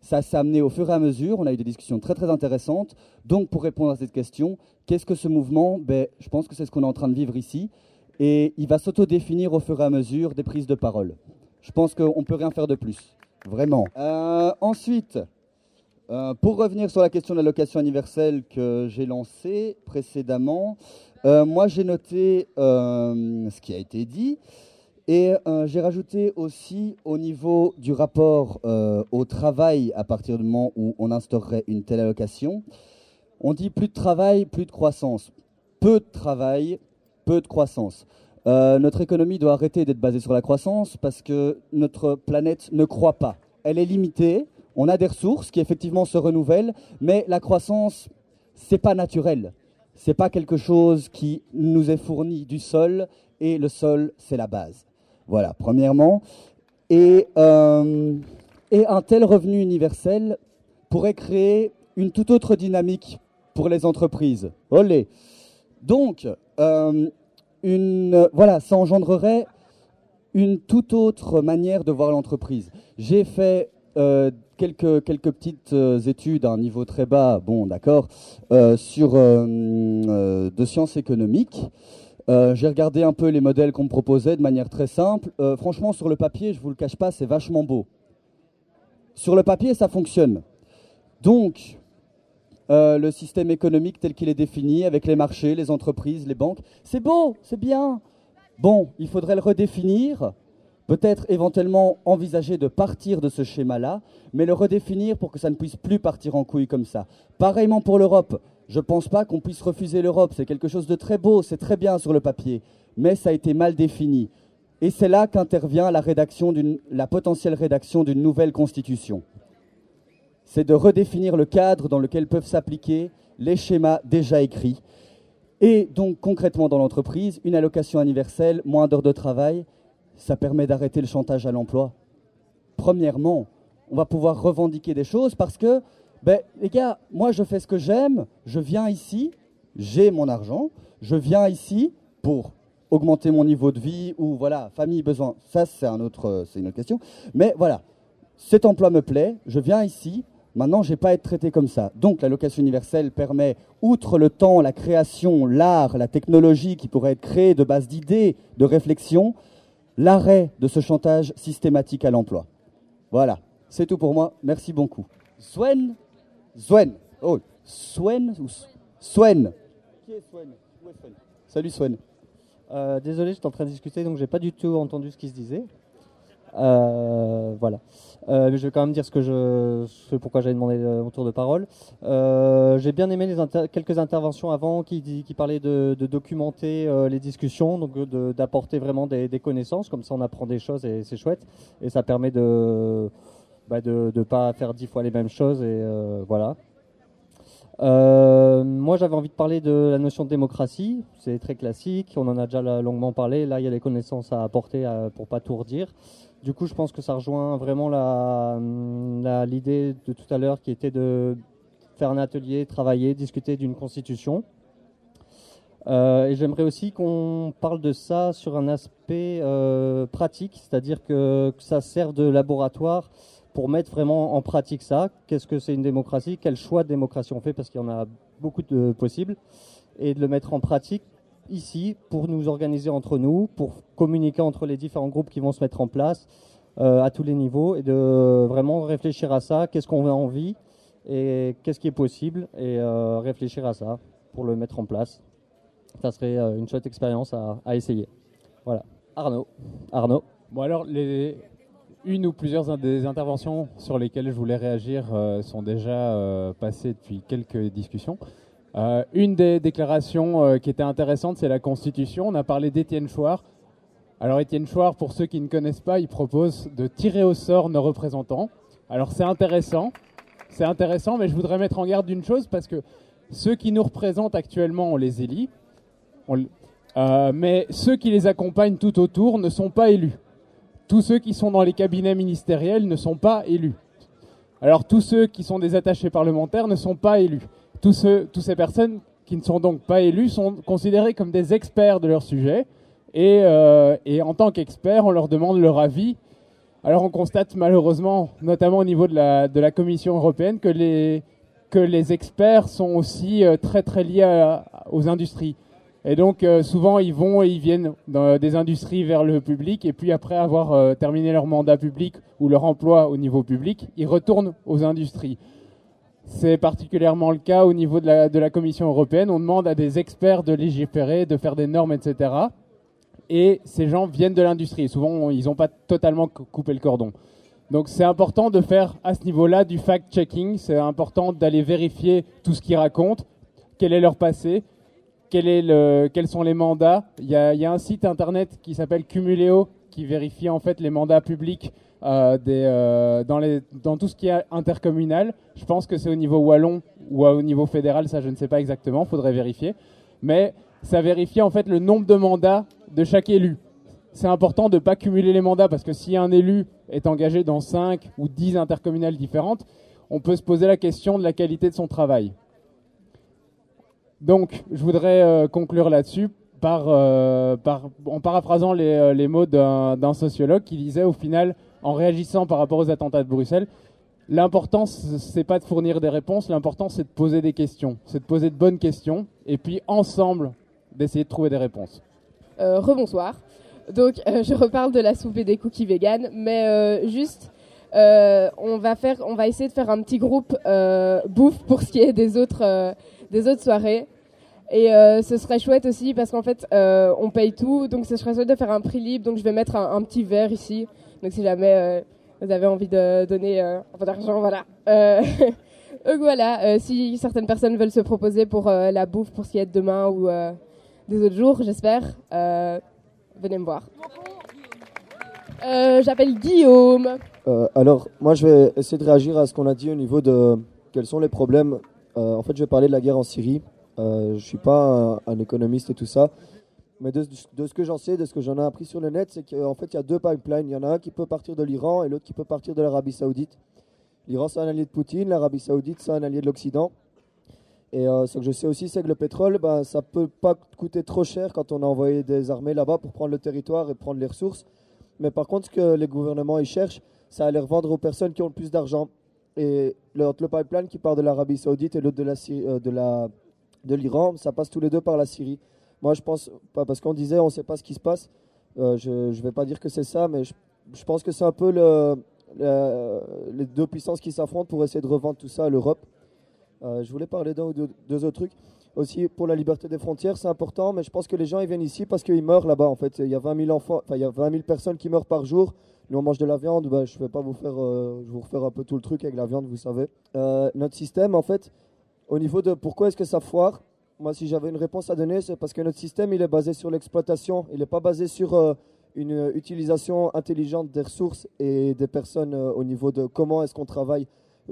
Ça s'est amené au fur et à mesure, on a eu des discussions très très intéressantes. Donc pour répondre à cette question, qu'est-ce que ce mouvement? Ben, je pense que c'est ce qu'on est en train de vivre ici. Et il va s'auto-définir au fur et à mesure des prises de parole. Je pense qu'on ne peut rien faire de plus, vraiment. Euh, ensuite, euh, pour revenir sur la question de l'allocation universelle que j'ai lancée précédemment, euh, moi j'ai noté euh, ce qui a été dit. Et euh, j'ai rajouté aussi au niveau du rapport euh, au travail à partir du moment où on instaurerait une telle allocation. On dit plus de travail, plus de croissance. Peu de travail, peu de croissance. Euh, notre économie doit arrêter d'être basée sur la croissance parce que notre planète ne croît pas. Elle est limitée, on a des ressources qui effectivement se renouvellent, mais la croissance, c'est pas naturel. C'est pas quelque chose qui nous est fourni du sol et le sol, c'est la base. Voilà, premièrement. Et, euh, et un tel revenu universel pourrait créer une toute autre dynamique pour les entreprises. Olé. Donc, euh, une, voilà, ça engendrerait une toute autre manière de voir l'entreprise. J'ai fait euh, quelques, quelques petites euh, études à un niveau très bas, bon d'accord, euh, sur euh, euh, de sciences économiques. Euh, j'ai regardé un peu les modèles qu'on me proposait de manière très simple. Euh, franchement, sur le papier, je ne vous le cache pas, c'est vachement beau. Sur le papier, ça fonctionne. Donc, euh, le système économique tel qu'il est défini, avec les marchés, les entreprises, les banques, c'est beau, c'est bien. Bon, il faudrait le redéfinir, peut-être éventuellement envisager de partir de ce schéma-là, mais le redéfinir pour que ça ne puisse plus partir en couille comme ça. Pareillement pour l'Europe. Je ne pense pas qu'on puisse refuser l'Europe. C'est quelque chose de très beau, c'est très bien sur le papier, mais ça a été mal défini. Et c'est là qu'intervient la, rédaction d'une, la potentielle rédaction d'une nouvelle constitution. C'est de redéfinir le cadre dans lequel peuvent s'appliquer les schémas déjà écrits. Et donc concrètement dans l'entreprise, une allocation universelle, moins d'heures de travail, ça permet d'arrêter le chantage à l'emploi. Premièrement, on va pouvoir revendiquer des choses parce que ben, les gars, moi je fais ce que j'aime, je viens ici, j'ai mon argent, je viens ici pour augmenter mon niveau de vie ou voilà, famille, besoin, ça c'est un autre, c'est une autre question. Mais voilà, cet emploi me plaît, je viens ici, maintenant je n'ai pas à être traité comme ça. Donc l'allocation universelle permet, outre le temps, la création, l'art, la technologie qui pourrait être créée de base d'idées, de réflexion, l'arrêt de ce chantage systématique à l'emploi. Voilà, c'est tout pour moi, merci beaucoup. Swen Swen. Oh, Swen ou Swen. Qui est Swen? Où est Swen? Salut Swen. Euh, désolé, j'étais en train de discuter, donc j'ai pas du tout entendu ce qui se disait. Euh, voilà. Euh, mais je vais quand même dire ce que je, ce pourquoi j'avais demandé mon tour de parole. Euh, j'ai bien aimé les inter quelques interventions avant qui, qui parlaient de, de documenter euh, les discussions, donc d'apporter vraiment des, des connaissances, comme ça on apprend des choses et c'est chouette. Et ça permet de Bah de ne pas faire dix fois les mêmes choses et euh, voilà. Euh, moi j'avais envie de parler de la notion de démocratie, c'est très classique, on en a déjà longuement parlé, là il y a des connaissances à apporter à, pour pas tout redire. Du coup je pense que ça rejoint vraiment l'idée de tout à l'heure qui était de faire un atelier, travailler, discuter d'une constitution. Euh, et j'aimerais aussi qu'on parle de ça sur un aspect euh, pratique, c'est-à-dire que, que ça sert de laboratoire pour mettre vraiment en pratique ça. Qu'est-ce que c'est une démocratie? Quel choix de démocratie on fait? Parce qu'il y en a beaucoup de possibles. Et de le mettre en pratique ici pour nous organiser entre nous, pour communiquer entre les différents groupes qui vont se mettre en place euh, à tous les niveaux et de vraiment réfléchir à ça. Qu'est-ce qu'on a envie et qu'est-ce qui est possible et euh, réfléchir à ça pour le mettre en place. Ça serait euh, une chouette expérience à, à essayer. Voilà. Arnaud. Arnaud. Bon alors les... Une ou plusieurs des interventions sur lesquelles je voulais réagir euh, sont déjà euh, passées depuis quelques discussions. Euh, une des déclarations euh, qui était intéressante, c'est la Constitution. On a parlé d'Étienne Chouard. Alors Étienne Chouard, pour ceux qui ne connaissent pas, il propose de tirer au sort nos représentants. Alors c'est intéressant, c'est intéressant, mais je voudrais mettre en garde d'une chose, parce que ceux qui nous représentent actuellement, on les élit, on, euh, mais ceux qui les accompagnent tout autour ne sont pas élus. Tous ceux qui sont dans les cabinets ministériels ne sont pas élus. Alors tous ceux qui sont des attachés parlementaires ne sont pas élus. Tous ceux, toutes ces personnes qui ne sont donc pas élus sont considérés comme des experts de leur sujet. Et, euh, et en tant qu'experts, on leur demande leur avis Alors on constate malheureusement, notamment au niveau de la, de la Commission européenne, que les, que les experts sont aussi euh, très très liés à, aux industries. Et donc euh, souvent ils vont et ils viennent dans des industries vers le public, et puis après avoir euh, terminé leur mandat public ou leur emploi au niveau public, ils retournent aux industries. C'est particulièrement le cas au niveau de la, de la Commission européenne. On demande à des experts de légiférer, de faire des normes, et cetera. Et ces gens viennent de l'industrie. Souvent, ils n'ont pas totalement coupé le cordon. Donc c'est important de faire à ce niveau-là du fact-checking. C'est important d'aller vérifier tout ce qu'ils racontent, quel est leur passé, quel est le, quels sont les mandats. Il y a, il y a un site internet qui s'appelle Cumuleo qui vérifie en fait les mandats publics euh, des, euh, dans, les, dans tout ce qui est intercommunal. Je pense que c'est au niveau wallon ou au niveau fédéral, ça je ne sais pas exactement, il faudrait vérifier. Mais ça vérifie en fait le nombre de mandats de chaque élu. C'est important de ne pas cumuler les mandats parce que si un élu est engagé dans cinq ou dix intercommunales différentes, on peut se poser la question de la qualité de son travail. Donc, je voudrais euh, conclure là-dessus par, euh, par, en paraphrasant les, les mots d'un, d'un sociologue qui disait au final, en réagissant par rapport aux attentats de Bruxelles, l'important, c'est pas de fournir des réponses, l'important, c'est de poser des questions. C'est de poser de bonnes questions et puis ensemble, d'essayer de trouver des réponses. Euh, rebonsoir. Donc, euh, je reparle de la soupe et des cookies vegan, mais euh, juste, euh, on va faire, on va essayer de faire un petit groupe euh, bouffe pour ce qui est des autres, euh, des autres soirées. Et euh, ce serait chouette aussi parce qu'en fait, euh, on paye tout, donc ce serait chouette de faire un prix libre. Donc, je vais mettre un, un petit verre ici. Donc, si jamais euh, vous avez envie de donner euh, un peu d'argent, voilà. Euh, donc voilà, euh, si certaines personnes veulent se proposer pour euh, la bouffe, pour ce qui est de demain ou euh, des autres jours, j'espère. Euh, venez me voir. Euh, j'appelle Guillaume. Euh, alors, moi, je vais essayer de réagir à ce qu'on a dit au niveau de quels sont les problèmes. Euh, en fait, je vais parler de la guerre en Syrie. Euh, je ne suis pas un, un économiste et tout ça. Mais de, de ce que j'en sais, de ce que j'en ai appris sur le net, c'est qu'en fait, il y a deux pipelines. Il y en a un qui peut partir de l'Iran et l'autre qui peut partir de l'Arabie Saoudite. L'Iran, c'est un allié de Poutine. L'Arabie Saoudite, c'est un allié de l'Occident. Et euh, ce que je sais aussi, c'est que le pétrole, ben, ça ne peut pas coûter trop cher quand on a envoyé des armées là-bas pour prendre le territoire et prendre les ressources. Mais par contre, ce que les gouvernements ils cherchent, c'est à les revendre aux personnes qui ont le plus d'argent. Et le, le pipeline qui part de l'Arabie Saoudite et l'autre de, la, euh, de, la, de l'Iran, ça passe tous les deux par la Syrie. Moi, je pense, pas parce qu'on disait on ne sait pas ce qui se passe, euh, je ne vais pas dire que c'est ça, mais je, je pense que c'est un peu le, le, les deux puissances qui s'affrontent pour essayer de revendre tout ça à l'Europe. Euh, je voulais parler d'un ou deux, deux autres trucs. Aussi, pour la liberté des frontières, c'est important, mais je pense que les gens ils viennent ici parce qu'ils meurent là-bas. En fait, il y a vingt mille enfants, enfin, il y a vingt mille personnes qui meurent par jour. Nous, on mange de la viande. Bah, je ne vais pas vous faire, euh, je vais vous refaire un peu tout le truc avec la viande, vous savez. Euh, notre système, en fait, au niveau de pourquoi est-ce que ça foire, moi, si j'avais une réponse à donner, c'est parce que notre système, il est basé sur l'exploitation. Il n'est pas basé sur euh, une utilisation intelligente des ressources et des personnes euh, au niveau de comment est-ce qu'on travaille.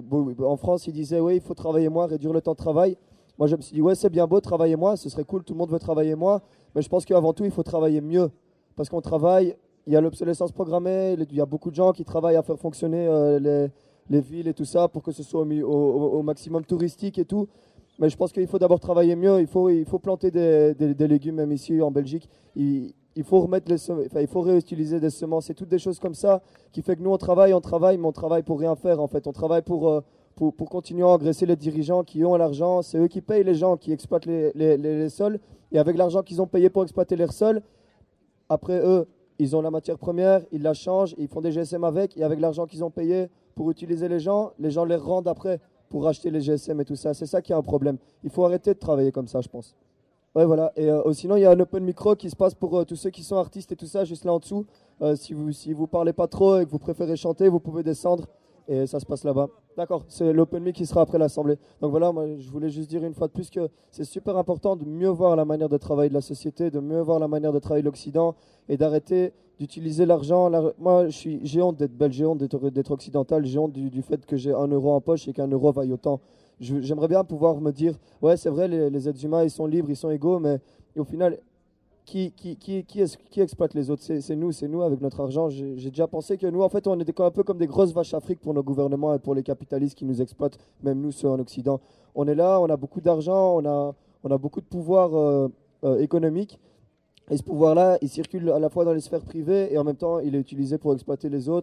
En France, ils disaient, oui, il faut travailler moins, réduire le temps de travail. Moi, je me suis dit, ouais, c'est bien beau, travailler moins, ce serait cool, tout le monde veut travailler moins. Mais je pense qu'avant tout, il faut travailler mieux. Parce qu'on travaille, il y a l'obsolescence programmée, il y a beaucoup de gens qui travaillent à faire fonctionner euh, les, les villes et tout ça pour que ce soit au, au, au maximum touristique et tout. Mais je pense qu'il faut d'abord travailler mieux. Il faut, il faut planter des, des, des légumes, même ici en Belgique. Il, il faut remettre les enfin, il faut réutiliser des semences et toutes des choses comme ça qui fait que nous on travaille, on travaille, mais on travaille pour rien faire en fait. On travaille pour, euh, pour, pour continuer à engraisser les dirigeants qui ont l'argent. C'est eux qui payent les gens qui exploitent les, les, les, les sols. Et avec l'argent qu'ils ont payé pour exploiter les sols, après eux, ils ont la matière première, ils la changent, ils font des G S M avec. Et avec l'argent qu'ils ont payé pour utiliser les gens, les gens les rendent après pour acheter les G S M et tout ça. C'est ça qui est un problème. Il faut arrêter de travailler comme ça, je pense. Ouais, voilà. Et euh, sinon, il y a un open micro qui se passe pour euh, tous ceux qui sont artistes et tout ça, juste là en dessous. Euh, si vous si vous parlez pas trop et que vous préférez chanter, vous pouvez descendre et ça se passe là-bas. D'accord, c'est l'open mic qui sera après l'assemblée. Donc voilà, moi, je voulais juste dire une fois de plus que c'est super important de mieux voir la manière de travailler de la société, de mieux voir la manière de travailler de l'Occident et d'arrêter d'utiliser l'argent. La... Moi, je suis, j'ai honte d'être belge, j'ai honte d'être, d'être occidental, j'ai honte du, du fait que j'ai un euro en poche et qu'un euro vaille autant. Je, j'aimerais bien pouvoir me dire, ouais, c'est vrai, les, les êtres humains, ils sont libres, ils sont égaux, mais au final, qui, qui, qui, qui, est, qui exploite les autres? C'est, c'est nous, c'est nous avec notre argent. J'ai, j'ai déjà pensé que nous, en fait, on était un peu comme des grosses vaches afriques pour nos gouvernements et pour les capitalistes qui nous exploitent, même nous, ceux en Occident. On est là, on a beaucoup d'argent, on a, on a beaucoup de pouvoir euh, euh, économique. Et ce pouvoir-là, il circule à la fois dans les sphères privées et en même temps, il est utilisé pour exploiter les autres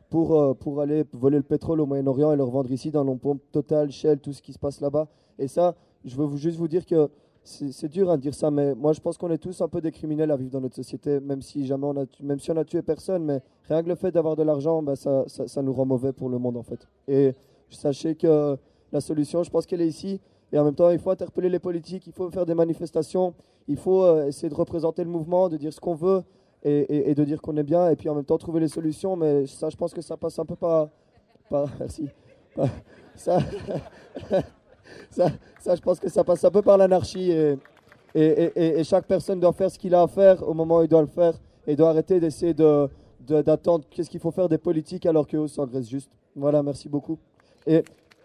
pour, euh, pour aller voler le pétrole au Moyen-Orient et le revendre ici dans nos pompes Total, Shell, tout ce qui se passe là-bas. Et ça, je veux vous, juste vous dire que c'est, c'est dur à dire ça, mais moi je pense qu'on est tous un peu des criminels à vivre dans notre société, même si jamais on a, même si on a tué personne, mais rien que le fait d'avoir de l'argent, ben ça, ça, ça nous rend mauvais pour le monde en fait. Et sachez que la solution, je pense qu'elle est ici. Et en même temps, il faut interpeller les politiques, il faut faire des manifestations, il faut euh, essayer de représenter le mouvement, de dire ce qu'on veut et, et, et de dire qu'on est bien, et puis en même temps trouver les solutions. Mais ça, je pense que ça passe un peu par... par merci. Par, ça, ça, ça, je pense que ça passe un peu par l'anarchie. Et, et, et, et chaque personne doit faire ce qu'il a à faire au moment où il doit le faire, et doit arrêter d'essayer de, de, d'attendre qu'est-ce qu'il faut faire des politiques alors qu'eux s'engraissent juste. Voilà, merci beaucoup. Et...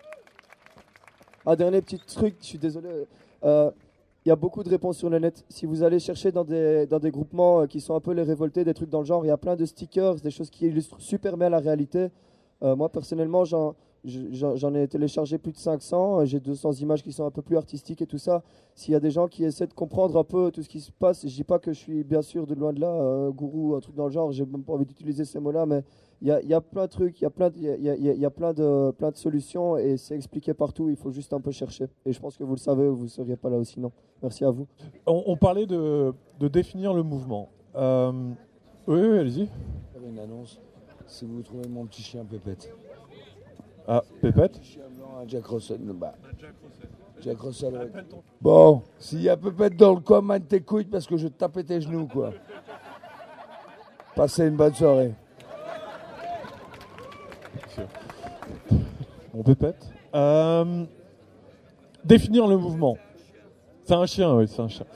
Un dernier petit truc, je suis désolé. Il euh, y a beaucoup de réponses sur le net. Si vous allez chercher dans des, dans des groupements qui sont un peu les révoltés, des trucs dans le genre, il y a plein de stickers, des choses qui illustrent super bien la réalité. Euh, moi, personnellement, j'en, j'en, j'en ai téléchargé plus de cinq cents. J'ai deux cents images qui sont un peu plus artistiques et tout ça. S'il y a des gens qui essaient de comprendre un peu tout ce qui se passe, je ne dis pas que je suis bien sûr de loin de là, euh, gourou, un truc dans le genre. J'ai même pas envie d'utiliser ces mots-là, mais il y a, y a plein de trucs, il y a plein de, y a, y a, y a plein de, plein de solutions et c'est expliqué partout. Il faut juste un peu chercher. Et je pense que vous le savez, vous ne seriez pas là aussi, non. Merci à vous. On, on parlait de, de définir le mouvement. Euh, oui, oui, allez-y. J'avais une annonce. Si vous trouvez mon petit chien Pépette. Ah, Pépette. Un chien blanc, un Jack Russell. Bah, Jack Russell. Avec... Bon, s'il y a Pépette dans le coin, man tes couilles parce que je te tapais tes genoux, quoi. Passez une bonne soirée. Mon Pépette. Euh, définir le mouvement. C'est un chien, oui, c'est un chien.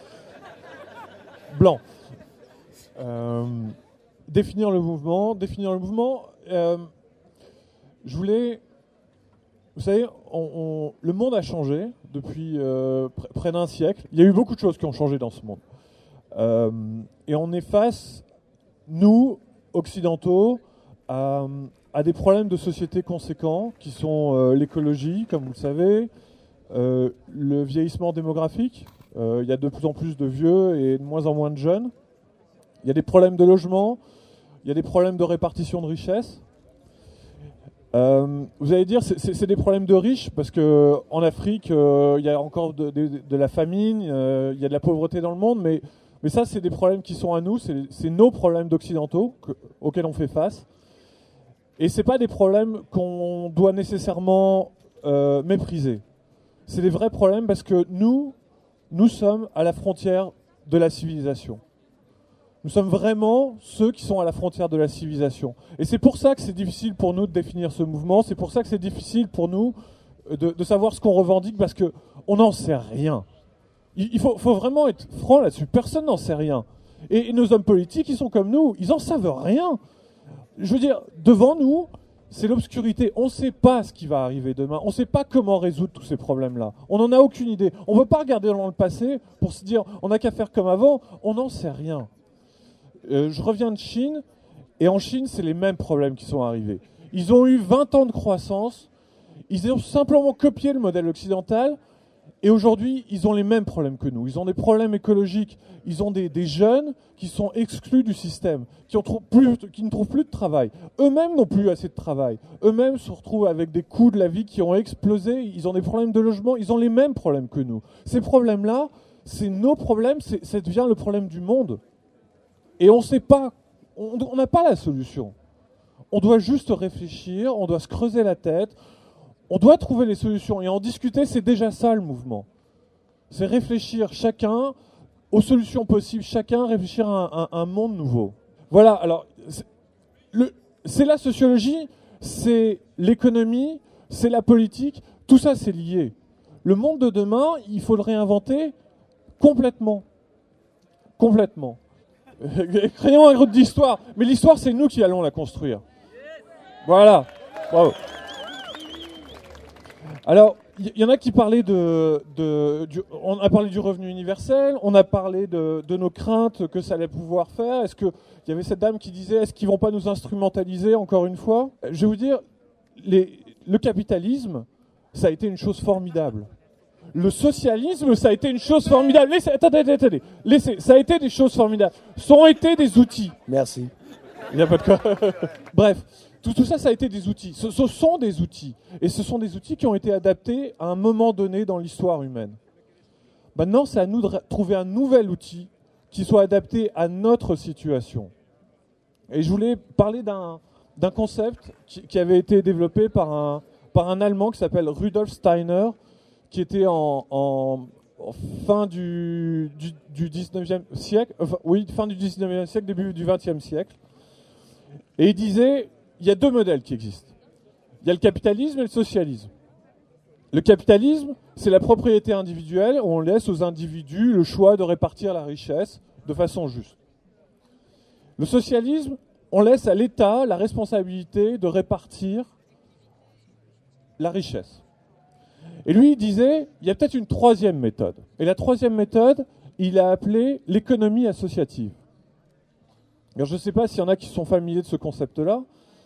Blanc. Euh, définir le mouvement. Définir le mouvement. Euh, je voulais... Vous savez, on, on, le monde a changé depuis euh, pr- près d'un siècle. Il y a eu beaucoup de choses qui ont changé dans ce monde. Euh, et on est face, nous, occidentaux, à... à des problèmes de société conséquents qui sont euh, l'écologie, comme vous le savez, euh, le vieillissement démographique. Euh, il y a de plus en plus de vieux et de moins en moins de jeunes. Il y a des problèmes de logement. Il y a des problèmes de répartition de richesse. Euh, vous allez dire, c'est, c'est, c'est des problèmes de riches parce qu'en Afrique, euh, il y a encore de, de, de la famine, euh, il y a de la pauvreté dans le monde, mais, mais ça, c'est des problèmes qui sont à nous, c'est, c'est nos problèmes d'occidentaux que, auxquels on fait face. Et ce n'est pas des problèmes qu'on doit nécessairement euh, mépriser. C'est des vrais problèmes parce que nous, nous sommes à la frontière de la civilisation. Nous sommes vraiment ceux qui sont à la frontière de la civilisation. Et c'est pour ça que c'est difficile pour nous de définir ce mouvement, c'est pour ça que c'est difficile pour nous de, de savoir ce qu'on revendique parce qu'on n'en sait rien. Il, il faut, faut vraiment être franc là-dessus, personne n'en sait rien. Et, et nos hommes politiques, ils sont comme nous, ils n'en savent rien. Je veux dire, devant nous, c'est l'obscurité. On ne sait pas ce qui va arriver demain. On ne sait pas comment résoudre tous ces problèmes-là. On n'en a aucune idée. On ne veut pas regarder dans le passé pour se dire on n'a qu'à faire comme avant. On n'en sait rien. Euh, je reviens de Chine, et en Chine, c'est les mêmes problèmes qui sont arrivés. Ils ont eu vingt ans de croissance. Ils ont simplement copié le modèle occidental. Et aujourd'hui, ils ont les mêmes problèmes que nous. Ils ont des problèmes écologiques. Ils ont des, des jeunes qui sont exclus du système, qui, ont trop, plus, qui ne trouvent plus de travail. Eux-mêmes n'ont plus assez de travail. Eux-mêmes se retrouvent avec des coûts de la vie qui ont explosé. Ils ont des problèmes de logement. Ils ont les mêmes problèmes que nous. Ces problèmes-là, c'est nos problèmes. C'est, ça devient le problème du monde. Et on ne sait pas. On n'a pas la solution. On doit juste réfléchir. On doit se creuser la tête. On doit trouver les solutions et en discuter, c'est déjà ça le mouvement. C'est réfléchir chacun aux solutions possibles, chacun réfléchir à un, à un monde nouveau. Voilà, alors, c'est, le, c'est la sociologie, c'est l'économie, c'est la politique, tout ça c'est lié. Le monde de demain, il faut le réinventer complètement. Complètement. Créons un groupe d'histoire, mais l'histoire c'est nous qui allons la construire. Voilà, bravo. Alors, il y, y en a qui parlaient de, de du, on a parlé du revenu universel, on a parlé de, de nos craintes que ça allait pouvoir faire. Est-ce que il y avait cette dame qui disait, est-ce qu'ils vont pas nous instrumentaliser encore une fois? Je vais vous dire, les, le capitalisme, ça a été une chose formidable. Le socialisme, ça a été une chose formidable. Laissez, attendez, attendez, attendez. Laissez, ça a été des choses formidables. Ça ont été des outils. Merci. Il n'y a pas de quoi. Bref, Tout, tout ça, ça a été des outils. Ce, ce sont des outils. Et ce sont des outils qui ont été adaptés à un moment donné dans l'histoire humaine. Maintenant, c'est à nous de trouver un nouvel outil qui soit adapté à notre situation. Et je voulais parler d'un, d'un concept qui, qui avait été développé par un, par un Allemand qui s'appelle Rudolf Steiner, qui était en, en, en fin du, du, du dix-neuvième siècle, enfin, oui, fin du dix-neuvième siècle, début du vingtième siècle. Et il disait, il y a deux modèles qui existent. Il y a le capitalisme et le socialisme. Le capitalisme, c'est la propriété individuelle, où on laisse aux individus le choix de répartir la richesse de façon juste. Le socialisme, on laisse à l'État la responsabilité de répartir la richesse. Et lui, il disait, il y a peut-être une troisième méthode. Et la troisième méthode, il a appelé l'économie associative. Alors, je ne sais pas s'il y en a qui sont familiers de ce concept-là.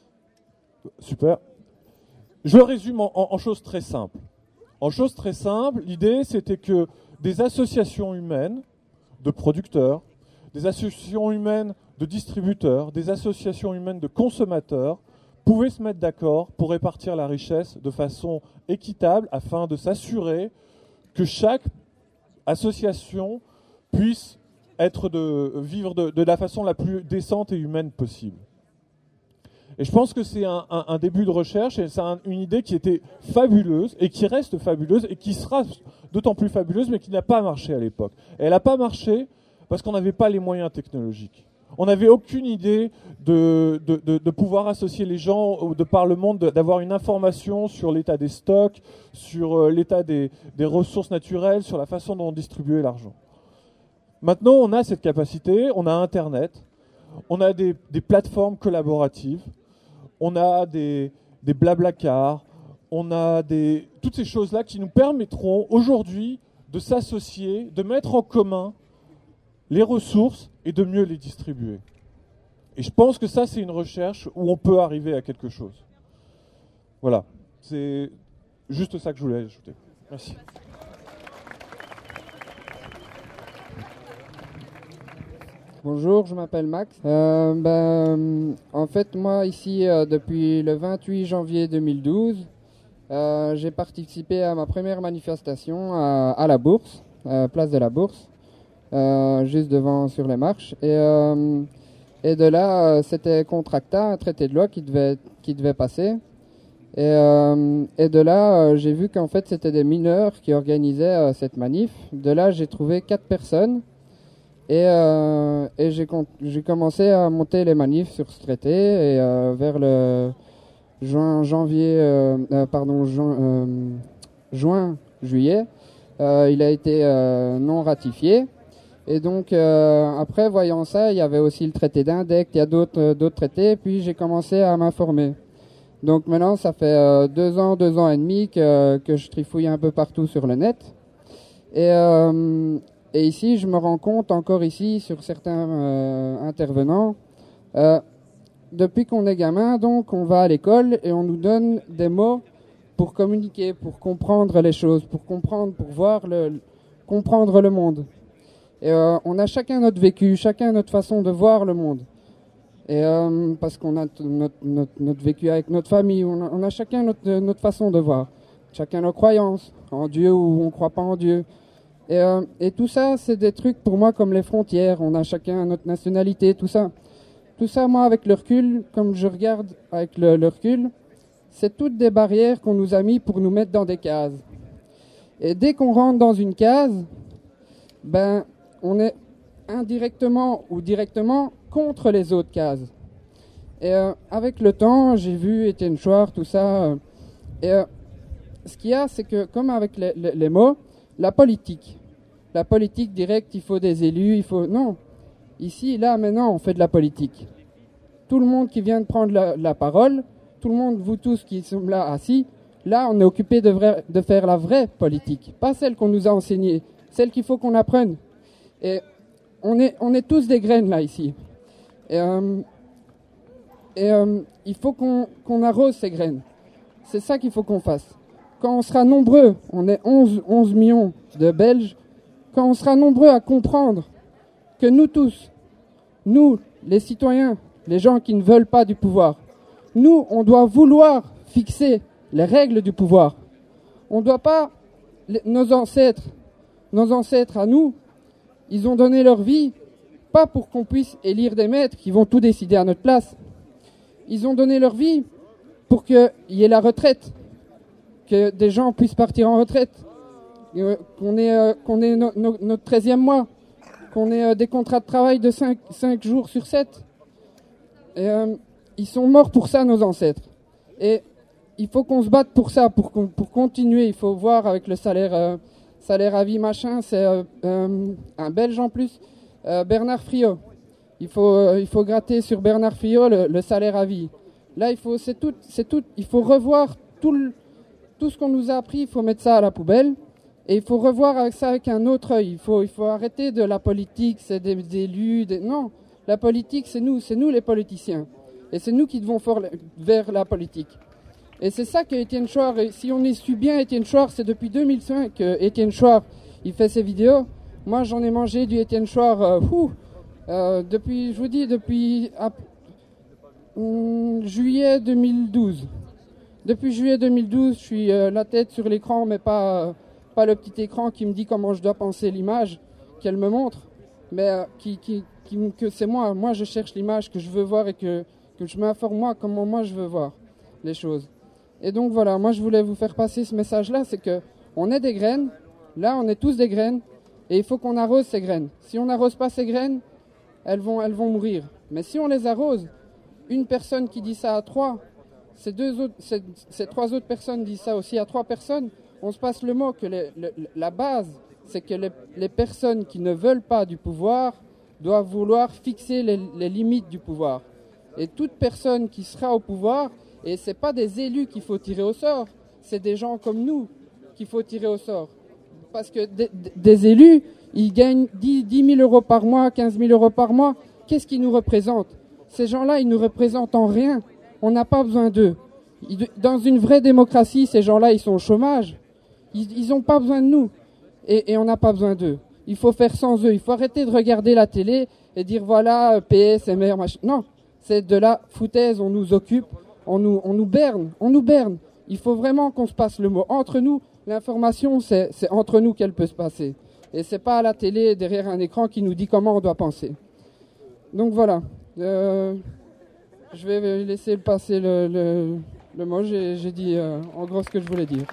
Super. Je le résume en, en, en choses très simples. En choses très simples, l'idée, c'était que des associations humaines de producteurs, des associations humaines de distributeurs, des associations humaines de consommateurs pouvaient se mettre d'accord pour répartir la richesse de façon équitable afin de s'assurer que chaque association puisse être de, vivre de, de la façon la plus décente et humaine possible. Et je pense que c'est un, un, un début de recherche et c'est un, une idée qui était fabuleuse et qui reste fabuleuse et qui sera d'autant plus fabuleuse mais qui n'a pas marché à l'époque. Et elle n'a pas marché parce qu'on n'avait pas les moyens technologiques. On n'avait aucune idée de, de, de, de pouvoir associer les gens de par le monde, d'avoir une information sur l'état des stocks, sur euh, l'état des, des ressources naturelles, sur la façon dont on distribuait l'argent. Maintenant, on a cette capacité, on a Internet, on a des, des plateformes collaboratives, on a des, des blablacars, on a des, toutes ces choses-là qui nous permettront aujourd'hui de s'associer, de mettre en commun les ressources et de mieux les distribuer. Et je pense que ça, c'est une recherche où on peut arriver à quelque chose. Voilà, c'est juste ça que je voulais ajouter. Merci. Bonjour, je m'appelle Max. Euh, ben, en fait, moi, ici, euh, depuis le vingt-huit janvier deux mille douze, euh, j'ai participé à ma première manifestation à, à la Bourse, euh, place de la Bourse, euh, juste devant sur les marches. Et, euh, et de là, euh, c'était contre ACTA, un traité de loi qui devait, qui devait passer. Et, euh, et de là, euh, j'ai vu qu'en fait, c'était des mineurs qui organisaient euh, cette manif. De là, j'ai trouvé quatre personnes. Et, euh, et j'ai, j'ai commencé à monter les manifs sur ce traité et euh, vers le juin, janvier, euh, euh, pardon, juin, euh, juin, juillet, euh, il a été euh, non ratifié. Et donc euh, après, voyant ça, il y avait aussi le traité d'Indec, il y a d'autres, euh, d'autres traités, puis j'ai commencé à m'informer. Donc maintenant, ça fait euh, deux ans, deux ans et demi que, que je trifouille un peu partout sur le net. Et euh, Et ici, je me rends compte, encore ici, sur certains euh, intervenants, euh, depuis qu'on est gamin, donc, on va à l'école et on nous donne des mots pour communiquer, pour comprendre les choses, pour comprendre, pour voir le, comprendre le monde. Et euh, on a chacun notre vécu, chacun notre façon de voir le monde. Et euh, parce qu'on a t- notre, notre, notre vécu avec notre famille, on a, on a chacun notre, notre façon de voir. Chacun nos croyances, en Dieu ou on ne croit pas en Dieu. Et, euh, et tout ça, c'est des trucs pour moi comme les frontières. On a chacun notre nationalité, tout ça. Tout ça, moi, avec le recul, comme je regarde avec le, le recul, c'est toutes des barrières qu'on nous a mis pour nous mettre dans des cases. Et dès qu'on rentre dans une case, ben, on est indirectement ou directement contre les autres cases. Et euh, avec le temps, j'ai vu Étienne Chouard, tout ça. Euh, et euh, ce qu'il y a, c'est que, comme avec les, les, les mots, la politique. La politique directe, il faut des élus, il faut... Non. Ici, là, maintenant, on fait de la politique. Tout le monde qui vient de prendre la, la parole, tout le monde, vous tous qui sommes là assis, là, on est occupé de, vrai, de faire la vraie politique. Pas celle qu'on nous a enseignée, celle qu'il faut qu'on apprenne. Et on est, on est tous des graines, là, ici. Et, euh, et euh, il faut qu'on, qu'on arrose ces graines. C'est ça qu'il faut qu'on fasse. Quand on sera nombreux, on est onze, onze millions de Belges, quand on sera nombreux à comprendre que nous tous, nous, les citoyens, les gens qui ne veulent pas du pouvoir, Nous, on doit vouloir fixer les règles du pouvoir. On ne doit pas... les- Nos ancêtres, nos ancêtres à nous, ils ont donné leur vie, pas pour qu'on puisse élire des maîtres qui vont tout décider à notre place. Ils ont donné leur vie pour qu'il y ait la retraite, que des gens puissent partir en retraite, euh, qu'on ait, euh, qu'on ait no- no- notre treizième mois, qu'on ait euh, des contrats de travail de cinq jours sur sept. Et, euh, ils sont morts pour ça, nos ancêtres. Et il faut qu'on se batte pour ça, pour, qu'on- pour continuer. Il faut voir avec le salaire, euh, salaire à vie, machin, c'est euh, euh, un Belge en plus, euh, Bernard Friot. Il faut, euh, il faut gratter sur Bernard Friot le, le salaire à vie. Là, il faut, c'est tout, c'est tout, il faut revoir tout, le, tout ce qu'on nous a appris, il faut mettre ça à la poubelle. Et il faut revoir avec ça avec un autre œil. Il faut, il faut arrêter de la politique, c'est des, des élus. Des... Non, la politique, c'est nous, c'est nous les politiciens. Et c'est nous qui devons faire vers la politique. Et c'est ça que Étienne Chouard, et si on suit bien Étienne Chouard, c'est depuis deux mille cinq que Étienne Chouard, il fait ses vidéos. Moi, j'en ai mangé du Étienne Chouard, euh, ouh, euh, depuis, je vous dis, depuis ah, hum, juillet deux mille douze. Depuis juillet deux mille douze, je suis euh, la tête sur l'écran, mais pas, euh, pas le petit écran qui me dit comment je dois penser l'image, qu'elle me montre, mais euh, qui, qui, qui, que c'est moi. Moi, je cherche l'image que je veux voir et que, que je m'informe moi comment moi je veux voir les choses. Et donc voilà, moi je voulais vous faire passer ce message-là, c'est que on est des graines, là on est tous des graines, et il faut qu'on arrose ces graines. Si on n'arrose pas ces graines, elles vont, elles vont mourir. Mais si on les arrose, une personne qui dit ça à trois, ces, deux autres, ces, ces trois autres personnes disent ça aussi à trois personnes, on se passe le mot que les, le, la base, c'est que les, les personnes qui ne veulent pas du pouvoir doivent vouloir fixer les, les limites du pouvoir. Et toute personne qui sera au pouvoir, et ce n'est pas des élus qu'il faut tirer au sort, c'est des gens comme nous qu'il faut tirer au sort. Parce que des, des élus, ils gagnent dix mille euros par mois, quinze mille euros par mois. Qu'est-ce qu'ils nous représentent? Ces gens-là, ils nous représentent en rien. On n'a pas besoin d'eux. Dans une vraie démocratie, ces gens-là, ils sont au chômage. Ils n'ont pas besoin de nous. Et, et on n'a pas besoin d'eux. Il faut faire sans eux. Il faut arrêter de regarder la télé et dire voilà, P S, M R, machin. Non, c'est de la foutaise, on nous occupe. On nous, on nous berne, on nous berne. Il faut vraiment qu'on se passe le mot. Entre nous, l'information, c'est, c'est entre nous qu'elle peut se passer. Et c'est pas à la télé, derrière un écran, qui nous dit comment on doit penser. Donc voilà. Euh, je vais laisser passer le, le, le mot. J'ai, j'ai dit euh, en gros ce que je voulais dire.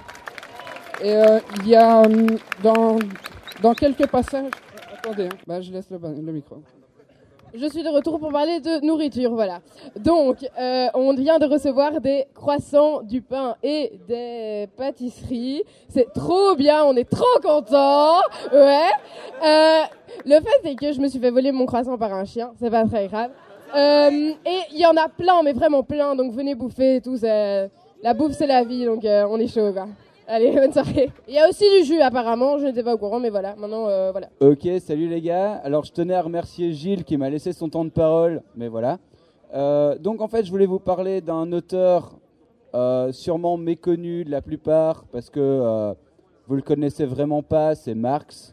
Et euh, il y a euh, dans, dans quelques passages... Attendez, hein. Bah, je laisse le, le micro. Je suis de retour pour parler de nourriture, voilà. Donc, euh, on vient de recevoir des croissants, du pain et des pâtisseries. C'est trop bien, on est trop contents. Ouais. Euh, le fait est que je me suis fait voler mon croissant par un chien, c'est pas très grave. Euh, et il y en a plein, mais vraiment plein, donc venez bouffer et tout. C'est... La bouffe, c'est la vie, donc euh, on est chaud, quoi. Allez, bonne soirée. Il y a aussi du jus apparemment, je n'étais pas au courant, mais voilà, maintenant, euh, voilà. Ok, salut les gars. Alors je tenais à remercier Gilles qui m'a laissé son temps de parole, mais voilà. Euh, donc en fait, je voulais vous parler d'un auteur euh, sûrement méconnu de la plupart, parce que euh, vous le connaissez vraiment pas, c'est Marx.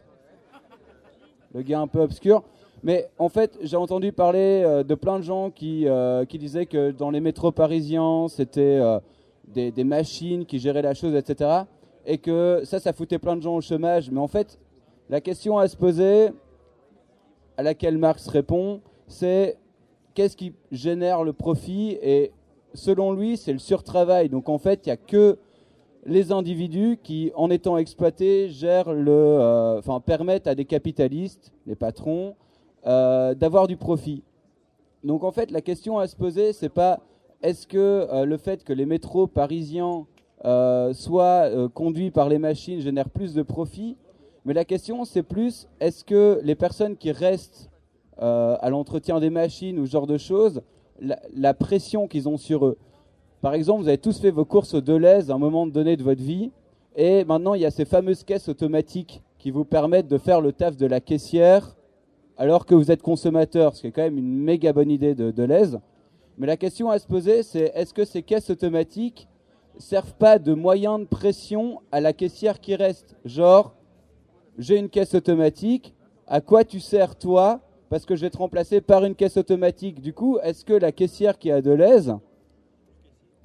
Le gars un peu obscur. Mais en fait, j'ai entendu parler euh, de plein de gens qui, euh, qui disaient que dans les métros parisiens, c'était... Euh, Des, des machines qui géraient la chose, et cetera. Et que ça, ça foutait plein de gens au chômage. Mais en fait, la question à se poser, à laquelle Marx répond, c'est qu'est-ce qui génère le profit? Et selon lui, c'est le surtravail. Donc en fait, il n'y a que les individus qui, en étant exploités, gèrent le, euh, enfin, permettent à des capitalistes, les patrons, euh, d'avoir du profit. Donc en fait, la question à se poser, c'est pas est-ce que euh, le fait que les métros parisiens euh, soient euh, conduits par les machines génère plus de profit? Mais la question, c'est plus, est-ce que les personnes qui restent euh, à l'entretien des machines ou ce genre de choses, la, la pression qu'ils ont sur eux? Par exemple, vous avez tous fait vos courses au Deleuze à un moment donné de votre vie, et maintenant, il y a ces fameuses caisses automatiques qui vous permettent de faire le taf de la caissière alors que vous êtes consommateur, ce qui est quand même une méga bonne idée de Deleuze. Mais la question à se poser, c'est est-ce que ces caisses automatiques servent pas de moyen de pression à la caissière qui reste? Genre, j'ai une caisse automatique, à quoi tu sers toi? Parce que je vais te remplacer par une caisse automatique. Du coup, est-ce que la caissière qui est à Deleuze,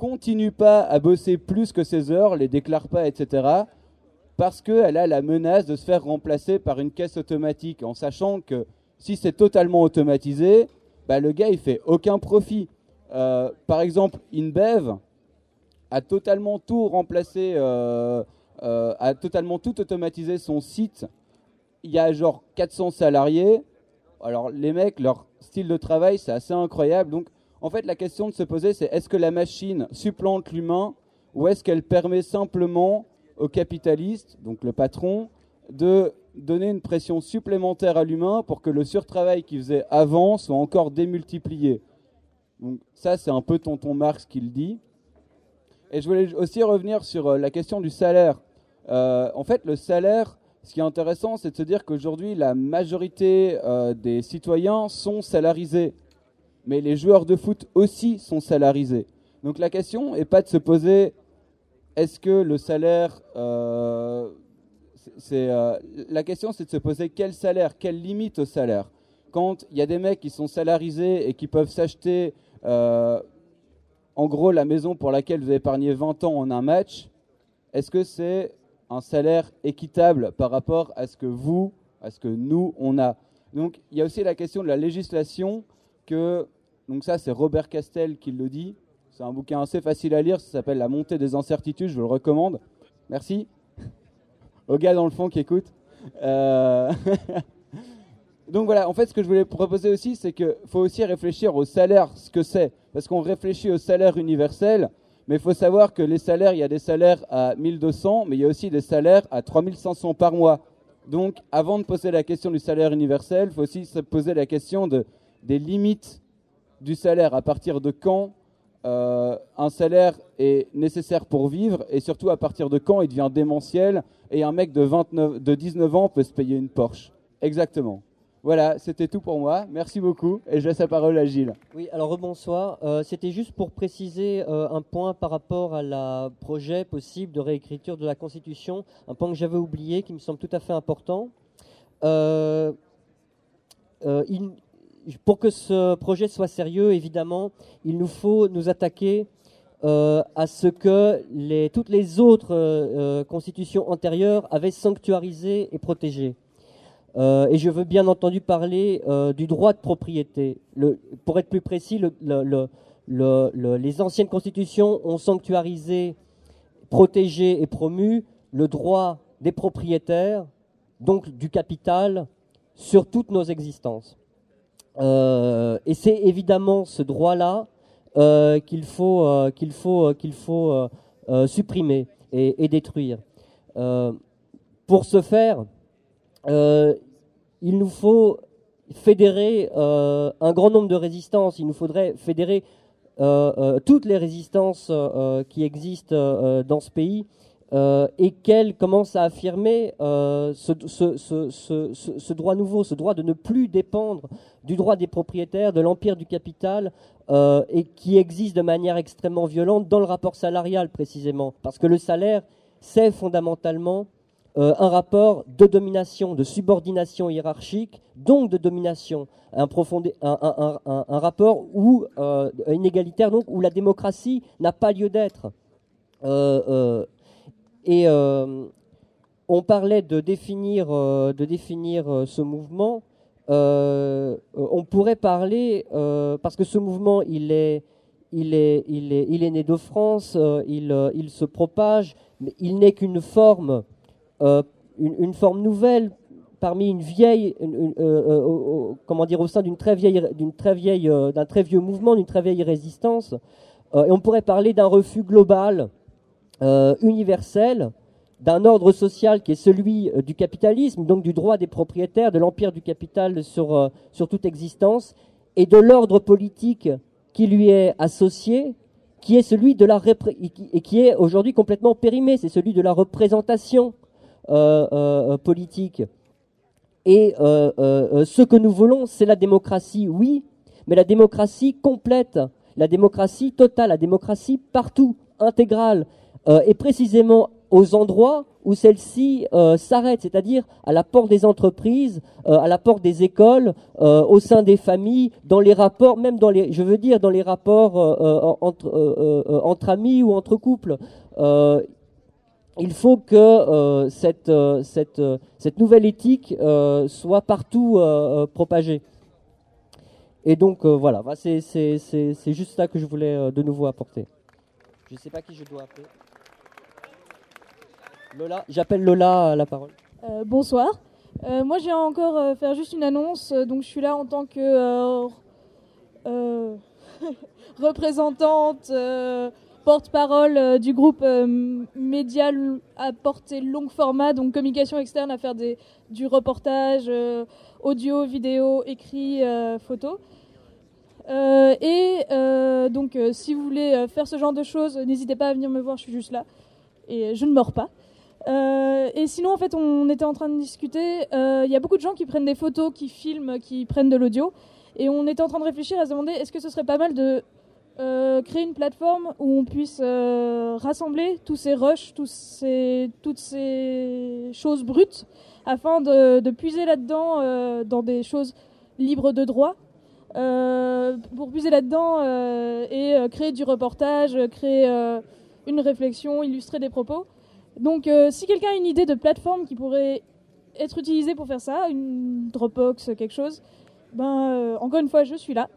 continue pas à bosser plus que ses heures, les déclare pas, et cetera, parce qu'elle a la menace de se faire remplacer par une caisse automatique, en sachant que si c'est totalement automatisé, bah, le gars il fait aucun profit. Euh, par exemple, InBev a totalement tout remplacé, euh, euh, a totalement tout automatisé son site. Il y a genre quatre cents salariés. Alors les mecs, leur style de travail, c'est assez incroyable. Donc en fait, la question de se poser, c'est est-ce que la machine supplante l'humain ou est-ce qu'elle permet simplement au capitaliste, donc le patron, de donner une pression supplémentaire à l'humain pour que le surtravail qu'il faisait avant soit encore démultiplié. Donc ça, c'est un peu tonton Marx qui le dit. Et je voulais aussi revenir sur euh, la question du salaire. Euh, en fait, le salaire, ce qui est intéressant, c'est de se dire qu'aujourd'hui, la majorité euh, des citoyens sont salarisés. Mais les joueurs de foot aussi sont salarisés. Donc la question n'est pas de se poser, est-ce que le salaire... Euh, c'est, euh, la question, c'est de se poser quel salaire, quelle limite au salaire. Quand il y a des mecs qui sont salarisés et qui peuvent s'acheter... Euh, en gros, la maison pour laquelle vous avez épargné vingt ans en un match, est-ce que c'est un salaire équitable par rapport à ce que vous, à ce que nous, on a? Donc, il y a aussi la question de la législation que, donc ça, c'est Robert Castel qui le dit. C'est un bouquin assez facile à lire, ça s'appelle La montée des incertitudes, je vous le recommande. Merci. Au gars dans le fond qui écoute. Euh... Donc voilà, en fait, ce que je voulais proposer aussi, c'est qu'il faut aussi réfléchir au salaire, ce que c'est. Parce qu'on réfléchit au salaire universel, mais il faut savoir que les salaires, il y a des salaires à mille deux cents, mais il y a aussi des salaires à trois mille cinq cents par mois. Donc, avant de poser la question du salaire universel, il faut aussi se poser la question de, des limites du salaire. À partir de quand euh, un salaire est nécessaire pour vivre, et surtout à partir de quand il devient démentiel, et un mec de, vingt-neuf, de dix-neuf ans peut se payer une Porsche. Exactement. Voilà, c'était tout pour moi. Merci beaucoup. Et je laisse la parole à Gilles. Oui, alors bonsoir. Euh, c'était juste pour préciser euh, un point par rapport à la projet possible de réécriture de la Constitution. Un point que j'avais oublié, qui me semble tout à fait important. Euh, euh, il, pour que ce projet soit sérieux, évidemment, il nous faut nous attaquer euh, à ce que les, toutes les autres euh, constitutions antérieures avaient sanctuarisé et protégé. Euh, et je veux bien entendu parler euh, du droit de propriété. Le, pour être plus précis, le, le, le, le, le, les anciennes constitutions ont sanctuarisé, protégé et promu le droit des propriétaires, donc du capital, sur toutes nos existences. Euh, et c'est évidemment ce droit-là euh, qu'il faut, euh, qu'il faut, euh, qu'il faut euh, euh, supprimer et, et détruire. Euh, pour ce faire, Euh, il nous faut fédérer euh, un grand nombre de résistances. Il nous faudrait fédérer euh, euh, toutes les résistances euh, qui existent euh, dans ce pays euh, et qu'elles commencent à affirmer euh, ce, ce, ce, ce, ce droit nouveau, ce droit de ne plus dépendre du droit des propriétaires, de l'empire du capital, euh, et qui existe de manière extrêmement violente dans le rapport salarial précisément. Parce que le salaire, c'est fondamentalement Euh, un rapport de domination, de subordination hiérarchique, donc de domination, un, profondé, un, un, un, un rapport où, euh, inégalitaire, donc, où la démocratie n'a pas lieu d'être. Euh, euh, et euh, on parlait de définir, euh, de définir euh, ce mouvement. Euh, on pourrait parler, euh, parce que ce mouvement, il est, il est, il est, il est né de France, euh, il, euh, il se propage, mais il n'est qu'une forme. Euh, une, une forme nouvelle parmi une vieille, une, une, euh, euh, euh, comment dire, au sein d'une très vieille, d'une très vieille, euh, d'un très vieux mouvement, d'une très vieille résistance. Euh, et on pourrait parler d'un refus global, euh, universel, d'un ordre social qui est celui euh, du capitalisme, donc du droit des propriétaires, de l'empire du capital sur euh, sur toute existence, et de l'ordre politique qui lui est associé, qui est celui de la repré- et qui est aujourd'hui complètement périmé, c'est celui de la représentation Euh, euh, politique. Et euh, euh, ce que nous voulons, c'est la démocratie, oui, mais la démocratie complète, la démocratie totale, la démocratie partout, intégrale. Euh, et précisément aux endroits où celle-ci euh, s'arrête, c'est-à-dire à la porte des entreprises, euh, à la porte des écoles, euh, au sein des familles, dans les rapports, même dans les, je veux dire, dans les rapports euh, euh, entre, euh, euh, entre amis ou entre couples. Euh, il faut que euh, cette, euh, cette, euh, cette nouvelle éthique euh, soit partout euh, euh, propagée. Et donc euh, voilà, c'est, c'est, c'est, c'est juste ça que je voulais euh, de nouveau apporter. Je ne sais pas qui je dois appeler. Lola, j'appelle Lola à la parole. Euh, bonsoir. Euh, moi, j'ai encore euh, faire juste une annonce. Euh, donc, je suis là en tant que euh, euh, représentante, euh, porte-parole euh, du groupe euh, média à portée longue format, donc communication externe, à faire des, du reportage, euh, audio, vidéo, écrit, euh, photo. Euh, et euh, donc, euh, si vous voulez euh, faire ce genre de choses, n'hésitez pas à venir me voir. Je suis juste là et je ne mords pas. Euh, et sinon, en fait, on était en train de discuter. Il euh, y a beaucoup de gens qui prennent des photos, qui filment, qui prennent de l'audio. Et on était en train de réfléchir à se demander est-ce que ce serait pas mal de euh, créer une plateforme où on puisse euh, rassembler tous ces rushs, tous ces, toutes ces choses brutes, afin de, de puiser là-dedans euh, dans des choses libres de droit. Euh, pour puiser là-dedans euh, et euh, créer du reportage, créer euh, une réflexion, illustrer des propos. Donc, euh, si quelqu'un a une idée de plateforme qui pourrait être utilisée pour faire ça, une Dropbox, quelque chose, ben, euh, encore une fois, je suis là.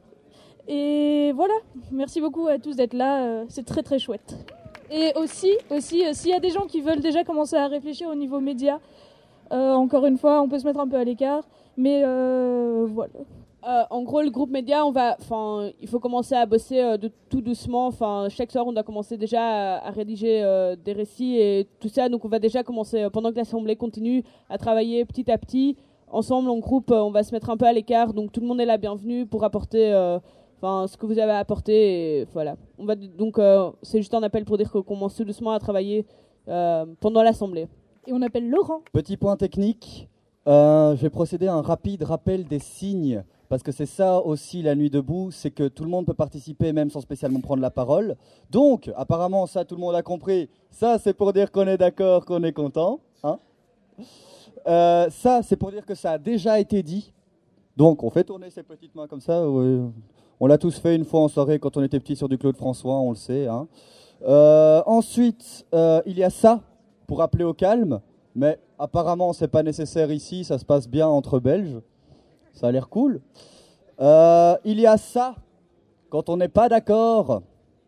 Et voilà, merci beaucoup à tous d'être là, euh, c'est très très chouette. Et aussi, aussi euh, s'il y a des gens qui veulent déjà commencer à réfléchir au niveau média, euh, encore une fois, on peut se mettre un peu à l'écart, mais euh, voilà. Euh, en gros, le groupe média, on va, enfin, il faut commencer à bosser euh, de tout doucement. Enfin, chaque soir, on doit commencer déjà à, à rédiger euh, des récits et tout ça. Donc, on va déjà commencer euh, pendant que l'assemblée continue à travailler petit à petit. Ensemble, en groupe, euh, on va se mettre un peu à l'écart. Donc, tout le monde est la bienvenue pour apporter, enfin, euh, ce que vous avez à apporter. Et voilà. On va donc, euh, c'est juste un appel pour dire qu'on commence tout doucement à travailler euh, pendant l'assemblée. Et on appelle Laurent. Petit point technique. Euh, je vais procéder à un rapide rappel des signes. Parce que c'est ça aussi la nuit debout, c'est que tout le monde peut participer même sans spécialement prendre la parole. Donc, apparemment, ça tout le monde a compris. Ça, c'est pour dire qu'on est d'accord, qu'on est content. Hein euh, ça, c'est pour dire que ça a déjà été dit. Donc, on fait tourner ses petites mains comme ça. Ouais. On l'a tous fait une fois en soirée quand on était petit sur du Claude François, on le sait. Hein. Euh, ensuite, euh, il y a ça pour appeler au calme. Mais apparemment, c'est pas nécessaire ici. Ça se passe bien entre Belges. Ça a l'air cool. Euh, il y a ça, quand on n'est pas d'accord,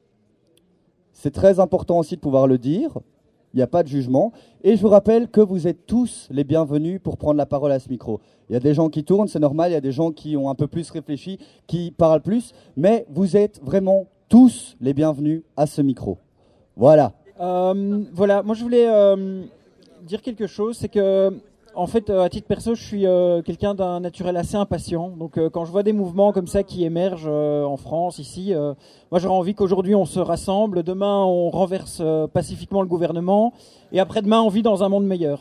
c'est très important aussi de pouvoir le dire. Il n'y a pas de jugement. Et je vous rappelle que vous êtes tous les bienvenus pour prendre la parole à ce micro. Il y a des gens qui tournent, c'est normal. Il y a des gens qui ont un peu plus réfléchi, qui parlent plus. Mais vous êtes vraiment tous les bienvenus à ce micro. Voilà. Euh, voilà, moi je voulais euh, dire quelque chose, c'est que en fait, euh, à titre perso, je suis euh, quelqu'un d'un naturel assez impatient. Donc, euh, quand je vois des mouvements comme ça qui émergent euh, en France, ici, euh, moi j'aurais envie qu'aujourd'hui on se rassemble, demain on renverse euh, pacifiquement le gouvernement, et après-demain on vit dans un monde meilleur.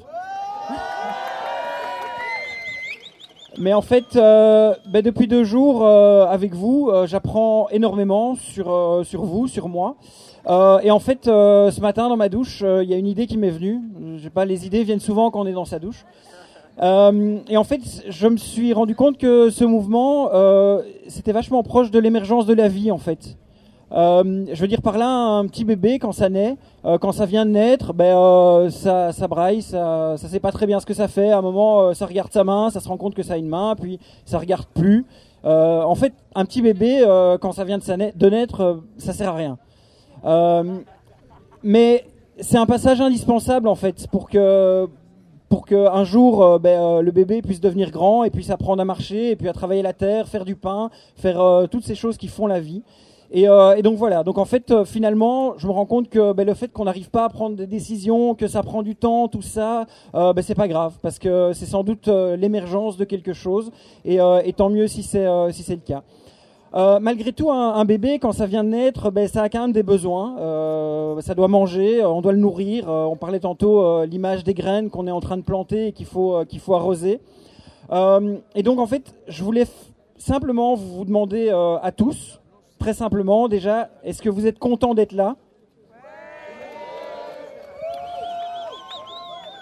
Mais en fait, euh, ben, depuis deux jours euh, avec vous, euh, j'apprends énormément sur, euh, sur vous, sur moi. Euh, et en fait, euh, ce matin dans ma douche, il euh, y a une idée qui m'est venue. Je sais pas, les idées viennent souvent quand on est dans sa douche. Euh, et en fait, je me suis rendu compte que ce mouvement, euh, c'était vachement proche de l'émergence de la vie, en fait. Euh, je veux dire par là, un petit bébé quand ça naît, euh, quand ça vient de naître, ben euh, ça, ça braille, ça, ça sait pas très bien ce que ça fait. À un moment, euh, ça regarde sa main, ça se rend compte que ça a une main, puis ça regarde plus. Euh, en fait, un petit bébé, euh, quand ça vient de, sa na- de naître, euh, ça sert à rien. Euh, mais c'est un passage indispensable en fait pour que pour que un jour euh, ben, euh, le bébé puisse devenir grand et puisse apprendre à marcher et puis à travailler la terre, faire du pain, faire euh, toutes ces choses qui font la vie. Et, euh, et donc voilà. Donc en fait, euh, finalement, je me rends compte que ben, le fait qu'on n'arrive pas à prendre des décisions, que ça prend du temps, tout ça, euh, ben, c'est pas grave parce que c'est sans doute euh, l'émergence de quelque chose. Et, euh, et tant mieux si c'est euh, si c'est le cas. Euh, malgré tout, un, un bébé, quand ça vient de naître, ben, ça a quand même des besoins. Euh, ça doit manger, on doit le nourrir. Euh, on parlait tantôt euh, l'image des graines qu'on est en train de planter et qu'il faut euh, qu'il faut arroser. Euh, et donc, en fait, je voulais f- simplement vous demander euh, à tous, très simplement, déjà, est-ce que vous êtes contents d'être là ?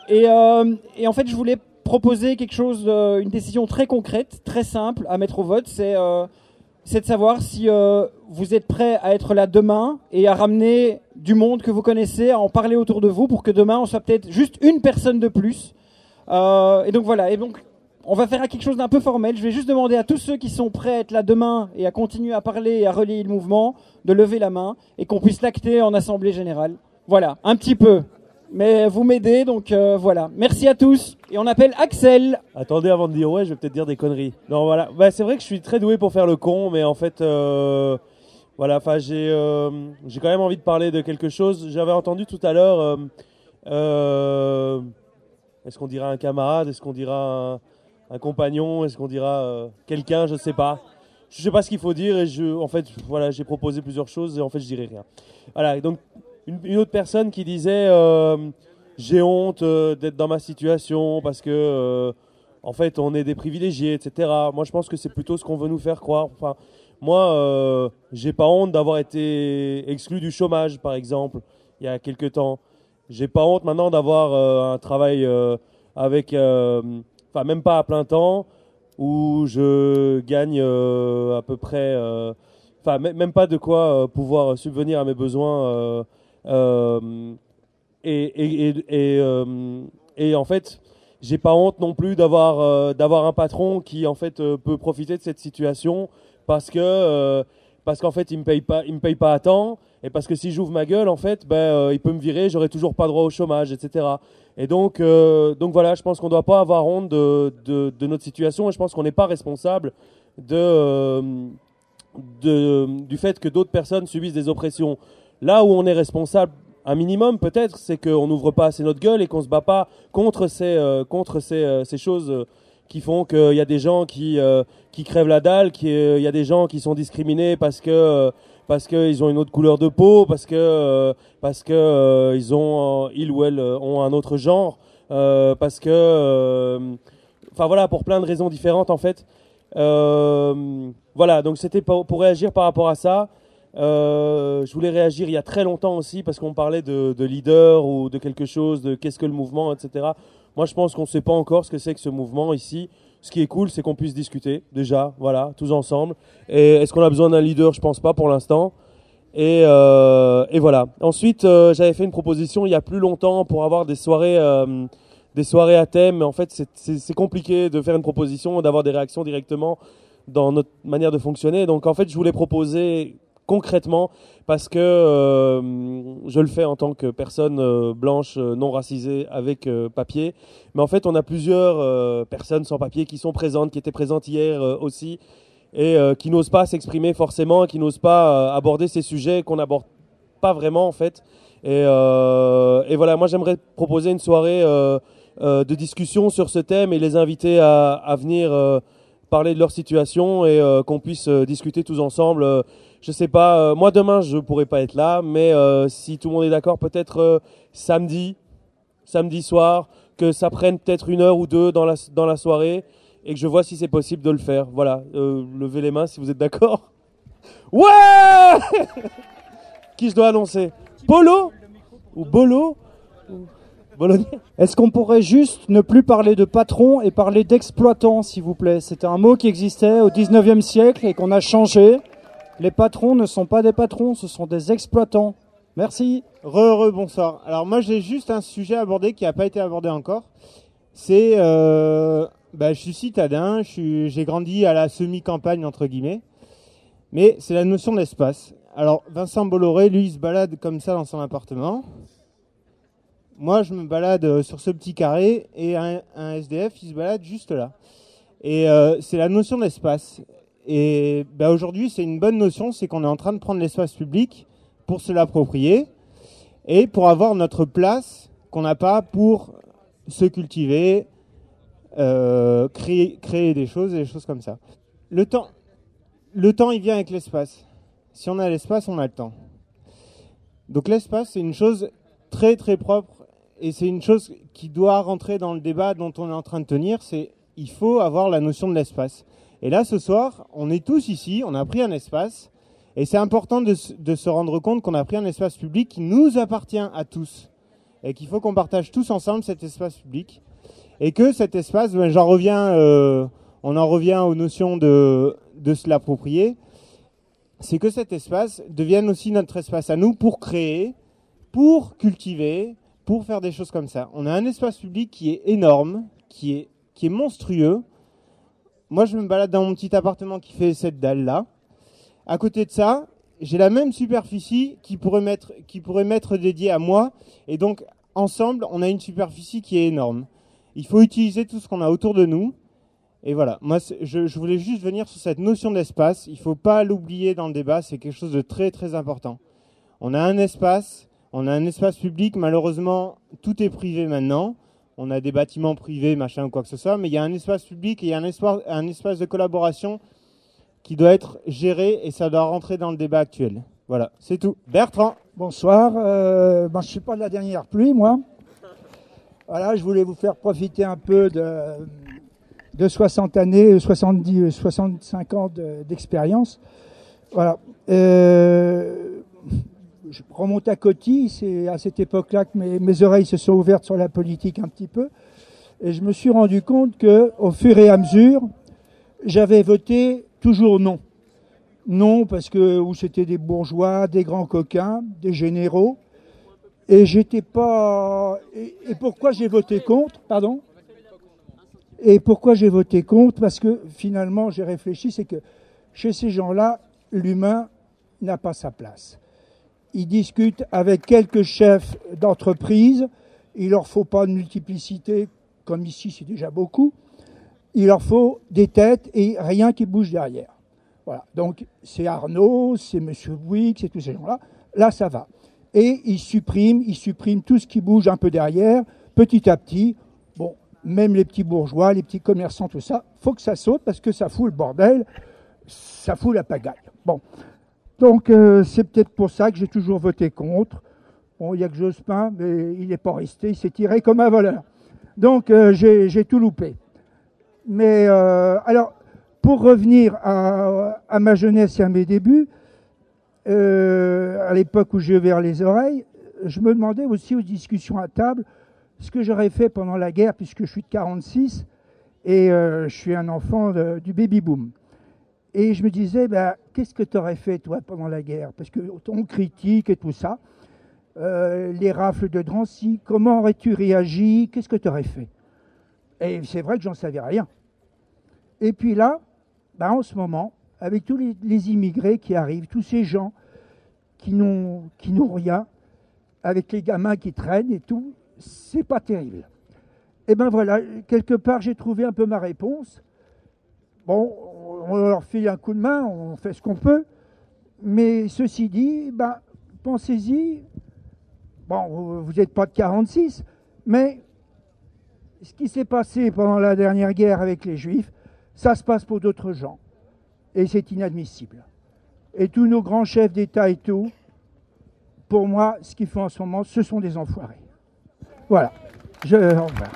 Et, euh, et en fait, je voulais proposer quelque chose, euh, une décision très concrète, très simple à mettre au vote. C'est euh, c'est de savoir si euh, vous êtes prêts à être là demain et à ramener du monde que vous connaissez, à en parler autour de vous pour que demain on soit peut-être juste une personne de plus. Euh, et donc voilà, et donc on va faire quelque chose d'un peu formel. Je vais juste demander à tous ceux qui sont prêts à être là demain et à continuer à parler et à relayer le mouvement de lever la main et qu'on puisse l'acter en assemblée générale. Voilà, un petit peu. Mais vous m'aidez, donc euh, voilà. Merci à tous. Et on appelle Axel. Attendez, avant de dire ouais, je vais peut-être dire des conneries. Non, voilà. Bah, c'est vrai que je suis très doué pour faire le con, mais en fait, euh, voilà. Enfin, j'ai, euh, j'ai quand même envie de parler de quelque chose. J'avais entendu tout à l'heure. Euh, euh, est-ce qu'on dira un camarade? Est-ce qu'on dira un, un compagnon? Est-ce qu'on dira euh, quelqu'un? Je sais pas. Je sais pas ce qu'il faut dire. Et je, en fait, voilà, j'ai proposé plusieurs choses et en fait, je dirai rien. Voilà. Et donc. Une, une autre personne qui disait euh, j'ai honte euh, d'être dans ma situation parce que euh, en fait on est des privilégiés, et cetera. Moi je pense que c'est plutôt ce qu'on veut nous faire croire. Enfin, moi euh, j'ai pas honte d'avoir été exclu du chômage par exemple il y a quelques temps. J'ai pas honte maintenant d'avoir euh, un travail euh, avec, euh, enfin même pas à plein temps où je gagne euh, à peu près, enfin euh, même pas de quoi euh, pouvoir subvenir à mes besoins. Euh, Euh, et, et, et, et, euh, et en fait, j'ai pas honte non plus d'avoir euh, d'avoir un patron qui en fait euh, peut profiter de cette situation parce que euh, parce qu'en fait il me paye pas il me paye pas à temps et parce que si j'ouvre ma gueule en fait ben euh, il peut me virer, j'aurai toujours pas droit au chômage, et cetera. Et donc euh, donc voilà, je pense qu'on doit pas avoir honte de de, de notre situation et je pense qu'on n'est pas responsable de, euh, de du fait que d'autres personnes subissent des oppressions. Là où on est responsable, un minimum peut-être, c'est qu'on n'ouvre pas assez notre gueule et qu'on se bat pas contre ces, euh, contre ces, euh, ces choses euh, qui font qu'il y a des gens qui, euh, qui crèvent la dalle, qu'il euh, y a des gens qui sont discriminés parce que euh, parce qu'ils ont une autre couleur de peau, parce que euh, parce que euh, ils ont euh, ils ou elles ont un autre genre, euh, parce que enfin euh, voilà, pour plein de raisons différentes en fait. Euh, voilà, donc c'était pour, pour réagir par rapport à ça. Euh, je voulais réagir il y a très longtemps aussi parce qu'on parlait de, de leader ou de quelque chose, de qu'est-ce que le mouvement, et cetera. Moi, je pense qu'on ne sait pas encore ce que c'est que ce mouvement ici. Ce qui est cool, c'est qu'on puisse discuter déjà, voilà, tous ensemble. Et est-ce qu'on a besoin d'un leader? Je pense pas pour l'instant. Et, euh, et voilà. Ensuite, euh, j'avais fait une proposition il y a plus longtemps pour avoir des soirées, euh, des soirées à thème. Mais en fait, c'est, c'est, c'est compliqué de faire une proposition et d'avoir des réactions directement dans notre manière de fonctionner. Donc, en fait, je voulais proposer concrètement, parce que euh, je le fais en tant que personne euh, blanche euh, non racisée avec euh, papier, mais en fait on a plusieurs euh, personnes sans papier qui sont présentes, qui étaient présentes hier euh, aussi, et euh, qui n'osent pas s'exprimer forcément, qui n'osent pas euh, aborder ces sujets qu'on n'aborde pas vraiment en fait. Et, euh, et voilà, moi j'aimerais proposer une soirée euh, euh, de discussion sur ce thème et les inviter à, à venir euh, parler de leur situation et euh, qu'on puisse euh, discuter tous ensemble. Euh, je sais pas, euh, moi demain je pourrai pas être là, mais euh, si tout le monde est d'accord, peut-être euh, samedi, samedi soir, que ça prenne peut-être une heure ou deux dans la, dans la soirée et que je vois si c'est possible de le faire. Voilà, euh, levez les mains si vous êtes d'accord. Ouais. Qui je dois annoncer? Polo ou Bolo? Est-ce qu'on pourrait juste ne plus parler de patron et parler d'exploitant, s'il vous plaît? C'était un mot qui existait au dix-neuvième siècle et qu'on a changé. Les patrons ne sont pas des patrons, ce sont des exploitants. Merci. Re, re, bonsoir. Alors moi j'ai juste un sujet à aborder qui n'a pas été abordé encore. C'est, euh, bah, je suis citadin, je suis, j'ai grandi à la semi-campagne entre guillemets, mais c'est la notion d'espace. Alors Vincent Bolloré, lui, il se balade comme ça dans son appartement. Moi, je me balade sur ce petit carré et un, un S D F, il se balade juste là. Et euh, c'est la notion d'espace. Et bah, aujourd'hui, c'est une bonne notion, c'est qu'on est en train de prendre l'espace public pour se l'approprier et pour avoir notre place qu'on n'a pas pour se cultiver, euh, créer, créer des choses et des choses comme ça. Le temps, le temps, il vient avec l'espace. Si on a l'espace, on a le temps. Donc l'espace, c'est une chose très très propre et c'est une chose qui doit rentrer dans le débat dont on est en train de tenir, c'est il faut avoir la notion de l'espace. Et là, ce soir, on est tous ici, on a pris un espace, et c'est important de, de se rendre compte qu'on a pris un espace public qui nous appartient à tous. et qu'il faut qu'on partage tous ensemble cet espace public. Et que cet espace, ben, j'en reviens, euh, on en revient aux notions de, de se l'approprier, c'est que cet espace devienne aussi notre espace à nous pour créer, pour cultiver, pour faire des choses comme ça. On a un espace public qui est énorme, qui est, qui est monstrueux. Moi, je me balade dans mon petit appartement qui fait cette dalle-là. À côté de ça, j'ai la même superficie qui pourrait m'être, qui pourrait m'être dédiée à moi. Et donc, ensemble, on a une superficie qui est énorme. Il faut utiliser tout ce qu'on a autour de nous. Et voilà, moi, je, je voulais juste venir sur cette notion d'espace. Il ne faut pas l'oublier dans le débat, c'est quelque chose de très, très important. On a un espace, on a un espace public. Malheureusement, tout est privé maintenant. On a des bâtiments privés, machin ou quoi que ce soit. Mais il y a un espace public et il y a un espace, un espace de collaboration qui doit être géré et ça doit rentrer dans le débat actuel. Voilà, c'est tout. Bertrand. Bonsoir, euh, ben, je ne suis pas de la dernière pluie, moi. Voilà, je voulais vous faire profiter un peu de, de soixante années, soixante-dix, soixante-cinq ans de, d'expérience. Voilà. Euh, je remonte à Coty, c'est à cette époque-là que mes, mes oreilles se sont ouvertes sur la politique un petit peu. Et je me suis rendu compte qu'au fur et à mesure, j'avais voté toujours non. Non, parce que où c'était des bourgeois, des grands coquins, des généraux. Et j'étais pas. Et, et pourquoi j'ai voté contre, pardon? Et pourquoi j'ai voté contre? Parce que finalement, j'ai réfléchi, c'est que chez ces gens-là, l'humain n'a pas sa place. Ils discutent avec quelques chefs d'entreprise. Il leur faut pas de multiplicité, comme ici, c'est déjà beaucoup. Il leur faut des têtes et rien qui bouge derrière. Voilà. Donc, c'est Arnaud, c'est M. Bouygues, c'est tous ces gens-là. Là, ça va. Et ils suppriment, ils suppriment tout ce qui bouge un peu derrière, petit à petit. Bon, même les petits bourgeois, les petits commerçants, tout ça, faut que ça saute parce que ça fout le bordel, ça fout la pagaille. Bon. Donc, euh, c'est peut-être pour ça que j'ai toujours voté contre. Bon, il n'y a que Jospin, mais il n'est pas resté, il s'est tiré comme un voleur. Donc, euh, j'ai, j'ai tout loupé. Mais, euh, alors, pour revenir à, à ma jeunesse et à mes débuts, euh, à l'époque où j'ai ouvert les oreilles, je me demandais aussi aux discussions à table ce que j'aurais fait pendant la guerre, puisque je suis de quarante-six et euh, je suis un enfant de, du baby-boom. Et je me disais, ben, qu'est-ce que tu aurais fait, toi, pendant la guerre? Parce qu'on critique et tout ça. Euh, les rafles de Drancy, comment aurais-tu réagi? Qu'est-ce que tu aurais fait? Et c'est vrai que j'en savais rien. Et puis là, ben, en ce moment, avec tous les, les immigrés qui arrivent, tous ces gens qui n'ont, qui n'ont rien, avec les gamins qui traînent et tout, c'est pas terrible. Et ben voilà, quelque part, j'ai trouvé un peu ma réponse. Bon, on leur file un coup de main, on fait ce qu'on peut, mais ceci dit, ben, pensez-y, bon, vous n'êtes pas de quarante-six, mais ce qui s'est passé pendant la dernière guerre avec les Juifs, ça se passe pour d'autres gens. Et c'est inadmissible. Et tous nos grands chefs d'État et tout, pour moi, ce qu'ils font en ce moment, ce sont des enfoirés. Voilà. Je... Au revoir.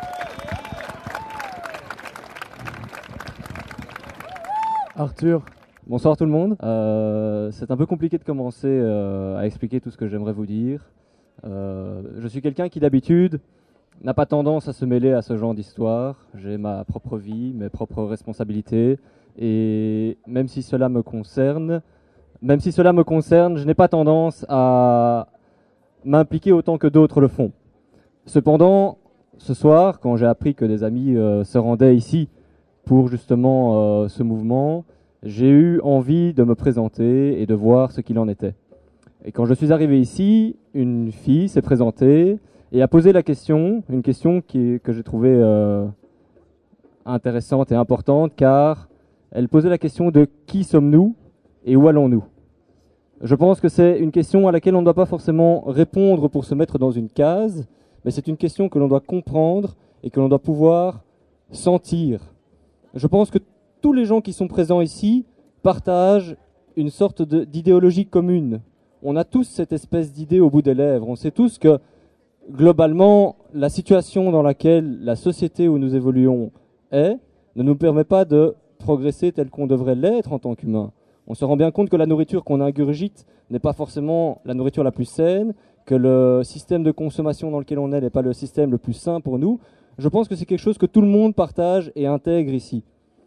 Arthur. Bonsoir tout le monde. Euh, c'est un peu compliqué de commencer euh, à expliquer tout ce que j'aimerais vous dire. Euh, je suis quelqu'un qui d'habitude n'a pas tendance à se mêler à ce genre d'histoire. J'ai ma propre vie, mes propres responsabilités, et même si cela me concerne, même si cela me concerne, je n'ai pas tendance à m'impliquer autant que d'autres le font. Cependant, ce soir, quand j'ai appris que des amis euh, se rendaient ici pour justement euh, ce mouvement, j'ai eu envie de me présenter et de voir ce qu'il en était. Et quand je suis arrivé ici, une fille s'est présentée et a posé la question, une question qui, que j'ai trouvée euh, intéressante et importante, car elle posait la question de qui sommes-nous et où allons-nous. Je pense que c'est une question à laquelle on ne doit pas forcément répondre pour se mettre dans une case, mais c'est une question que l'on doit comprendre et que l'on doit pouvoir sentir. Je pense que tous les gens qui sont présents ici partagent une sorte de, d'idéologie commune. On a tous cette espèce d'idée au bout des lèvres. On sait tous que, globalement, la situation dans laquelle la société où nous évoluons est ne nous permet pas de progresser tel qu'on devrait l'être en tant qu'humain. On se rend bien compte que la nourriture qu'on ingurgite n'est pas forcément la nourriture la plus saine, que le système de consommation dans lequel on est n'est pas le système le plus sain pour nous. Je pense que c'est quelque chose que tout le monde partage et intègre ici.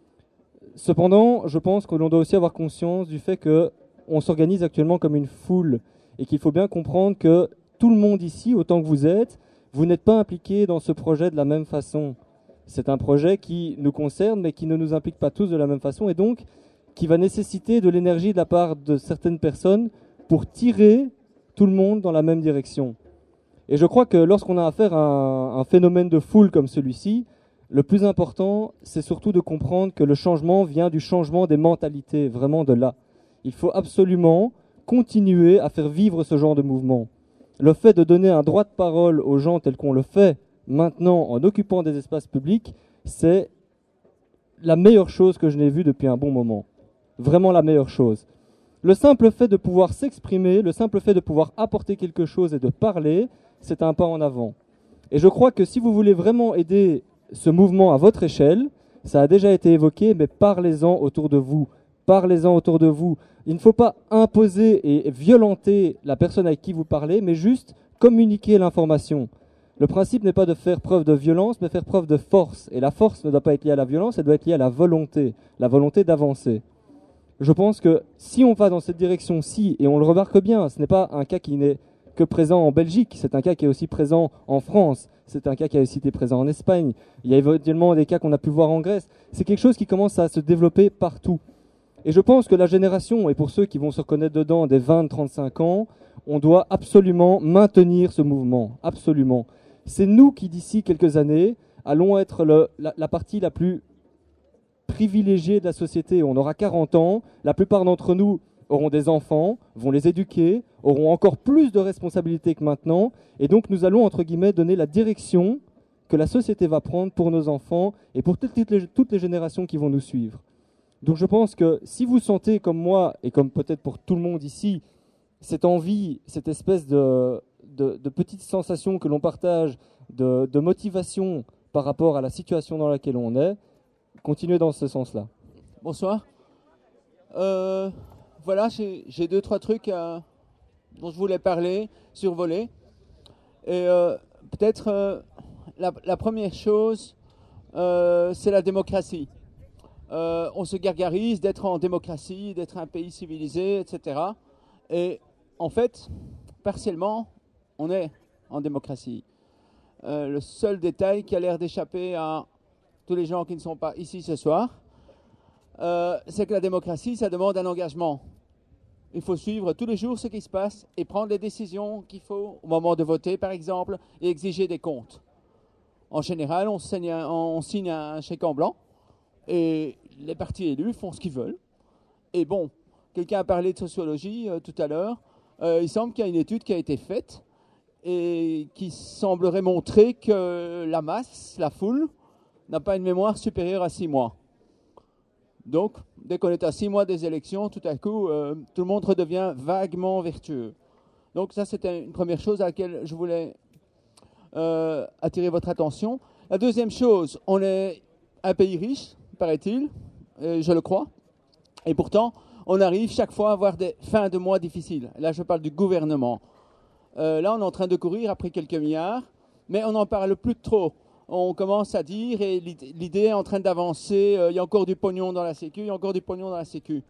Cependant, je pense que l'on doit aussi avoir conscience du fait qu'on s'organise actuellement comme une foule et qu'il faut bien comprendre que tout le monde ici, autant que vous êtes, vous n'êtes pas impliqués dans ce projet de la même façon. C'est un projet qui nous concerne mais qui ne nous implique pas tous de la même façon et donc qui va nécessiter de l'énergie de la part de certaines personnes pour tirer tout le monde dans la même direction. Et je crois que lorsqu'on a affaire à un, un phénomène de foule comme celui-ci, le plus important, c'est surtout de comprendre que le changement vient du changement des mentalités, vraiment de là. Il faut absolument continuer à faire vivre ce genre de mouvement. Le fait de donner un droit de parole aux gens tel qu'on le fait maintenant en occupant des espaces publics, c'est la meilleure chose que je n'ai vue depuis un bon moment. Vraiment la meilleure chose. Le simple fait de pouvoir s'exprimer, le simple fait de pouvoir apporter quelque chose et de parler, c'est un pas en avant. Et je crois que si vous voulez vraiment aider ce mouvement à votre échelle, ça a déjà été évoqué, mais parlez-en autour de vous. Parlez-en autour de vous. Il ne faut pas imposer et violenter la personne avec qui vous parlez, mais juste communiquer l'information. Le principe n'est pas de faire preuve de violence, mais faire preuve de force. Et la force ne doit pas être liée à la violence, elle doit être liée à la volonté, la volonté d'avancer. Je pense que si on va dans cette direction-ci, et on le remarque bien, ce n'est pas un cas qui n'est que présent en Belgique, c'est un cas qui est aussi présent en France, c'est un cas qui a aussi été présent en Espagne, il y a éventuellement des cas qu'on a pu voir en Grèce, c'est quelque chose qui commence à se développer partout. Et je pense que la génération, et pour ceux qui vont se reconnaître dedans des vingt à trente-cinq ans, on doit absolument maintenir ce mouvement, absolument. C'est nous qui, d'ici quelques années, allons être le, la, la partie la plus privilégiée de la société. On aura quarante ans, la plupart d'entre nous auront des enfants, vont les éduquer, auront encore plus de responsabilités que maintenant, et donc nous allons, entre guillemets, donner la direction que la société va prendre pour nos enfants et pour toutes les, toutes les générations qui vont nous suivre. Donc je pense que si vous sentez comme moi, et comme peut-être pour tout le monde ici, cette envie, cette espèce de, de, de petite sensation que l'on partage, de, de motivation par rapport à la situation dans laquelle on est, continuez dans ce sens-là. Bonsoir. Euh, voilà, j'ai, j'ai deux, trois trucs euh, dont je voulais parler, survoler. Et euh, peut-être euh, la, la première chose, euh, c'est la démocratie. Euh, on se gargarise d'être en démocratie, d'être un pays civilisé, et cetera. Et en fait, partiellement, on est en démocratie. Euh, le seul détail qui a l'air d'échapper à tous les gens qui ne sont pas ici ce soir, euh, c'est que la démocratie, ça demande un engagement. Il faut suivre tous les jours ce qui se passe et prendre les décisions qu'il faut au moment de voter, par exemple, et exiger des comptes. En général, on signe un, on signe un chèque en blanc et les partis élus font ce qu'ils veulent. Et bon, quelqu'un a parlé de sociologie euh, tout à l'heure. Euh, il semble qu'il y a une étude qui a été faite et qui semblerait montrer que la masse, la foule, n'a pas une mémoire supérieure à six mois. Donc, dès qu'on est à six mois des élections, tout à coup, euh, tout le monde redevient vaguement vertueux. Donc ça, c'était une première chose à laquelle je voulais euh, attirer votre attention. La deuxième chose, on est un pays riche, paraît-il, et je le crois, et pourtant, on arrive chaque fois à avoir des fins de mois difficiles. Là, je parle du gouvernement. Euh, là, on est en train de courir après quelques milliards, mais on n'en parle plus trop. On commence à dire, et l'idée est en train d'avancer, euh, il y a encore du pognon dans la Sécu, il y a encore du pognon dans la Sécu.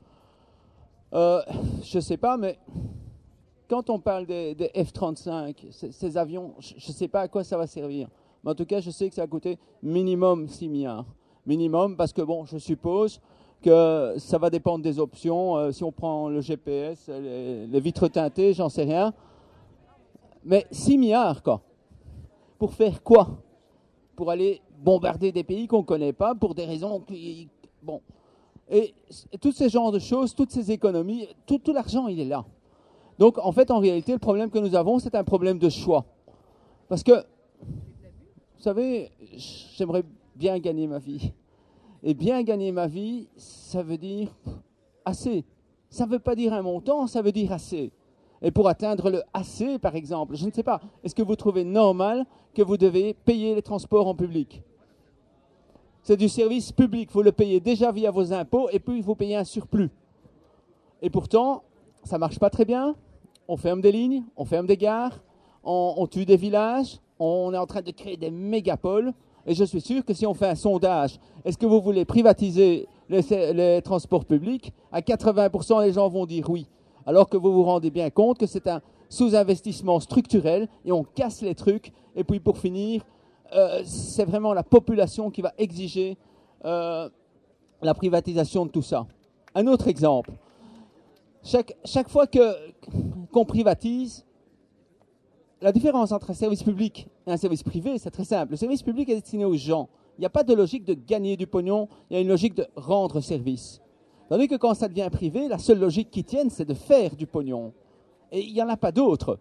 Euh, je ne sais pas, mais quand on parle des, des F trente-cinq, ces, ces avions, je ne sais pas à quoi ça va servir. Mais en tout cas, je sais que ça va coûter minimum six milliards. Minimum, parce que bon, je suppose que ça va dépendre des options. Euh, si on prend le G P S, les, les vitres teintées, j'en sais rien. Mais six milliards, quoi. Pour faire quoi? Pour aller bombarder des pays qu'on ne connaît pas pour des raisons qui... Bon. Et, et tous ces genres de choses, toutes ces économies, tout, tout l'argent, il est là. Donc, en fait, en réalité, le problème que nous avons, c'est un problème de choix. Parce que, vous savez, j'aimerais bien gagner ma vie. Et bien gagner ma vie, ça veut dire assez. Ça ne veut pas dire un montant, ça veut dire assez. Et pour atteindre le assez, par exemple, je ne sais pas, est-ce que vous trouvez normal que vous devez payer les transports en public? C'est du service public, vous le payez déjà via vos impôts et puis vous payez un surplus. Et pourtant, ça ne marche pas très bien. On ferme des lignes, on ferme des gares, on, on tue des villages, on est en train de créer des mégapoles. Et je suis sûr que si on fait un sondage, est-ce que vous voulez privatiser les, les transports publics? À quatre-vingts pour cent, les gens vont dire oui. Alors que vous vous rendez bien compte que c'est un sous-investissement structurel et on casse les trucs. Et puis pour finir, euh, c'est vraiment la population qui va exiger euh, la privatisation de tout ça. Un autre exemple. Chaque, chaque fois que, qu'on privatise, la différence entre un service public et un service privé, c'est très simple. Le service public est destiné aux gens. Il n'y a pas de logique de gagner du pognon, il y a une logique de rendre service. Tandis que quand ça devient privé, la seule logique qui tienne, c'est de faire du pognon. Et il n'y en a pas d'autre.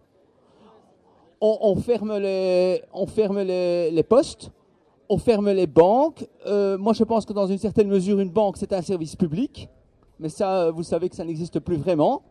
On, on ferme, les, on ferme les, les postes, on ferme les banques. Euh, moi, je pense que dans une certaine mesure, une banque, c'est un service public. Mais ça, vous savez que ça n'existe plus vraiment.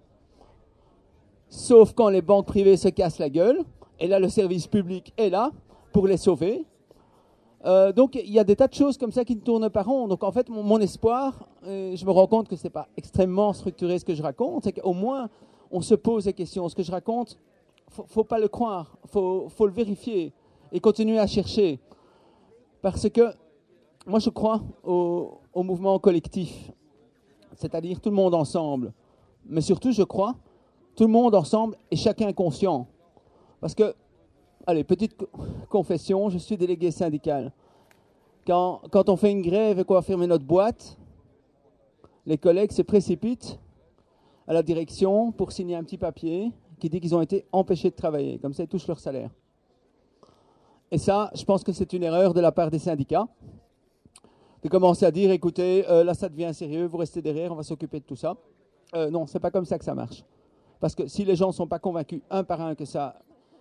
Sauf quand les banques privées se cassent la gueule. Et là, le service public est là pour les sauver. Euh, donc, il y a des tas de choses comme ça qui ne tournent pas rond. Donc, en fait, mon, mon espoir, euh, je me rends compte que ce n'est pas extrêmement structuré ce que je raconte, c'est qu'au moins, on se pose des questions. Ce que je raconte, il ne faut pas le croire, il faut, faut le vérifier et continuer à chercher. Parce que moi, je crois au, au mouvement collectif, c'est-à-dire tout le monde ensemble. Mais surtout, je crois tout le monde ensemble et chacun conscient. Parce que, allez, petite confession, je suis délégué syndical. Quand, quand on fait une grève et qu'on va fermer notre boîte, les collègues se précipitent à la direction pour signer un petit papier qui dit qu'ils ont été empêchés de travailler. Comme ça, ils touchent leur salaire. Et ça, je pense que c'est une erreur de la part des syndicats. De commencer à dire, écoutez, euh, là, ça devient sérieux, vous restez derrière, on va s'occuper de tout ça. Euh, non, c'est pas comme ça que ça marche. Parce que si les gens ne sont pas convaincus, un par un, que ça,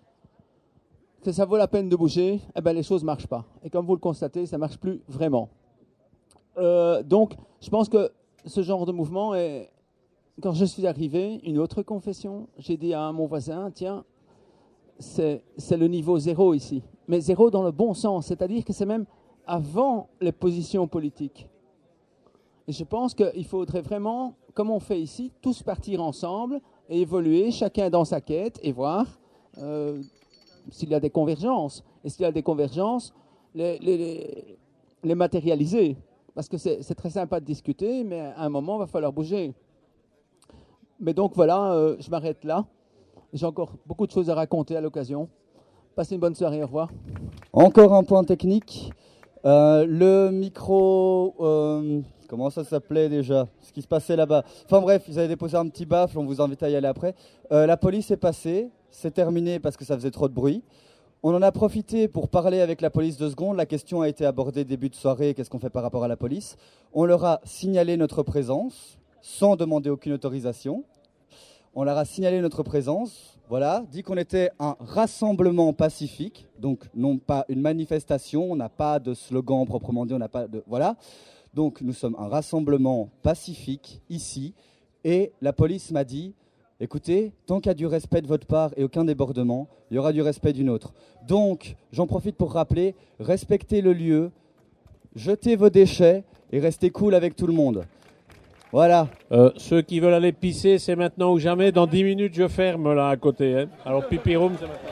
que ça vaut la peine de bouger, eh ben, les choses ne marchent pas. Et comme vous le constatez, ça ne marche plus vraiment. Euh, donc, je pense que ce genre de mouvement est... Quand je suis arrivé, une autre confession, j'ai dit à mon voisin, tiens, c'est, c'est le niveau zéro ici. Mais zéro dans le bon sens, c'est-à-dire que c'est même avant les positions politiques. Et je pense qu'il faudrait vraiment, comme on fait ici, tous partir ensemble et évoluer, chacun dans sa quête, et voir euh, s'il y a des convergences. Et s'il y a des convergences, les, les, les, les matérialiser. Parce que c'est, c'est très sympa de discuter, mais à un moment, il va falloir bouger. Mais donc voilà, euh, je m'arrête là. J'ai encore beaucoup de choses à raconter à l'occasion. Passez une bonne soirée, au revoir. Encore un point technique. Euh, le micro, euh, comment ça s'appelait déjà? Ce qui se passait là-bas. Enfin bref, ils avaient déposé un petit baffle, on vous invite à y aller après. Euh, la police est passée, c'est terminé parce que ça faisait trop de bruit. On en a profité pour parler avec la police deux secondes. La question a été abordée début de soirée, qu'est-ce qu'on fait par rapport à la police? On leur a signalé notre présence, sans demander aucune autorisation. On leur a signalé notre présence, voilà, dit qu'on était un rassemblement pacifique, donc non pas une manifestation, on n'a pas de slogan proprement dit, on n'a pas de... Voilà, donc nous sommes un rassemblement pacifique ici, et la police m'a dit, écoutez, tant qu'il y a du respect de votre part et aucun débordement, il y aura du respect d'une autre. Donc, j'en profite pour rappeler, respectez le lieu, jetez vos déchets et restez cool avec tout le monde. Voilà. Euh, ceux qui veulent aller pisser, c'est maintenant ou jamais. Dans dix minutes, je ferme là à côté. Hein. Alors, pipi room, c'est maintenant.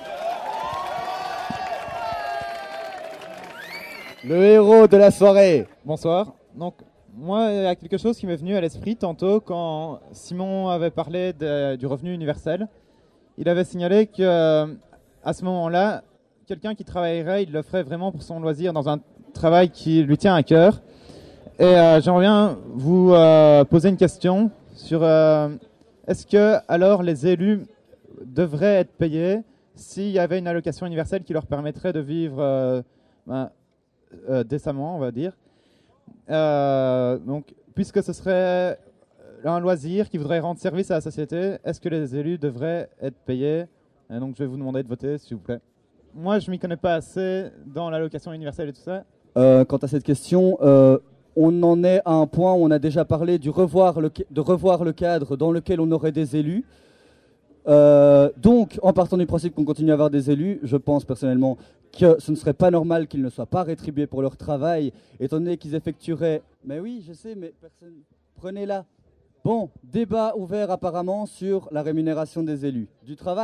Le héros de la soirée. Bonsoir. Donc, moi, il y a quelque chose qui m'est venu à l'esprit tantôt quand Simon avait parlé de, du revenu universel. Il avait signalé que à ce moment-là, quelqu'un qui travaillerait, il le ferait vraiment pour son loisir dans un travail qui lui tient à cœur. Et euh, j'aimerais bien vous euh, poser une question sur euh, est-ce que alors les élus devraient être payés s'il y avait une allocation universelle qui leur permettrait de vivre euh, ben, euh, décemment, on va dire. Euh, donc, puisque ce serait un loisir qui voudrait rendre service à la société, est-ce que les élus devraient être payés? Et donc, je vais vous demander de voter, s'il vous plaît. Moi, je m'y connais pas assez dans l'allocation universelle et tout ça. Euh, quant à cette question, euh, on en est à un point où on a déjà parlé du revoir le, de revoir le cadre dans lequel on aurait des élus. Euh, donc, en partant du principe qu'on continue à avoir des élus, je pense personnellement que ce ne serait pas normal qu'ils ne soient pas rétribués pour leur travail, étant donné qu'ils effectueraient... Mais oui, je sais, mais personne... Prenez-la. Bon, débat ouvert apparemment sur la rémunération des élus. Du travail,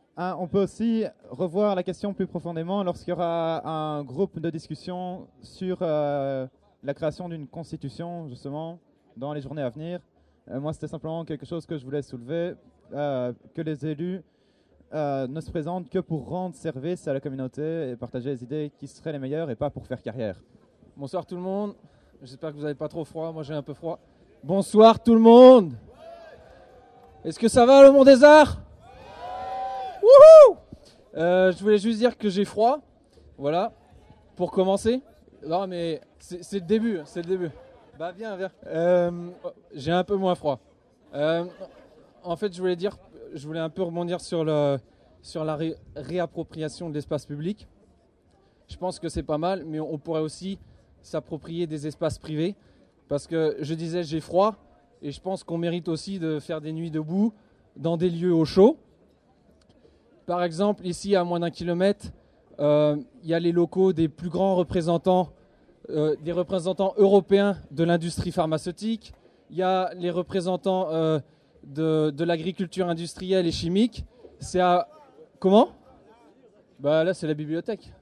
un, on peut aussi revoir la question plus profondément lorsqu'il y aura un groupe de discussion sur euh, la création d'une constitution, justement, dans les journées à venir. Euh, moi, c'était simplement quelque chose que je voulais soulever, euh, que les élus euh, ne se présentent que pour rendre service à la communauté et partager les idées qui seraient les meilleures et pas pour faire carrière. Bonsoir tout le monde, j'espère que vous n'avez pas trop froid, moi j'ai un peu froid. Bonsoir tout le monde. Est-ce que ça va le Mont des Arts? Wouhou! euh, Je voulais juste dire que j'ai froid, voilà, pour commencer. Non mais c'est, c'est le début, c'est le début. Bah viens, viens. Euh, j'ai un peu moins froid. Euh, en fait, je voulais dire, je voulais un peu rebondir sur, le, sur la ré, réappropriation de l'espace public. Je pense que c'est pas mal, mais on pourrait aussi s'approprier des espaces privés. Parce que je disais, j'ai froid, et je pense qu'on mérite aussi de faire des nuits debout dans des lieux au chaud. Par exemple, ici, à moins d'un kilomètre, il euh, y a les locaux des plus grands représentants, euh, des représentants européens de l'industrie pharmaceutique. Il y a les représentants euh, de, de l'agriculture industrielle et chimique. C'est à... Comment? Bah là, c'est la bibliothèque.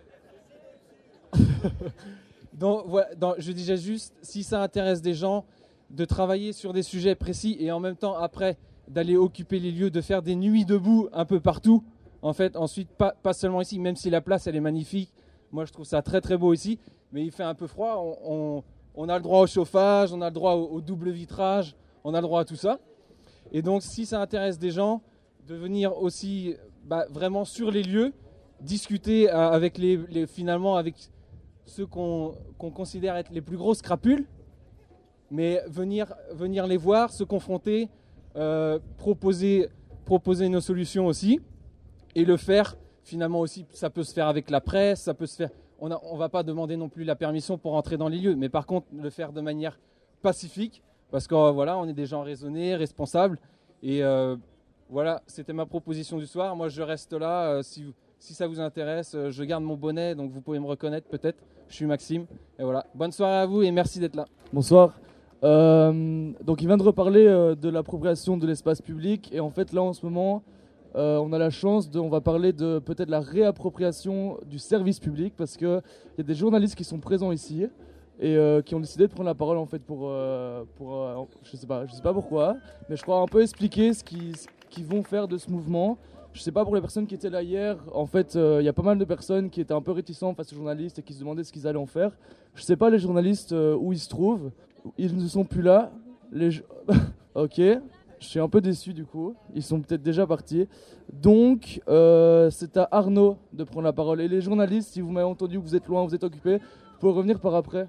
Donc, voilà, donc, je disais juste, si ça intéresse des gens, de travailler sur des sujets précis et en même temps, après, d'aller occuper les lieux, de faire des nuits debout un peu partout. En fait, ensuite, pas, pas seulement ici, même si la place, elle est magnifique. Moi, je trouve ça très, très beau ici. Mais il fait un peu froid. On, on, on a le droit au chauffage, on a le droit au, au double vitrage, on a le droit à tout ça. Et donc, si ça intéresse des gens, de venir aussi bah, vraiment sur les lieux, discuter euh, avec les, les, finalement, avec ceux qu'on qu'on considère être les plus grosses crapules, mais venir, venir les voir, se confronter, euh, proposer, proposer nos solutions aussi, et le faire, finalement aussi, ça peut se faire avec la presse, ça peut se faire, on ne on va pas demander non plus la permission pour entrer dans les lieux, mais par contre, le faire de manière pacifique, parce que euh, voilà, on est des gens raisonnés, responsables, et euh, voilà, c'était ma proposition du soir. Moi, je reste là, euh, si vous Si ça vous intéresse, je garde mon bonnet, donc vous pouvez me reconnaître peut-être. Je suis Maxime. Et voilà. Bonne soirée à vous et merci d'être là. Bonsoir. Euh, donc il vient de reparler euh, de l'appropriation de l'espace public. Et en fait là en ce moment, euh, on a la chance de, on va parler de peut-être la réappropriation du service public. Parce qu'il y a des journalistes qui sont présents ici et euh, qui ont décidé de prendre la parole en fait pour, euh, pour euh, je sais pas, je sais pas pourquoi, mais je crois un peu expliquer ce qu'ils, ce qu'ils vont faire de ce mouvement. Je sais pas pour les personnes qui étaient là hier, en fait, il euh, y a pas mal de personnes qui étaient un peu réticentes face aux journalistes et qui se demandaient ce qu'ils allaient en faire. Je sais pas les journalistes euh, où ils se trouvent, ils ne sont plus là. Les jo- ok, je suis un peu déçu du coup, ils sont peut-être déjà partis. Donc, euh, c'est à Arnaud de prendre la parole. Et les journalistes, si vous m'avez entendu, vous êtes loin, vous êtes occupés, vous pouvez revenir par après.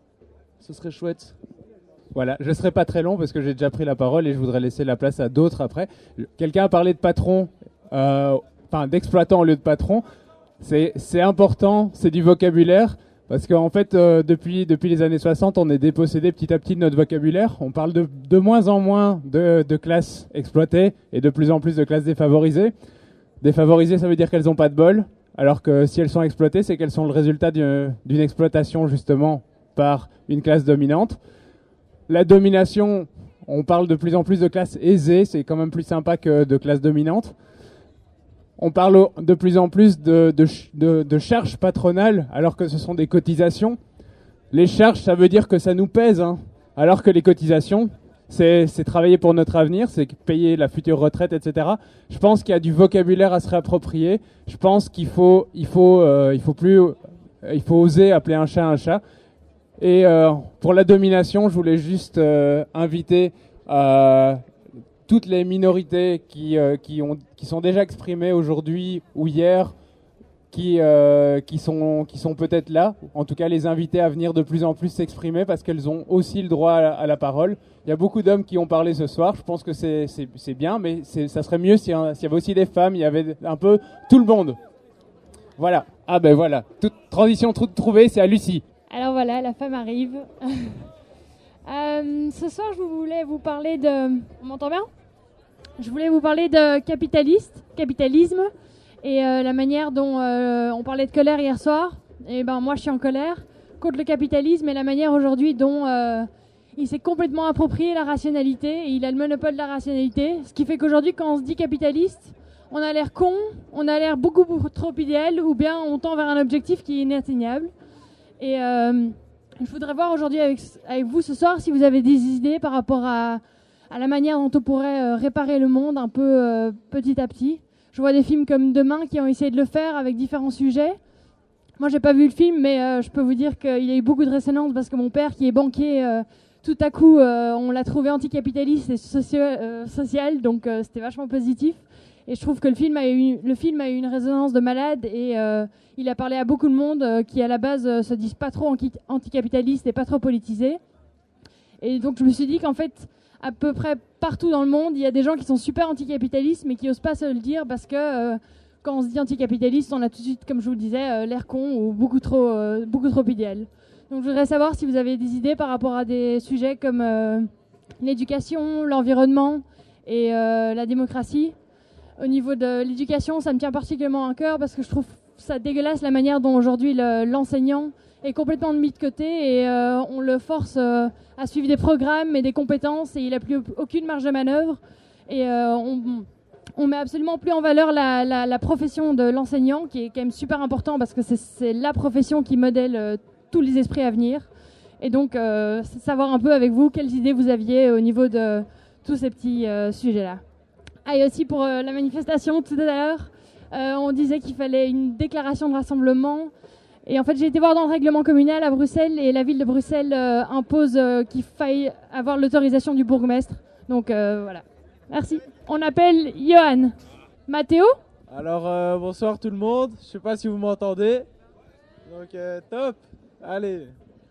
Ce serait chouette. Voilà, je ne serai pas très long parce que j'ai déjà pris la parole et je voudrais laisser la place à d'autres après. Quelqu'un a parlé de patron. Euh, enfin d'exploitant au lieu de patron, c'est, c'est important, c'est du vocabulaire, parce qu'en fait, euh, depuis, depuis les années soixante, on est dépossédé petit à petit de notre vocabulaire. On parle de, de moins en moins de, de classes exploitées et de plus en plus de classes défavorisées. Défavorisées, ça veut dire qu'elles n'ont pas de bol, alors que si elles sont exploitées, c'est qu'elles sont le résultat d'une, d'une exploitation justement par une classe dominante. La domination, on parle de plus en plus de classes aisées, c'est quand même plus sympa que de classes dominantes. On parle de plus en plus de, de, de, de charges patronales, alors que ce sont des cotisations. Les charges, ça veut dire que ça nous pèse, hein, alors que les cotisations, c'est, c'est travailler pour notre avenir, c'est payer la future retraite, et cetera. Je pense qu'il y a du vocabulaire à se réapproprier. Je pense qu'il faut, il faut, euh, il faut plus, euh, il faut oser appeler un chat un chat. Et euh, pour la domination, je voulais juste euh, inviter euh, toutes les minorités qui, euh, qui, ont, qui sont déjà exprimées aujourd'hui ou hier, qui, euh, qui sont, qui sont peut-être là, en tout cas les inviter à venir de plus en plus s'exprimer parce qu'elles ont aussi le droit à la, à la parole. Il y a beaucoup d'hommes qui ont parlé ce soir, je pense que c'est, c'est, c'est bien, mais c'est, ça serait mieux s'il y avait aussi des femmes, il y avait un peu tout le monde. Voilà, ah ben voilà, toute transition toute trouvée, c'est à Lucie. Alors voilà, la femme arrive. euh, ce soir, je voulais vous parler de... On m'entend bien ? Je voulais vous parler de capitaliste, capitalisme et euh, la manière dont euh, on parlait de colère hier soir. Et ben moi, je suis en colère contre le capitalisme et la manière aujourd'hui dont euh, il s'est complètement approprié la rationalité et il a le monopole de la rationalité. Ce qui fait qu'aujourd'hui, quand on se dit capitaliste, on a l'air con, on a l'air beaucoup, beaucoup trop idéal, ou bien on tend vers un objectif qui est inatteignable. Et euh, je voudrais voir aujourd'hui avec, avec vous ce soir si vous avez des idées par rapport à, à la manière dont on pourrait euh, réparer le monde un peu euh, petit à petit. Je vois des films comme Demain qui ont essayé de le faire avec différents sujets. Moi, j'ai pas vu le film, mais euh, je peux vous dire qu'il y a eu beaucoup de résonance parce que mon père, qui est banquier, euh, tout à coup, euh, on l'a trouvé anticapitaliste et socio euh, social, donc euh, c'était vachement positif. Et je trouve que le film a eu, le film a eu une résonance de malade et euh, il a parlé à beaucoup de monde euh, qui, à la base, euh, se disent pas trop anticapitalistes et pas trop politisés. Et donc, je me suis dit qu'en fait, à peu près partout dans le monde, il y a des gens qui sont super anticapitalistes, mais qui n'osent pas se le dire parce que euh, quand on se dit anticapitaliste, on a tout de suite, comme je vous le disais, euh, l'air con ou beaucoup trop, euh, beaucoup trop idéal. Donc, je voudrais savoir si vous avez des idées par rapport à des sujets comme euh, l'éducation, l'environnement et euh, la démocratie. Au niveau de l'éducation, ça me tient particulièrement à cœur parce que je trouve ça dégueulasse la manière dont aujourd'hui le, l'enseignant est complètement mis de côté et euh, on le force euh, à suivre des programmes et des compétences et il n'a plus aucune marge de manœuvre. Et euh, on, on met absolument plus en valeur la, la, la profession de l'enseignant qui est quand même super important parce que c'est, c'est la profession qui modèle euh, tous les esprits à venir. Et donc, euh, savoir un peu avec vous quelles idées vous aviez au niveau de tous ces petits euh, sujets-là. Ah, et aussi pour euh, la manifestation tout à l'heure, euh, on disait qu'il fallait une déclaration de rassemblement. Et en fait, j'ai été voir dans le règlement communal à Bruxelles et la ville de Bruxelles euh, impose euh, qu'il faille avoir l'autorisation du bourgmestre. Donc euh, voilà. Merci. On appelle Johan. Mathéo ? Alors euh, bonsoir tout le monde. Je sais pas si vous m'entendez. Donc euh, top. Allez.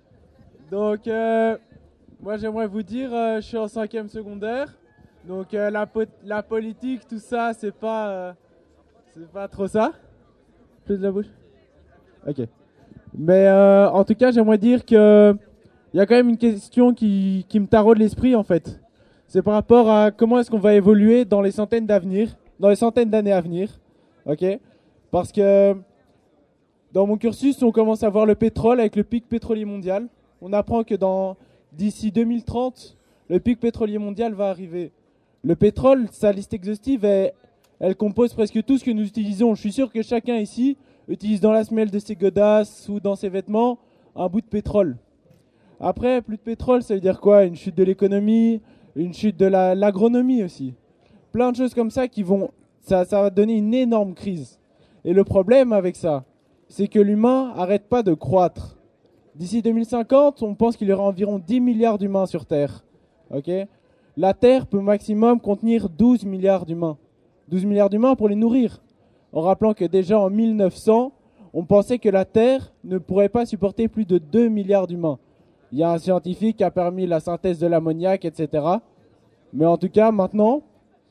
Donc euh, moi j'aimerais vous dire, euh, je suis en cinquième secondaire. Donc euh, la, po la politique, tout ça, c'est pas, euh, c'est pas trop ça. Plus de la bouche. Ok. Mais euh, en tout cas, j'aimerais dire que il y a quand même une question qui, qui me taraude l'esprit en fait. C'est par rapport à comment est-ce qu'on va évoluer dans les centaines d'avenir, dans les centaines d'années à venir. Ok. Parce que dans mon cursus, on commence à voir le pétrole avec le pic pétrolier mondial. On apprend que dans d'ici deux mille trente, le pic pétrolier mondial va arriver. Le pétrole, sa liste exhaustive, elle, elle compose presque tout ce que nous utilisons. Je suis sûr que chacun ici utilise dans la semelle de ses godasses ou dans ses vêtements un bout de pétrole. Après, plus de pétrole, ça veut dire quoi? Une chute de l'économie, une chute de la, l'agronomie aussi. Plein de choses comme ça qui vont... Ça, ça va donner une énorme crise. Et le problème avec ça, c'est que l'humain n'arrête pas de croître. D'ici deux mille cinquante, on pense qu'il y aura environ dix milliards d'humains sur Terre. Okay? La Terre peut au maximum contenir douze milliards d'humains. douze milliards d'humains pour les nourrir. En rappelant que déjà en mille neuf cents, on pensait que la Terre ne pourrait pas supporter plus de deux milliards d'humains. Il y a un scientifique qui a permis la synthèse de l'ammoniac, et cetera. Mais en tout cas, maintenant,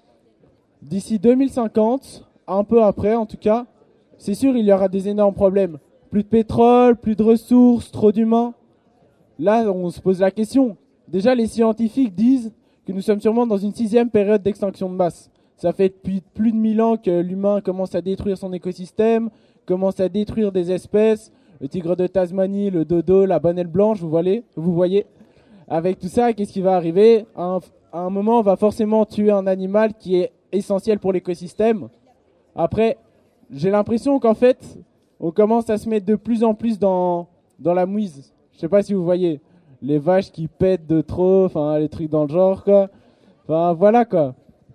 d'ici deux mille cinquante, un peu après en tout cas, c'est sûr il y aura des énormes problèmes. Plus de pétrole, plus de ressources, trop d'humains. Là, on se pose la question. Déjà, les scientifiques disent que nous sommes sûrement dans une sixième période d'extinction de masse. Ça fait depuis plus de mille ans que l'humain commence à détruire son écosystème, commence à détruire des espèces. Le tigre de Tasmanie, le dodo, la bonnelle blanche, vous voyez, vous voyez. Avec tout ça, qu'est-ce qui va arriver ? à un, à un moment, on va forcément tuer un animal qui est essentiel pour l'écosystème. Après, j'ai l'impression qu'en fait, on commence à se mettre de plus en plus dans, dans la mouise. Je sais pas si vous voyez. Les vaches qui pètent de trop, enfin, les trucs dans le genre, quoi. Enfin, voilà, quoi.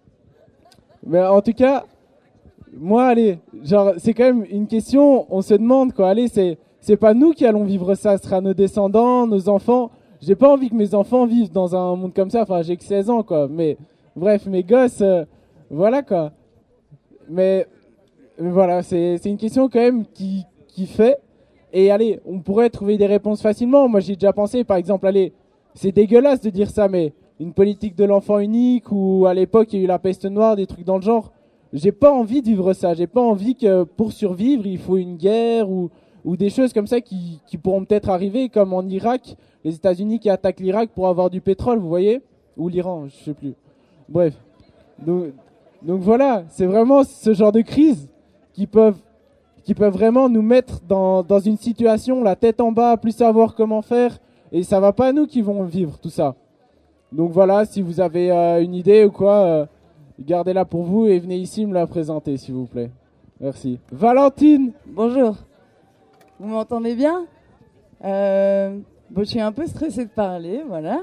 Mais en tout cas, moi, allez, genre, c'est quand même une question, on se demande, quoi. Allez, c'est, c'est pas nous qui allons vivre ça, ce sera nos descendants, nos enfants. J'ai pas envie que mes enfants vivent dans un monde comme ça, enfin, j'ai que seize ans, quoi. Mais, bref, mes gosses, euh, voilà, quoi. Mais, mais voilà, c'est, c'est une question quand même qui, qui fait. Et allez, on pourrait trouver des réponses facilement. Moi, j'ai déjà pensé, par exemple, allez, c'est dégueulasse de dire ça, mais une politique de l'enfant unique, ou à l'époque, il y a eu la peste noire, des trucs dans le genre. J'ai pas envie de vivre ça. J'ai pas envie que pour survivre, il faut une guerre ou, ou des choses comme ça qui, qui pourront peut-être arriver, comme en Irak, les États-Unis qui attaquent l'Irak pour avoir du pétrole, vous voyez? Ou l'Iran, je sais plus. Bref. Donc, donc voilà, c'est vraiment ce genre de crise qui peuvent qui peuvent vraiment nous mettre dans, dans une situation, la tête en bas, plus savoir comment faire, et ça va pas à nous qui vont vivre tout ça. Donc voilà, si vous avez euh, une idée ou quoi, euh, gardez-la pour vous et venez ici me la présenter, s'il vous plaît. Merci. Valentine. Bonjour. Vous m'entendez bien? euh, bon, je suis un peu stressée de parler, voilà.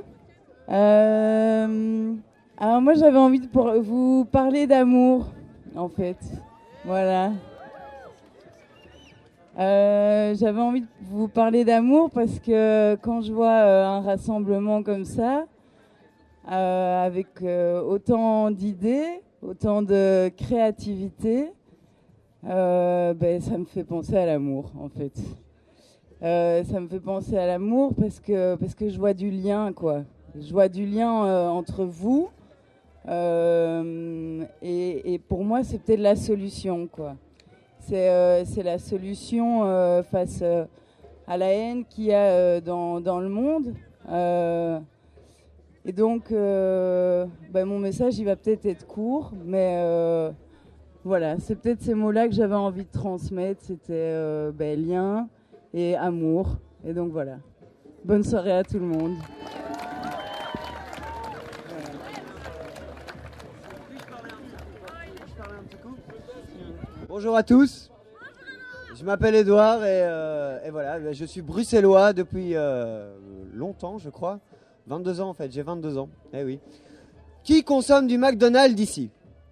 Euh, alors moi, j'avais envie de pour vous parler d'amour, en fait. Voilà. Euh, j'avais envie de vous parler d'amour parce que quand je vois euh, un rassemblement comme ça, euh, avec euh, autant d'idées, autant de créativité, euh, ben, ça me fait penser à l'amour, en fait. Euh, ça me fait penser à l'amour parce que, parce que je vois du lien, quoi. Je vois du lien euh, entre vous euh, et, et pour moi, c'est peut-être la solution, quoi. C'est euh, c'est la solution euh, face euh, à la haine qu'il y a euh, dans, dans le monde. Euh, et donc, euh, bah, mon message, il va peut-être être court, mais euh, voilà, c'est peut-être ces mots-là que j'avais envie de transmettre. C'était euh, bah, lien et amour. Et donc voilà. Bonne soirée à tout le monde. Bonjour à tous, je m'appelle Edouard et, euh, et voilà, je suis bruxellois depuis euh, longtemps je crois, vingt-deux ans en fait, j'ai vingt-deux ans, eh oui. Qui consomme du McDonald's ici?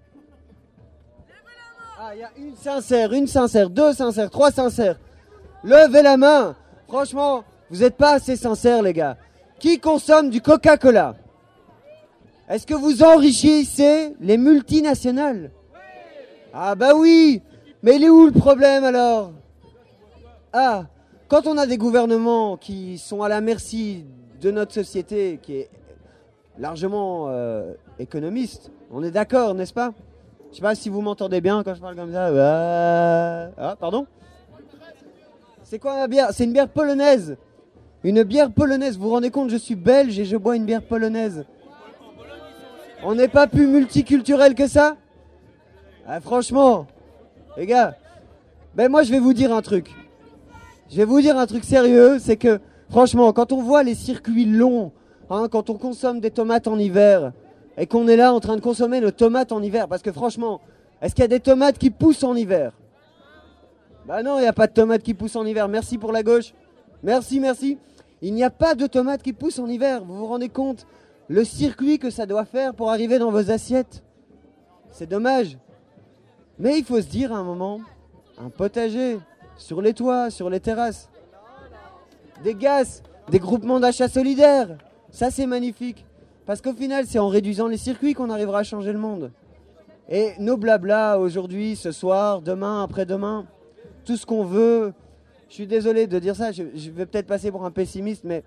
Ah, il y a une sincère, une sincère, deux sincères, trois sincères. Levez la main, franchement, vous n'êtes pas assez sincères les gars. Qui consomme du Coca-Cola? Est-ce que vous enrichissez les multinationales? Ah bah oui, mais il est où le problème alors? Ah, quand on a des gouvernements qui sont à la merci de notre société, qui est largement euh, économiste, on est d'accord, n'est-ce pas? Je sais pas si vous m'entendez bien quand je parle comme ça. Ah, ah pardon? C'est quoi ma bière? C'est une bière polonaise. Une bière polonaise, vous vous rendez compte, je suis belge et je bois une bière polonaise. On n'est pas plus multiculturel que ça? Ah, franchement, les gars, ben moi je vais vous dire un truc. Je vais vous dire un truc sérieux, c'est que franchement, quand on voit les circuits longs, hein, quand on consomme des tomates en hiver, et qu'on est là en train de consommer nos tomates en hiver, parce que franchement, est-ce qu'il y a des tomates qui poussent en hiver? Bah non, il n'y a pas de tomates qui poussent en hiver. Merci pour la gauche. Merci, merci. Il n'y a pas de tomates qui poussent en hiver. Vous vous rendez compte le circuit que ça doit faire pour arriver dans vos assiettes? C'est dommage. Mais il faut se dire à un moment, un potager, sur les toits, sur les terrasses, des gaz, des groupements d'achat solidaires, ça c'est magnifique. Parce qu'au final, c'est en réduisant les circuits qu'on arrivera à changer le monde. Et nos blabla aujourd'hui, ce soir, demain, après-demain, tout ce qu'on veut, je suis désolé de dire ça, je, je vais peut-être passer pour un pessimiste, mais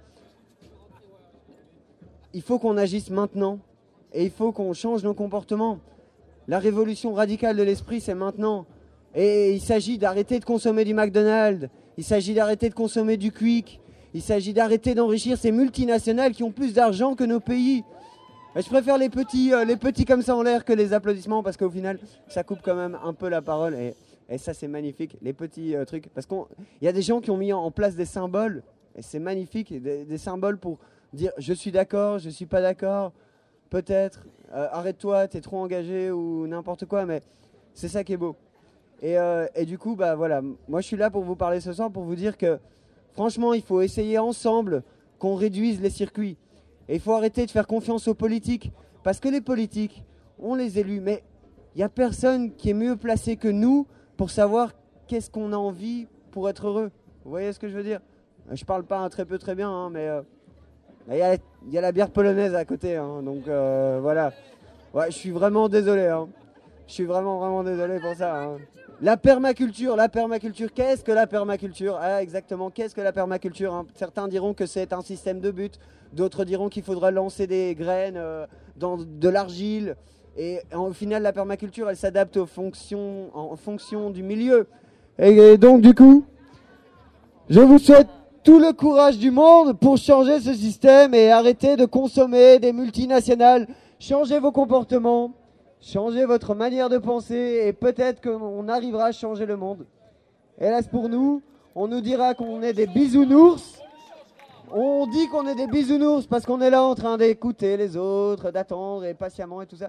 il faut qu'on agisse maintenant et il faut qu'on change nos comportements. La révolution radicale de l'esprit, c'est maintenant. Et il s'agit d'arrêter de consommer du McDonald's, il s'agit d'arrêter de consommer du Quick, il s'agit d'arrêter d'enrichir ces multinationales qui ont plus d'argent que nos pays. Et je préfère les petits, euh, les petits comme ça en l'air que les applaudissements, parce qu'au final, ça coupe quand même un peu la parole. Et, et ça, c'est magnifique, les petits euh, trucs. Parce qu'il y a des gens qui ont mis en place des symboles, et c'est magnifique, des, des symboles pour dire je suis d'accord, je suis pas d'accord, peut-être, euh, arrête-toi, t'es trop engagé ou n'importe quoi, mais c'est ça qui est beau. Et, euh, et du coup, bah voilà, moi je suis là pour vous parler ce soir, pour vous dire que franchement, il faut essayer ensemble qu'on réduise les circuits. Et il faut arrêter de faire confiance aux politiques, parce que les politiques, on les élus, mais il n'y a personne qui est mieux placé que nous pour savoir qu'est-ce qu'on a envie pour être heureux. Vous voyez ce que je veux dire? Je parle pas un très peu très bien, hein, mais il euh, y, y a la bière polonaise à côté, hein, donc euh, voilà. Ouais, je suis vraiment désolé, hein. Je suis vraiment vraiment désolé pour ça. Hein. La permaculture, la permaculture, qu'est-ce que la permaculture? Ah, exactement, qu'est-ce que la permaculture, hein? Certains diront que c'est un système de but, d'autres diront qu'il faudra lancer des graines euh, dans de l'argile. Et au final, la permaculture, elle s'adapte aux fonctions, en fonction du milieu. Et donc, du coup, je vous souhaite tout le courage du monde pour changer ce système et arrêter de consommer des multinationales. Changez vos comportements. Changez votre manière de penser et peut-être qu'on arrivera à changer le monde. Hélas pour nous, on nous dira qu'on est des bisounours. On dit qu'on est des bisounours parce qu'on est là en train d'écouter les autres, d'attendre et patiemment et tout ça.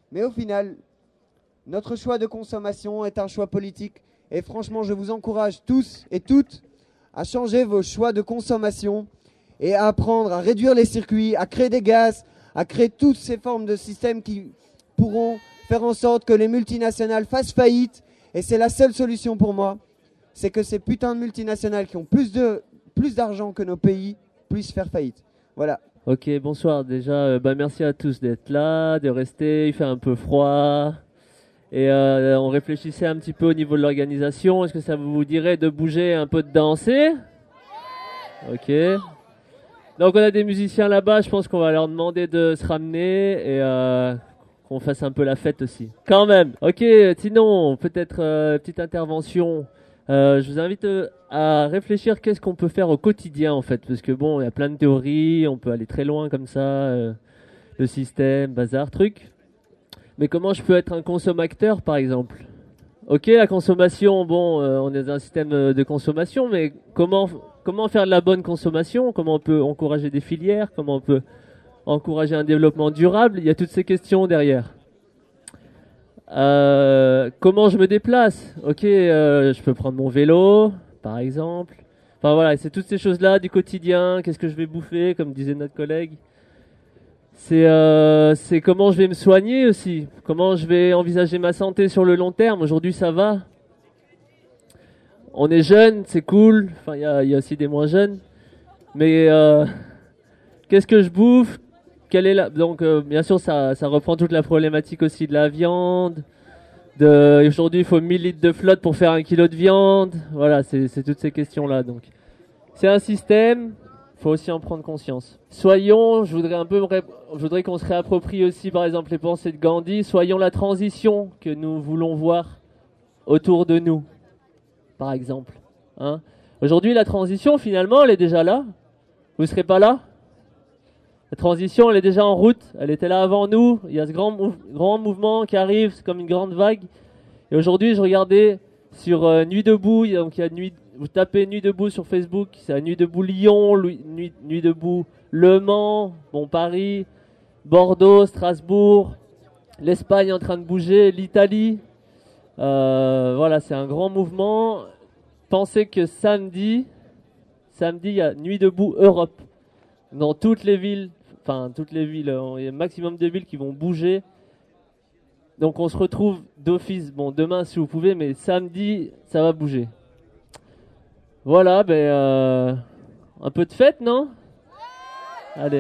Mais au final, notre choix de consommation est un choix politique. Et franchement, je vous encourage tous et toutes à changer vos choix de consommation et à apprendre à réduire les circuits, à créer des gaz, à créer toutes ces formes de systèmes qui pourront faire en sorte que les multinationales fassent faillite. Et c'est la seule solution pour moi, c'est que ces putains de multinationales qui ont plus de, plus d'argent que nos pays puissent faire faillite. Voilà. Ok, bonsoir. Déjà, euh, bah, merci à tous d'être là, de rester. Il fait un peu froid. Et euh, on réfléchissait un petit peu au niveau de l'organisation. Est-ce que ça vous dirait de bouger un peu, de danser? Ok. Donc on a des musiciens là-bas. Je pense qu'on va leur demander de se ramener et euh, qu'on fasse un peu la fête aussi. Quand même. Ok, sinon, peut-être euh, petite intervention. Euh, je vous invite euh, à réfléchir qu'est-ce qu'on peut faire au quotidien en fait. Parce que bon, il y a plein de théories. On peut aller très loin comme ça. Euh, le système, bazar, truc. Mais comment je peux être un consommateur, par exemple? Ok, la consommation, bon, euh, on est dans un système de consommation, mais comment, comment faire de la bonne consommation? Comment on peut encourager des filières? Comment on peut encourager un développement durable? Il y a toutes ces questions derrière. Euh, comment je me déplace? Ok, euh, je peux prendre mon vélo, par exemple. Enfin voilà, c'est toutes ces choses-là du quotidien. Qu'est-ce que je vais bouffer, comme disait notre collègue? C'est euh, c'est comment je vais me soigner aussi, comment je vais envisager ma santé sur le long terme. Aujourd'hui, ça va. On est jeune, c'est cool. Enfin, il y a, y a aussi des moins jeunes. Mais euh, qu'est-ce que je bouffe? Quelle est la... Donc, euh, bien sûr, ça, ça reprend toute la problématique aussi de la viande. De... Aujourd'hui, il faut mille litres de flotte pour faire un kilo de viande. Voilà, c'est c'est toutes ces questions-là. Donc, c'est un système. Il faut aussi en prendre conscience. Soyons, je voudrais un peu, me ré... je voudrais qu'on se réapproprie aussi, par exemple, les pensées de Gandhi. Soyons la transition que nous voulons voir autour de nous, par exemple. Hein? Aujourd'hui, la transition, finalement, elle est déjà là. Vous ne serez pas là? La transition, elle est déjà en route. Elle était là avant nous. Il y a ce grand, mou... grand mouvement qui arrive, c'est comme une grande vague. Et aujourd'hui, je regardais sur euh, Nuit debout, donc il y a Nuit... Vous tapez Nuit debout sur Facebook, c'est la Nuit debout Lyon, Nuit, Nuit debout Le Mans, bon Paris, Bordeaux, Strasbourg, l'Espagne est en train de bouger, l'Italie. Euh, voilà, c'est un grand mouvement. Pensez que samedi, samedi il y a Nuit debout Europe. Dans toutes les villes, enfin toutes les villes, il y a un maximum de villes qui vont bouger. Donc on se retrouve d'office, bon demain si vous pouvez, mais samedi ça va bouger. Voilà, ben euh, un peu de fête, non? Allez.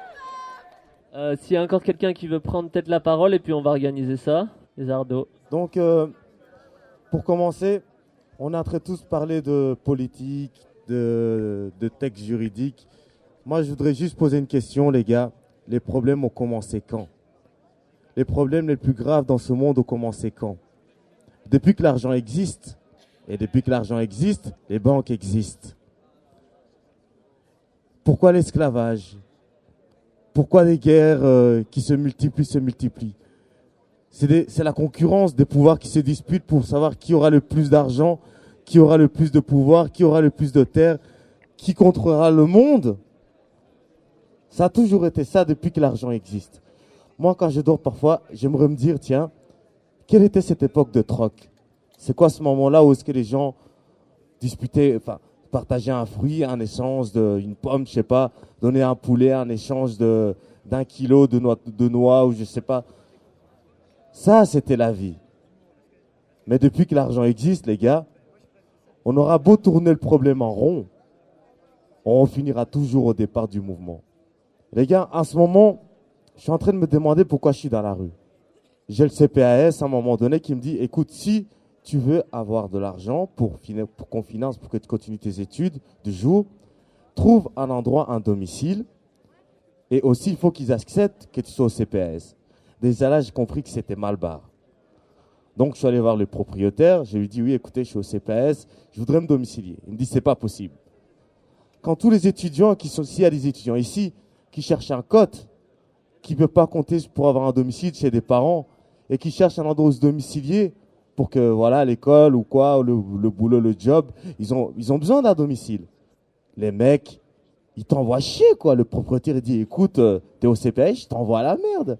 Euh, S'il y a encore quelqu'un qui veut prendre peut-être la parole, et puis on va organiser ça, les Ardos. Donc, euh, pour commencer, on est en train de tous parler de politique, de, de textes juridiques. Moi, je voudrais juste poser une question, les gars. Les problèmes ont commencé quand? Les problèmes les plus graves dans ce monde ont commencé quand? Depuis que l'argent existe. Et depuis que l'argent existe, les banques existent. Pourquoi l'esclavage? Pourquoi les guerres euh, qui se multiplient, se multiplient? C'est la concurrence des pouvoirs qui se disputent pour savoir qui aura le plus d'argent, qui aura le plus de pouvoir, qui aura le plus de terres, qui contrôlera le monde. Ça a toujours été ça depuis que l'argent existe. Moi, quand je dors parfois, j'aimerais me dire, tiens, quelle était cette époque de troc? C'est quoi ce moment-là où est-ce que les gens disputaient, enfin, partageaient un fruit en échange d'une pomme, je sais pas, donner un poulet en échange de d'un kilo de noix, de noix ou je sais pas. Ça, c'était la vie. Mais depuis que l'argent existe, les gars, on aura beau tourner le problème en rond, on finira toujours au départ du mouvement. Les gars, en ce moment, je suis en train de me demander pourquoi je suis dans la rue. J'ai le C P A S à un moment donné qui me dit, écoute, si tu veux avoir de l'argent pour, pour qu'on finance, pour que tu continues tes études du jour, trouve un endroit, un domicile. Et aussi, il faut qu'ils acceptent que tu sois au C P A S. Déjà là, j'ai compris que c'était mal barre. Donc, je suis allé voir le propriétaire. Je lui ai dit, oui, écoutez, je suis au C P A S, je voudrais me domicilier. Il me dit, c'est pas possible. Quand tous les étudiants qui sont, s'il y a des étudiants ici, qui cherchent un cote, qui ne peuvent pas compter pour avoir un domicile chez des parents, et qui cherchent un endroit où se domicilier, pour que, voilà, l'école ou quoi, le, le boulot, le job, ils ont, ils ont besoin d'un domicile. Les mecs, ils t'envoient chier, quoi. Le propriétaire, il dit, écoute, euh, t'es au C P A S, je t'envoie à la merde.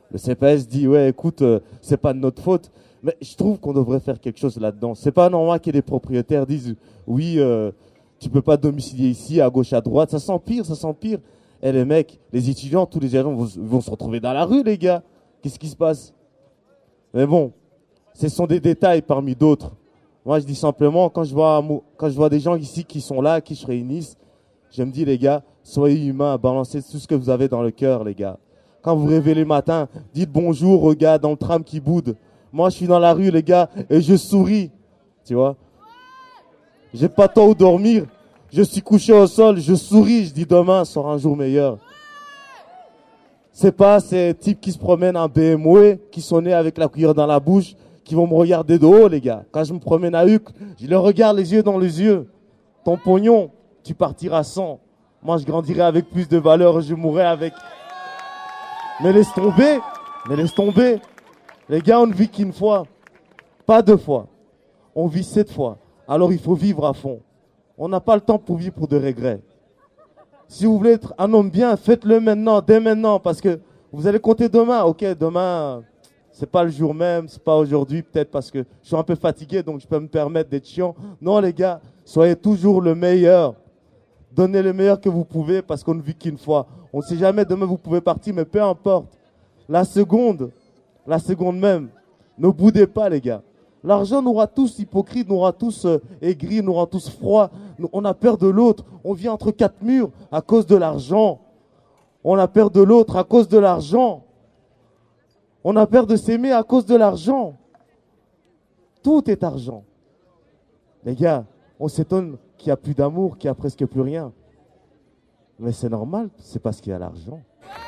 Le C P S dit, ouais, écoute, euh, c'est pas de notre faute. Mais je trouve qu'on devrait faire quelque chose là-dedans. C'est pas normal que des propriétaires disent, oui, euh, tu peux pas domicilier ici, à gauche, à droite. Ça s'empire, ça s'empire. Et les mecs, les étudiants, tous les étudiants vont, vont se retrouver dans la rue, les gars. Qu'est-ce qui se passe? Mais bon, ce sont des détails parmi d'autres. Moi, je dis simplement, quand je vois, quand je vois des gens ici qui sont là, qui se réunissent, je me dis, les gars, soyez humains, balancez tout ce que vous avez dans le cœur, les gars. Quand vous vous réveillez le matin, dites bonjour aux gars dans le tram qui boude. Moi, je suis dans la rue, les gars, et je souris. Tu vois? J'ai pas temps où dormir. Je suis couché au sol, je souris, je dis demain sera un jour meilleur. C'est pas ces types qui se promènent en B M W, qui sont nés avec la cuillère dans la bouche, qui vont me regarder de haut, les gars. Quand je me promène à Huc, je les regarde les yeux dans les yeux. Ton pognon, tu partiras sans. Moi, je grandirai avec plus de valeur, je mourrai avec. Mais laisse tomber, mais laisse tomber. Les gars, on ne vit qu'une fois, pas deux fois. On vit sept fois. Alors il faut vivre à fond. On n'a pas le temps pour vivre pour de regrets. Si vous voulez être un homme bien, faites-le maintenant, dès maintenant, parce que vous allez compter demain. Ok, demain, c'est pas le jour même, c'est pas aujourd'hui, peut-être parce que je suis un peu fatigué, donc je peux me permettre d'être chiant. Non, les gars, soyez toujours le meilleur. Donnez le meilleur que vous pouvez, parce qu'on ne vit qu'une fois. On ne sait jamais, demain vous pouvez partir, mais peu importe. La seconde, la seconde même, ne boudez pas, les gars. L'argent nous rend tous hypocrites, nous rend tous euh, aigris, nous rend tous froids. Nous, on a peur de l'autre. On vit entre quatre murs à cause de l'argent. On a peur de l'autre à cause de l'argent. On a peur de s'aimer à cause de l'argent. Tout est argent. Les gars, on s'étonne qu'il n'y a plus d'amour, qu'il n'y a presque plus rien. Mais c'est normal, c'est parce qu'il y a l'argent.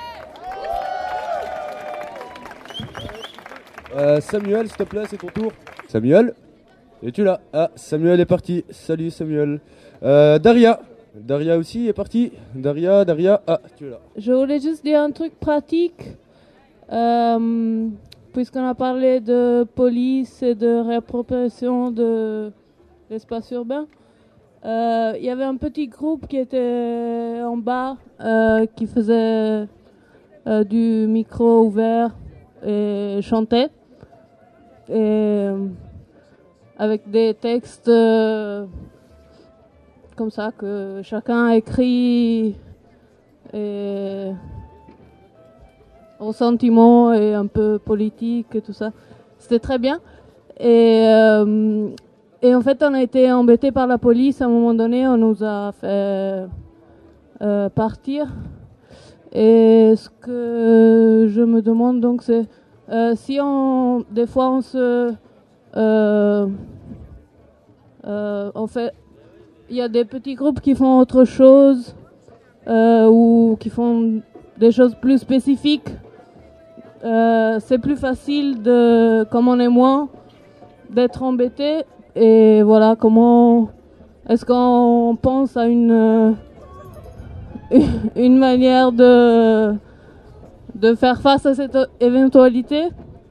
Euh, Samuel, s'il te plaît, c'est ton tour. Samuel, es-tu là? Ah, Samuel est parti. Salut Samuel. Euh, Daria. Daria aussi est partie. Daria, Daria. Ah, tu es là. Je voulais juste dire un truc pratique. Euh, Puisqu'on a parlé de police et de réappropriation de l'espace urbain, euh, il y avait un petit groupe qui était en bas, euh, qui faisait euh, du micro ouvert et chantait. Et euh, avec des textes euh, comme ça que chacun a écrit et au sentiment et un peu politique et tout ça. C'était très bien. Et, euh, et en fait, on a été embêtés par la police. À un moment donné, on nous a fait euh, partir. Et ce que je me demande donc, c'est Euh, si on, des fois on se, euh, euh, on fait, il y a des petits groupes qui font autre chose euh, ou qui font des choses plus spécifiques. Euh, c'est plus facile de, comme on est moins, d'être embêté. Et voilà, comment est-ce qu'on pense à une une manière de de faire face à cette éventualité.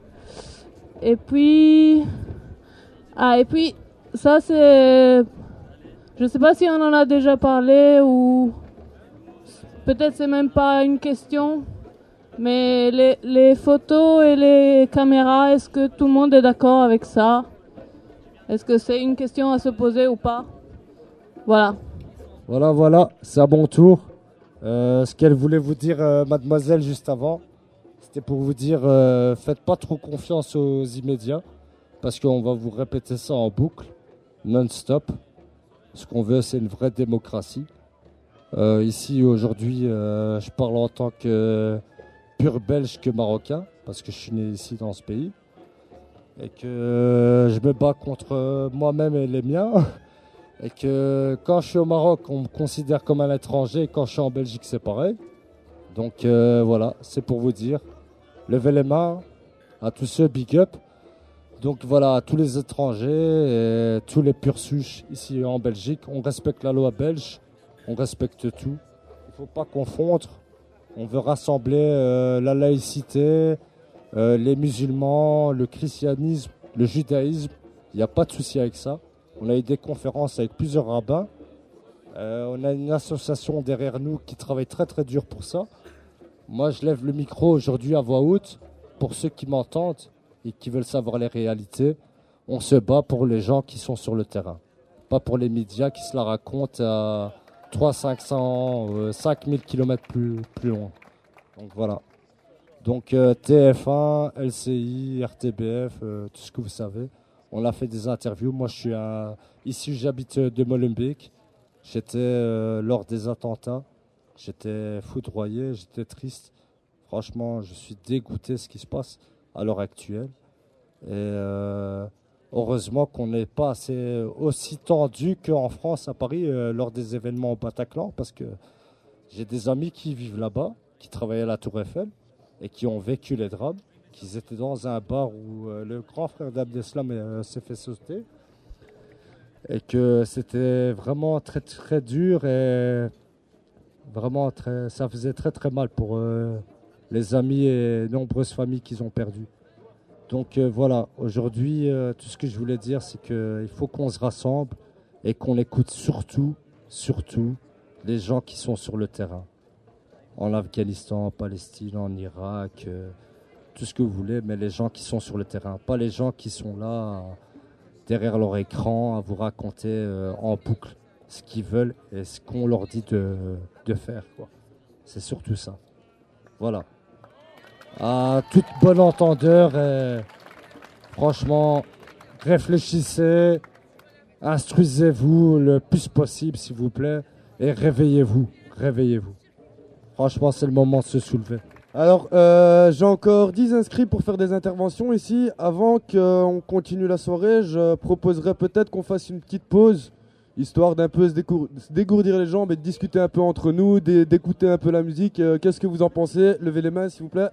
Et puis, ah, et puis, ça c'est, je sais pas si on en a déjà parlé ou peut-être c'est même pas une question, mais les, les photos et les caméras, est-ce que tout le monde est d'accord avec ça? Est-ce que c'est une question à se poser ou pas? Voilà. Voilà, voilà, c'est à mon tour. Euh, ce qu'elle voulait vous dire, euh, mademoiselle, juste avant, c'était pour vous dire, euh, faites pas trop confiance aux immédiats, parce qu'on va vous répéter ça en boucle, non-stop. Ce qu'on veut, c'est une vraie démocratie. Euh, ici, aujourd'hui, euh, je parle en tant que pur belge que marocain, parce que je suis né ici dans ce pays, et que euh, je me bats contre moi-même et les miens. Et que quand je suis au Maroc, on me considère comme un étranger, et quand je suis en Belgique, c'est pareil. Donc euh, voilà, c'est pour vous dire, levez les mains à tous ceux, big up. Donc voilà, à tous les étrangers et tous les purs souches ici en Belgique, on respecte la loi belge, on respecte tout. Il ne faut pas confondre, on veut rassembler euh, la laïcité, euh, les musulmans, le christianisme, le judaïsme, il n'y a pas de souci avec ça. On a eu des conférences avec plusieurs rabbins. Euh, on a une association derrière nous qui travaille très très dur pour ça. Moi, je lève le micro aujourd'hui à voix haute pour ceux qui m'entendent et qui veulent savoir les réalités, on se bat pour les gens qui sont sur le terrain. Pas pour les médias qui se la racontent à trois cents, cinq cents, euh, cinq mille kilomètres plus, plus loin. Donc voilà. Donc euh, T F un, L C I, R T B F, euh, tout ce que vous savez. On a fait des interviews. Moi, je suis à... ici, j'habite de Molenbeek. J'étais euh, lors des attentats. J'étais foudroyé, j'étais triste. Franchement, je suis dégoûté de ce qui se passe à l'heure actuelle. Et euh, heureusement qu'on n'est pas assez, aussi tendu qu'en France, à Paris, euh, lors des événements au Bataclan, parce que j'ai des amis qui vivent là-bas, qui travaillaient à la Tour Eiffel et qui ont vécu les drames, qui étaient dans un bar où euh, le grand frère d'Abdeslam euh, s'est fait sauter. Et que c'était vraiment très très dur et vraiment très, ça faisait très très mal pour euh, les amis et nombreuses familles qu'ils ont perdues. Donc euh, voilà, aujourd'hui, euh, tout ce que je voulais dire, c'est qu'il faut qu'on se rassemble et qu'on écoute surtout, surtout, les gens qui sont sur le terrain. En Afghanistan, en Palestine, en Irak, euh, tout ce que vous voulez, mais les gens qui sont sur le terrain, pas les gens qui sont là euh, derrière leur écran à vous raconter euh, en boucle ce qu'ils veulent et ce qu'on leur dit de, de faire, quoi. C'est surtout ça. Voilà. À toute bonne entendeur, et franchement, réfléchissez, instruisez-vous le plus possible, s'il vous plaît, et réveillez-vous, réveillez-vous. Franchement, c'est le moment de se soulever. Alors, euh, j'ai encore dix inscrits pour faire des interventions ici. Avant qu'on continue la soirée, je proposerais peut-être qu'on fasse une petite pause, histoire d'un peu se, décour- se dégourdir les jambes et de discuter un peu entre nous, d'é- d'écouter un peu la musique. Euh, qu'est-ce que vous en pensez? Levez les mains, s'il vous plaît.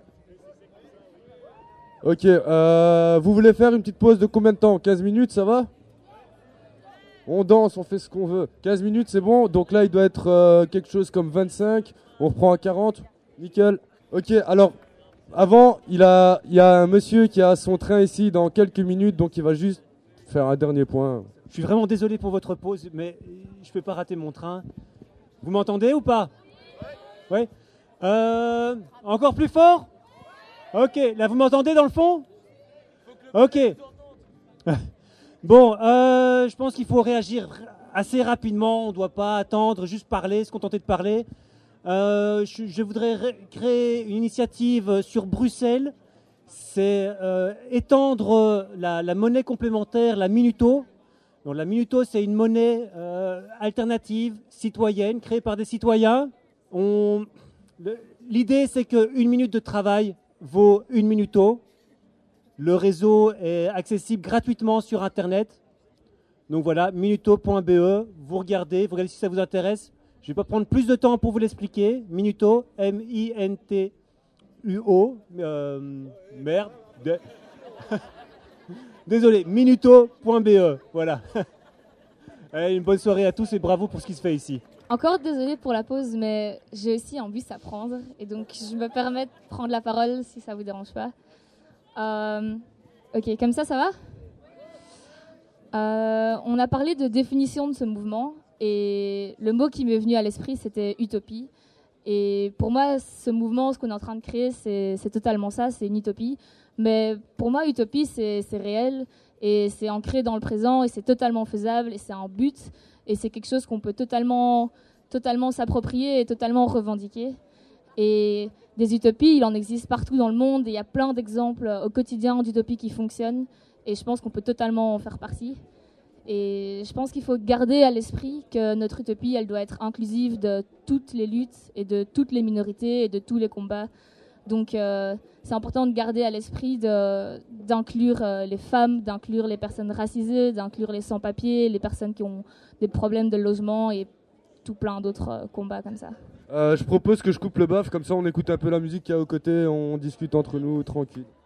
Ok, euh, vous voulez faire une petite pause de combien de temps? quinze minutes, ça va? On danse, on fait ce qu'on veut. quinze minutes, c'est bon. Donc là, il doit être euh, quelque chose comme vingt-cinq. On reprend à quarante. Nickel. Ok, alors, avant, il, a, il y a un monsieur qui a son train ici dans quelques minutes, donc il va juste faire un dernier point. Je suis vraiment désolé pour votre pause, mais je ne peux pas rater mon train. Vous m'entendez ou pas? Oui. Euh, encore plus fort? Ok, là vous m'entendez dans le fond? Ok. Bon, euh, je pense qu'il faut réagir assez rapidement, on ne doit pas attendre, juste parler, se contenter de parler. Euh, je, je voudrais ré- créer une initiative sur Bruxelles, c'est euh, étendre la, la monnaie complémentaire, la Minuto. Donc, la Minuto, c'est une monnaie euh, alternative, citoyenne, créée par des citoyens. On, le, l'idée, c'est qu'une minute de travail vaut une Minuto. Le réseau est accessible gratuitement sur Internet. Donc voilà, minuto point b e, vous regardez, vous regardez si ça vous intéresse. Je ne vais pas prendre plus de temps pour vous l'expliquer. Minuto, M I N T U O. Euh, merde. De... Désolé, minuto point b e. Voilà. Allez, une bonne soirée à tous et bravo pour ce qui se fait ici. Encore désolé pour la pause, mais j'ai aussi un bus à prendre. Et donc, je me permets de prendre la parole si ça ne vous dérange pas. Euh, ok, comme ça, ça va? euh, On a parlé de définition de ce mouvement. Et le mot qui m'est venu à l'esprit, c'était utopie. Et pour moi, ce mouvement, ce qu'on est en train de créer, c'est, c'est totalement ça, c'est une utopie. Mais pour moi, utopie, c'est, c'est réel, et c'est ancré dans le présent, et c'est totalement faisable, et c'est un but, et c'est quelque chose qu'on peut totalement, totalement s'approprier et totalement revendiquer. Et des utopies, il en existe partout dans le monde, et il y a plein d'exemples au quotidien d'utopies qui fonctionnent, et je pense qu'on peut totalement en faire partie. Et je pense qu'il faut garder à l'esprit que notre utopie, elle doit être inclusive de toutes les luttes et de toutes les minorités et de tous les combats. Donc euh, c'est important de garder à l'esprit de, d'inclure euh, les femmes, d'inclure les personnes racisées, d'inclure les sans-papiers, les personnes qui ont des problèmes de logement et tout plein d'autres euh, combats comme ça. Euh, je propose que je coupe le baf, comme ça on écoute un peu la musique qu'il y a aux côtés, on discute entre nous tranquille.